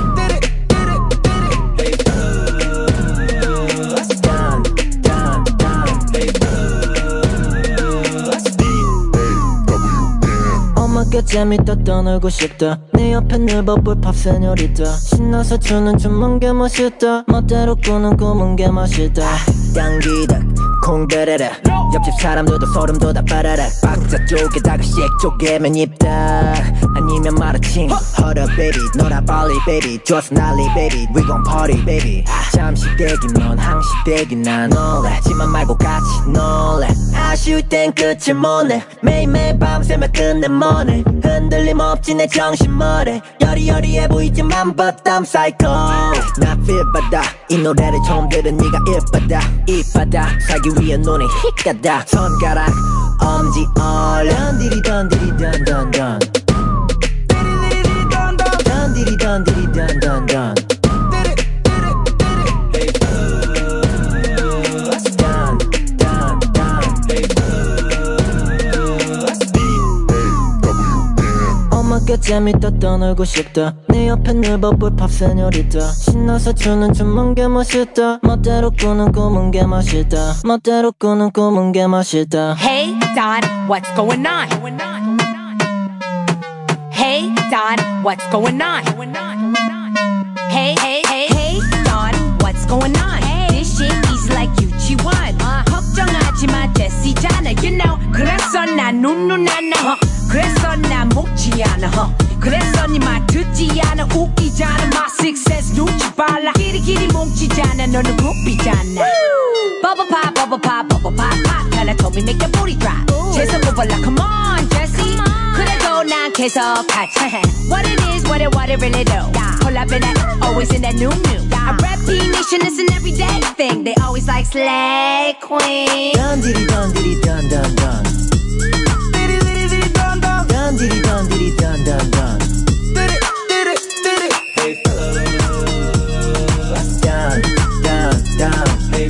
엄마께 재밌다 떠놀고 싶다 내 옆에 늘 버블 팝 세뇨리다 신나서 추는 춤은 게 멋있다 멋대로 꾸는 꿈은 게 멋있다 당기다 콩데레레 옆집 사람들도 소름 돋아 빠라라 박자 쪽에다가 쉑 쪼개면 입다 아니면 마라칭 Hold up baby 놀아 빨리 baby just 난리 baby We gon' party baby 잠시 대기 넌 항시 대기 난 놀래지만 말고 같이 놀래 아쉬울 땐 끝을 못내 매일매일 밤새며 끝내 뭐네 흔들림 없지 내 정신 뭐래 여리여리해 보이지만 but I'm psycho 나 feel 받아 이 노래를 처음 들은 네가 이쁘다 이쁘다 살기 위해 눈에 힙가다 손가락 엄지 얼른 던디리 던디리 던던던 던디리 던디리 던던던 엄마께 재밌다 떠놀고 싶다 내 옆에 늘 버블 팝 세뇨리다 신나서 추는 춤은 게 멋있다 멋대로 꾸는 꿈은 게 멋있다 멋대로 꾸는 꿈은 게 멋있다 Hey Don, what's going on? Hey Don, what's going on? Hey hey hey hey Don, what's going on? This shit is like 유치원 걱정하지 마 됐시잖아 You know 그래서 난 눈눈 안 나 그래서 난 먹지 않아 그래서 네 말 듣지 않아 웃기잖아 My six sense 눈치 빨라 끼리끼리 뭉치잖아 너는 굽이잖아 Bubble pop, bubble pop, bubble pop, pop Kinda told me make your booty drop 재서 뽑아라 come on Jessie 그래도 난 계속하지 What it is, what it, what it really do Pull up in that, always in that new new I rap P-Nation, it's an everyday thing They always like Slay Queen Dun diddy dun diddy dun dun dun Diddy diddy diddy dun dun Dun diddy dun diddy dun dun dun Diddy diddy diddy Hey Dun dun dun Hey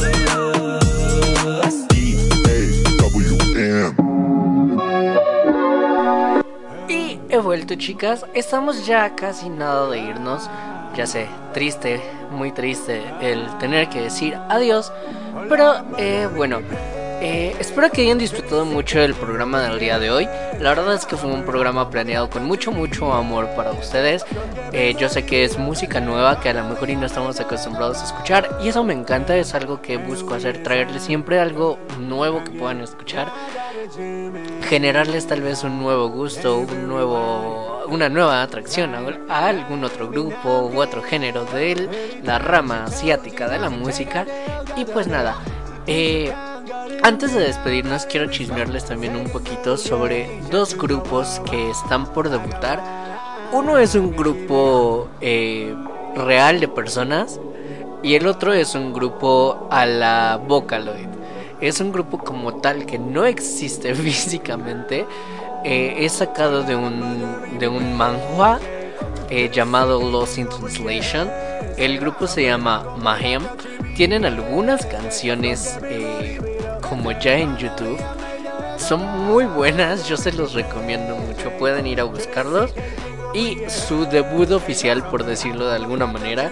Y he vuelto, chicas, estamos ya casi nada de irnos. Ya sé, triste, muy triste el tener que decir adiós. Pero eh, bueno, eh, espero que hayan disfrutado mucho del programa del día de hoy. La verdad es que fue un programa planeado con mucho, mucho amor para ustedes. eh, Yo sé que es música nueva que a lo mejor y no estamos acostumbrados a escuchar, y eso me encanta, es algo que busco hacer, traerles siempre algo nuevo que puedan escuchar, generarles tal vez un nuevo gusto, un nuevo, una nueva atracción a, a algún otro grupo u otro género de la rama asiática de la música. Y pues nada, eh, antes de despedirnos quiero chismearles también un poquito sobre dos grupos que están por debutar. Uno es un grupo eh, real de personas y el otro es un grupo a la Vocaloid. Es un grupo como tal que no existe físicamente. Eh, es sacado de un, de un manhwa eh, llamado Lost in Translation. El grupo se llama Mayhem. Tienen algunas canciones eh, como ya en YouTube. Son muy buenas, yo se los recomiendo mucho. Pueden ir a buscarlos. Y su debut oficial, por decirlo de alguna manera,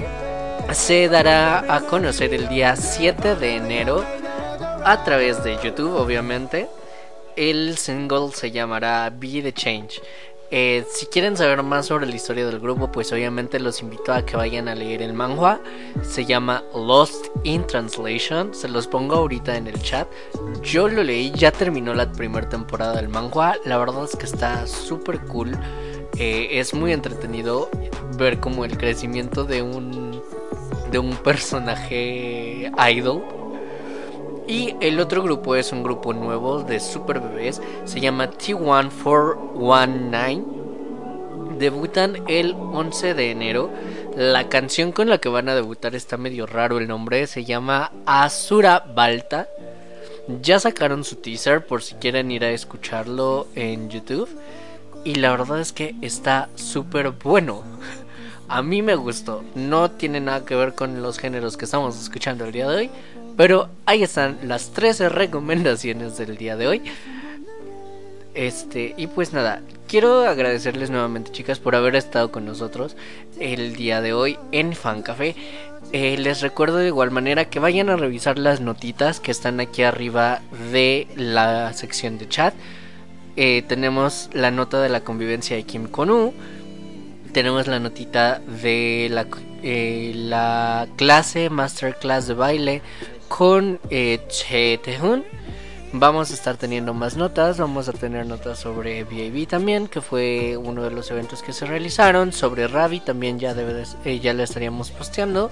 se dará a conocer el día siete de enero a través de YouTube, obviamente. El single se llamará Be The Change. Eh, si quieren saber más sobre la historia del grupo, pues obviamente los invito a que vayan a leer el manhwa. Se llama Lost in Translation. Se los pongo ahorita en el chat. Yo lo leí, ya terminó la primera temporada del manhwa. La verdad es que está súper cool. eh, Es muy entretenido ver como el crecimiento de un De un personaje idol. Y el otro grupo es un grupo nuevo de super bebés. Se llama T uno cuatro uno nueve. Debutan el once de enero. La canción con la que van a debutar está medio raro el nombre. Se llama Asura Balta. Ya sacaron su teaser por si quieren ir a escucharlo en YouTube. Y la verdad es que está súper bueno. A mí me gustó. No tiene nada que ver con los géneros que estamos escuchando el día de hoy, pero ahí están las trece recomendaciones del día de hoy. Este, y pues nada, quiero agradecerles nuevamente, chicas, por haber estado con nosotros el día de hoy en Fan Café. Eh, les recuerdo de igual manera que vayan a revisar las notitas que están aquí arriba de la sección de chat. Eh, tenemos la nota de la convivencia de Kim Kon-u. Tenemos la notita de la, eh, la clase, masterclass de baile con eh, Che Taehoon. Vamos a estar teniendo más notas. Vamos a tener notas sobre V I B también, que fue uno de los eventos que se realizaron. Sobre Ravi también ya, debe de, eh, ya la estaríamos posteando.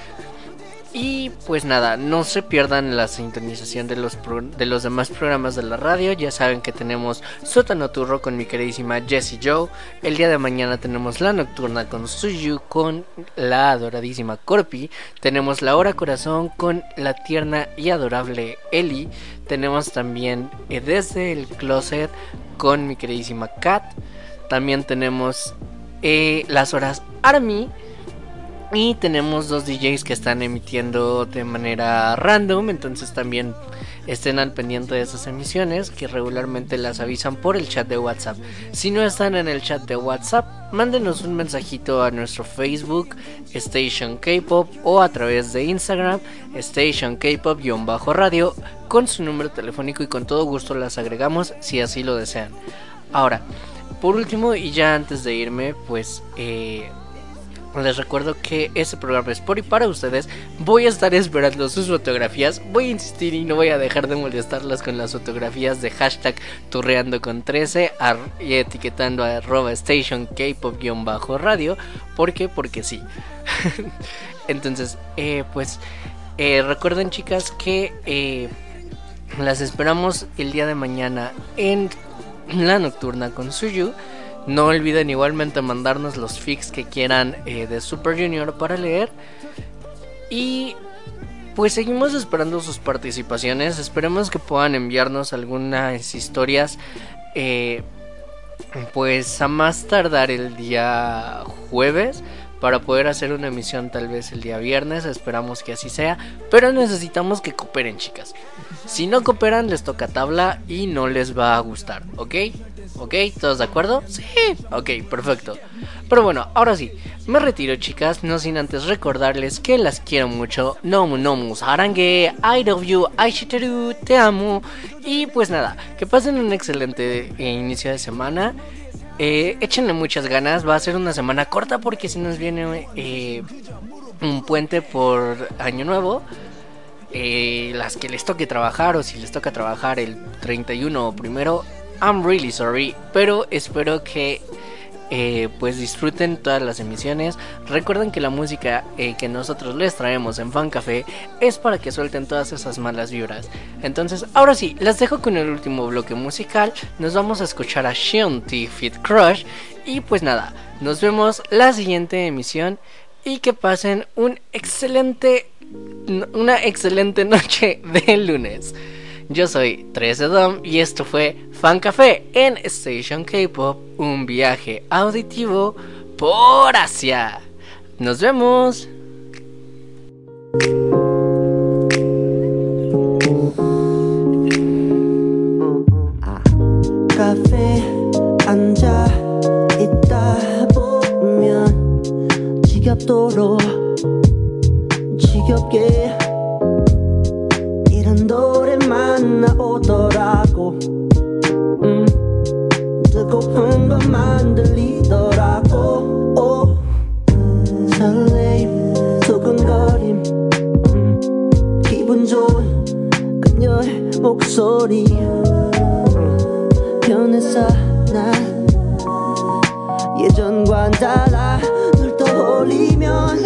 Y pues nada, no se pierdan la sintonización de los, pro, de los demás programas de la radio. Ya saben que tenemos Sótano Turro con mi queridísima Jessie Joe. El día de mañana tenemos La Nocturna con Suyu, con la adoradísima Corpi. Tenemos La Hora Corazón con la tierna y adorable Eli. Tenemos también eh, Desde el Closet con mi queridísima Kat. También tenemos eh, Las Horas Army. Y tenemos dos D Js que están emitiendo de manera random. Entonces también estén al pendiente de esas emisiones, que regularmente las avisan por el chat de WhatsApp. Si no están en el chat de WhatsApp, mándenos un mensajito a nuestro Facebook Station K-Pop, o a través de Instagram Station K-Pop-radio, con su número telefónico, y con todo gusto las agregamos si así lo desean. Ahora, por último y ya antes de irme, pues eh... les recuerdo que este programa es por y para ustedes. Voy a estar esperando sus fotografías. Voy a insistir y no voy a dejar de molestarlas con las fotografías de hashtag turreando con trece y etiquetando a arroba station K-pop-radio. ¿Por qué? Porque sí. Entonces, eh, pues eh, recuerden, chicas, que eh, las esperamos el día de mañana en la nocturna con Suyu. No olviden igualmente mandarnos los fics que quieran eh, de Super Junior para leer. Y pues seguimos esperando sus participaciones. Esperemos que puedan enviarnos algunas historias eh, pues a más tardar el día jueves, para poder hacer una emisión tal vez el día viernes. Esperamos que así sea, pero necesitamos que cooperen, chicas. Si no cooperan, les toca tabla y no les va a gustar, ¿ok? ¿Ok? ¿Todos de acuerdo? Sí. Ok, perfecto. Pero bueno, ahora sí, me retiro, chicas, no sin antes recordarles que las quiero mucho. Nomu nomu sarangue, I love you, aishiteru, te amo. Y pues nada, que pasen un excelente eh, inicio de semana. Eh, échenle muchas ganas. Va a ser una semana corta porque si nos viene eh, un puente por Año Nuevo. Eh, las que les toque trabajar, o si les toca trabajar el treinta y uno o primero, I'm really sorry, pero espero que eh, pues disfruten todas las emisiones. Recuerden que la música eh, que nosotros les traemos en Fan Café es para que suelten todas esas malas vibras. Entonces, ahora sí, las dejo con el último bloque musical. Nos vamos a escuchar a Shionti Fit Crush. Y pues nada, nos vemos la siguiente emisión. Y que pasen un excelente, una excelente noche de lunes. Yo soy trece Dom y esto fue Fan Café en Station K-Pop, un viaje auditivo por Asia. Nos vemos. 카페 앉아 있다 보면 지겹도록 지겹게 이런 노래만 나오더라고. 음, 뜨거운 것만 들리더라고. 오, 설레임 두근거림 음, 기분 좋은 그녀의 목소리 음, 변했어 난 예전과는 달라. 널 떠올리면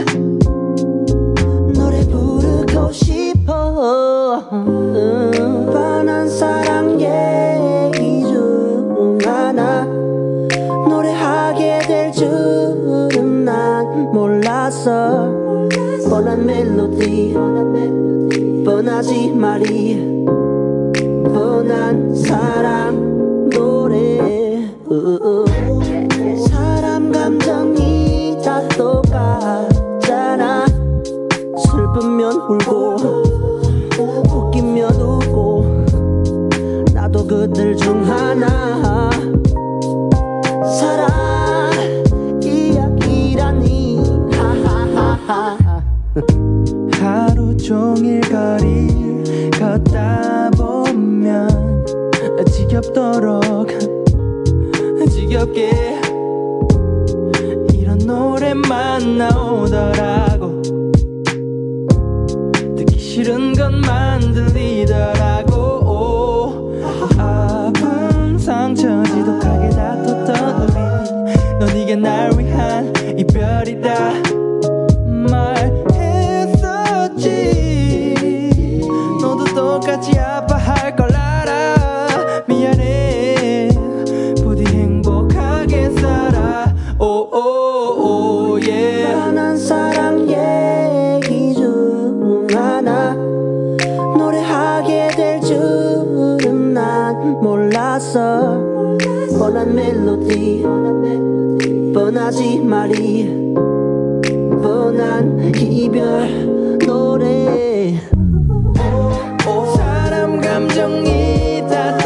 노래 부르고 싶어. 음, 뻔한 사랑 얘기 중 하나 노래하게 될 줄은 난 몰랐어. 뻔한 멜로디 뻔하지 말이 뻔한 사랑 노래. 우우. 사람 감정이 다 똑같잖아. 슬프면 울고 웃기면 웃고 나도 그들 중 하나. 사랑 이야기라니 하하하하. 하루 종일 거리 걷다 보면 지겹도록 지겹게 이런 노래만 나오더라고. 듣기 싫은 것만 들리더라고. 오, 아픈 상처 지독하게 다퉜던 우리. 넌 이게 날 위한 이별이다 말했었지. 너도 똑같이 아파할 걸 알아. 미안해 부디 행복하게 살아. 오오오 예. 뻔한 사랑 얘기 중 하나 노래하게 될 줄은 난 몰랐어. 뻔한 멜로디 뻔하지 말이 뻔한 이별 노래. 사람 감정이 다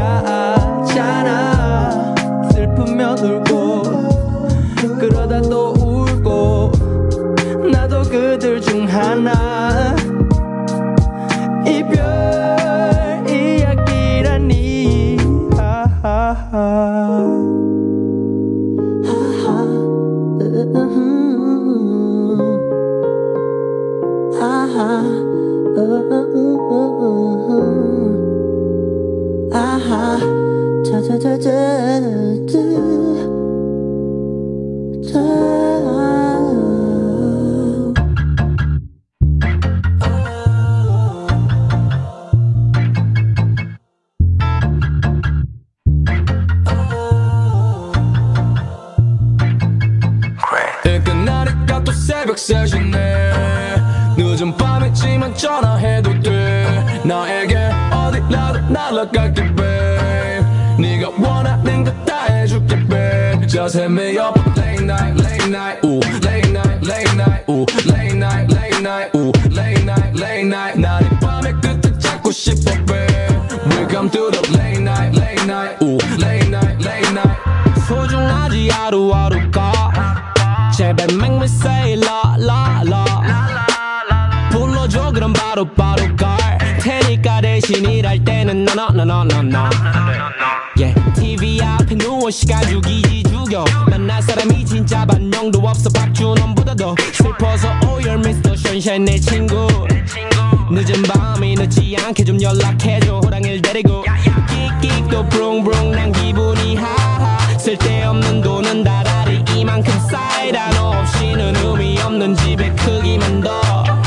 똑같잖아. 슬프면 울고 그러다 또 울고 나도 그들 중 하나. 이별 이야기라니 하하하. 하하. 끝나니까 또 새벽 세 시네 늦은 밤이지만 전화해도 돼 나에게 어디라도 날아갈게 babe 네가 원하는 거 다 해줄게 babe Just hit me up late night late night ooh late night late night ooh late night late night ooh late night late night 난 이 밤의 끝을 찾고 싶어 babe Welcome to the late night late night ooh late night late night 소중하지 하루하루가 제발 make me say la la la 불러줘 그럼 바로 바로 갈 테니까 대신 일할 때는 no no no no no yeah 티비 앞에 누워 시간 죽이지 죽여 만날 사람이 진짜 반영도 없어 박준원보다 더 슬퍼서 oh you're 미스터 Sunshine 내 친구 늦은 밤이 늦지 않게 좀 연락해줘 호랑이를 데리고 끽끽도 브롱브롱 난 기분이 하하 쓸데없는 돈은 다달이 이만큼 쌓이다 너 없이는 의미 없는 집의 크기만 더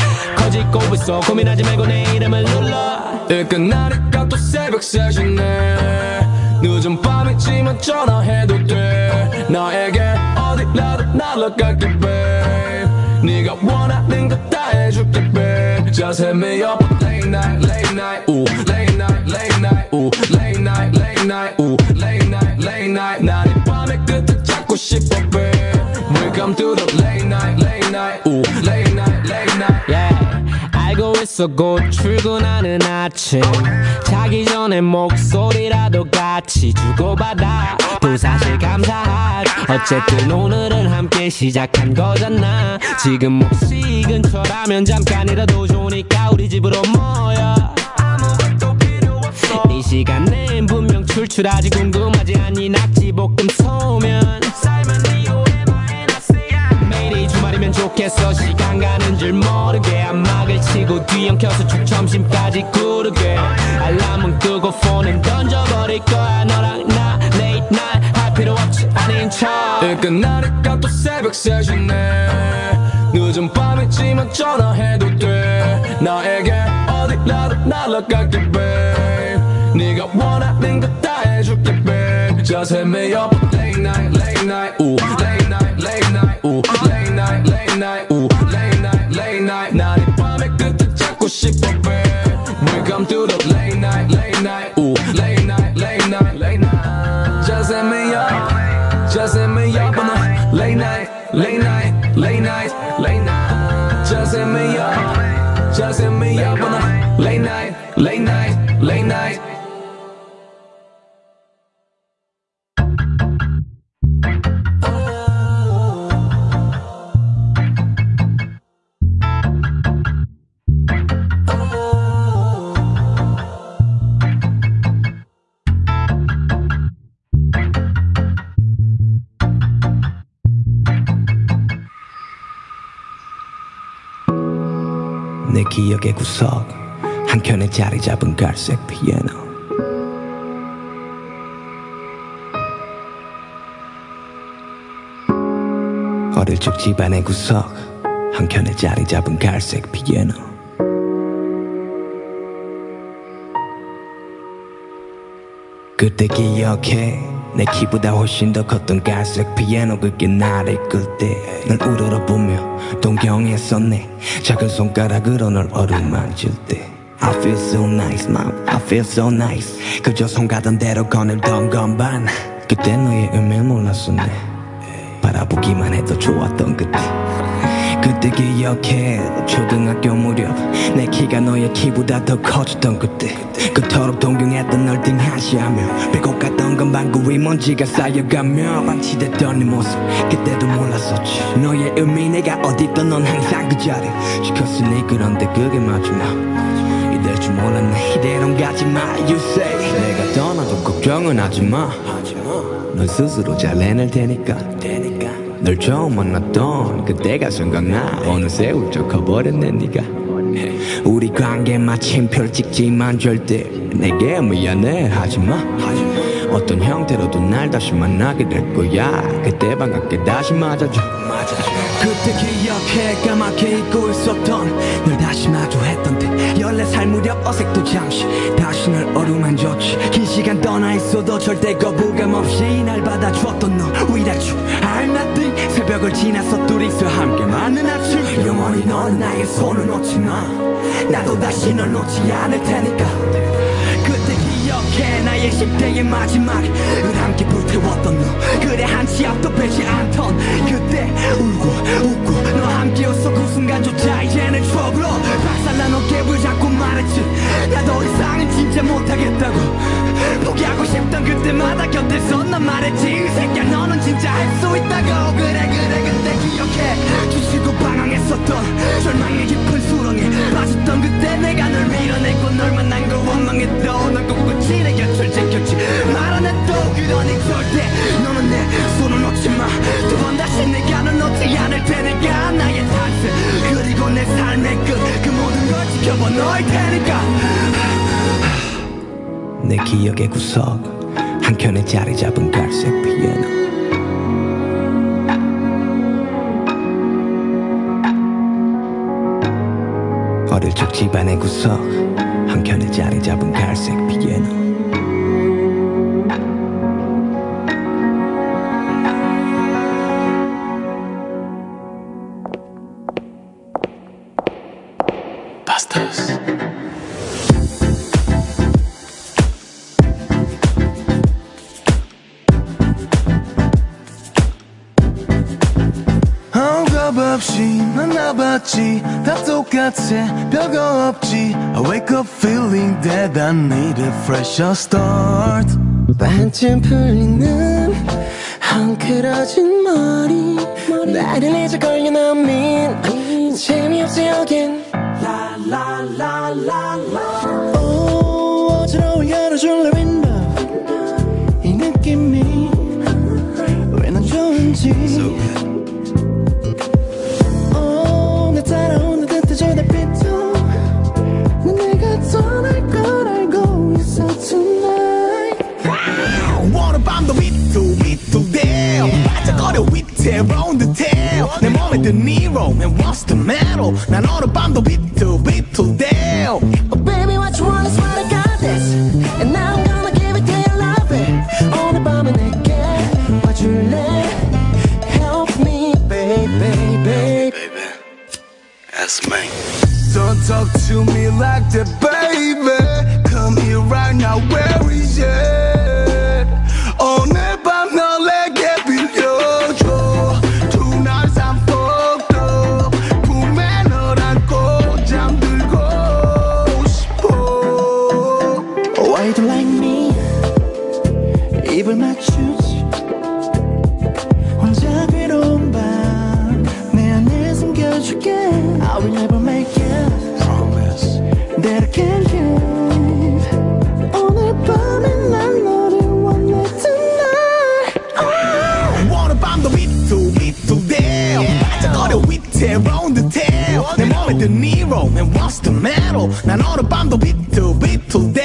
커지고 있어 고민하지 말고 내 이름을 눌러 일 끝나니까 또 새벽 세 시네 늦은 밤이지만 전화해도 돼 나에게 어디라도 날아갈게 babe 네가 원하는 거 다 해줄게 babe Just hit me up late night late night ooh late night late night ooh late night late night ooh late night late night 난 이 밤의 끝을 찾고 싶어 babe Welcome to the late night late night ooh late night late night yeah 알고 있어 곧 출근하는 아침 자기 전에 목소리라도 같이 주고받아 또 사실 감사하지 어쨌든 오늘은 함께 시작한 거잖아 지금 몫이 근처라면 잠깐이라도 좋으니까 우리 집으로 모여 아무것도 필요 없어 이 시간엔 분명 출출하지 궁금하지 않니 낙지볶음 소면 삶은 네 오해마에 났어야 매일이 주말이면 좋겠어 시간 가는 줄 모르게 안막을 치고 뒤엉켜서 쭉 점심까지 구르게 알람은 끄고 폰은 던져버릴 거야 너랑 나 late night 할 필요 없지 않은 척 일 끝나니까 또 새벽 세 시네 늦은 밤이지만 전화해도 돼 나에게 어디라도 날아갈게 babe 네가 원하는 거 다 해줄게 babe Just hit me up late night late night ooh late night late night ooh late night late night ooh late night late night 난 이 밤의 끝을 찾고 싶어 babe Welcome to the late night late night ooh late night late night late night Just hit me up Just hit me up on a late night late night late night late night Just hit me up Just hit me up on a late night late night late night 내 기억의 구석 한켠에 자리 잡은 갈색 피아노 어릴 적 집안의 구석 한켠에 자리 잡은 갈색 피아노 그때 기억해 내 키보다 훨씬 더 컸던 갈색 피아노 그게 나를 이끌 때 널 우러러보며 동경했었네 작은 손가락으로 널 어루만질 때 I feel so nice mom I feel so nice 그저 손 가던 대로 거닐던 건반 그때 너의 의미를 몰랐었네 바라보기만 해도 좋았던 그때 그때 기억해 초등학교 무렵 내 키가 너의 키보다 더 커졌던 그때 그토록 동경했던 널 등하시하며 빼고 갔던 건 방구 위 먼지가 쌓여가며 방치됐던 네 모습 그때도 몰랐었지 너의 의미 내가 어딨던 넌 항상 그 자리 지켰으니 그런데 그게 마지막 이럴 줄 몰랐네 이대로 가지마 You say 내가 떠나도 걱정은 하지마 넌 스스로 잘 해낼 테니까 널 처음 만났던 그때가 생각나 어느새 훌쩍 커버렸네 네가 우리 관계 마침표를 찍지만 절대 내게 미안해 하지마. 어떤 형태로도 날 다시 만나게 될 거야. 그때 반갑게 다시 맞아줘. 그때 기억해 까맣게 잊고 있었던 널 다시 마주했던 때 열네 살 무렵 어색도 잠시 다시 널 어루만졌지. 긴 시간 떠나 있어도 절대 거부감 없이 날 받아주었던 너 Without you I'm nothing. 새벽을 지나서 둘이서 함께 맞는 아침 영원히 넌 나의 손을 놓지 마. 나도 다시 널 놓지 않을 테니까. 그때 기억해 나의 십 대의 마지막을 함께 불태웠던 너. 그래 한치 앞도 빼지 않던 그때 울고 웃고 너 함께 웃어 그 순간조차 이제는 추억으로 박살난 어깨를 잡고 말했지. 나도 더 이상은 진짜 못하겠다고. 포기하고 싶던 그때마다 곁에서 난 말했지. 이 새끼야 너는 진짜 할 수 있다고. 그래 그래 그때 기억해 주시고 방황했었던 절망의 깊은 수렁에 빠졌던 그때 내가 널 밀어내고 널 만난 거 원망했던 널 꿋꿋이 내 곁을 지켰지. 말 안 해도 그러니 절대 너는 내 손을 놓지 마. 두 번 다시 내가 널 놓지 않을 테니까. 나의 탄생 그리고 내 삶의 끝 그 모든 걸 지켜봐 너일 테니까. 내 기억의 구석 한켠에 자리 잡은 갈색 피아노. 어릴 적 집안의 구석 한켠에 자리 잡은 갈색 피아노. Bastos. 없이 만나봤지 다 똑같아 별거 없지. I wake up feeling that I need a fresher start. 반쯤 풀리는 헝클어진 머리 나를 잊어 걸려 넘민 재미없어 여긴 라라라라라. 오 어지러워 열어줄래 window. 이 느낌이 왜 난 좋은지 따라오는 듯해져 내 빛도 난 내가 떠날 걸 알고 있어 tonight. 오늘 밤도 비뚤비뚤대요 반짝거려 위태로운 듯해요. 내 몸에 든 이 roman what's the matter. 난 오늘 밤도 비뚤비뚤대요. Oh baby what you want is what I got this and now I'm gonna give it to you love it. 오늘 밤에 내게 와줄래 help me baby baby. That's me. Don't talk to me like that, baby. Come here right now, where is it? 오늘 밤 널 내게 빌려줘. Tonight I'm fucked up. 품에 널 안고 잠들고 싶어. Why you like me? 입을 맞추지. 혼자 괴로운 밤 내 안에 숨겨줄게. I will never make it. Promise that I can't leave. 오늘 밤에 난 너를 원해 tonight. oh. 오늘 밤도 비뚤비뚤대요 반짝거려 위태로운 듯해요. 내 몸에 든 이 roman what's the matter. 난 오늘 밤도 비뚤비뚤대요.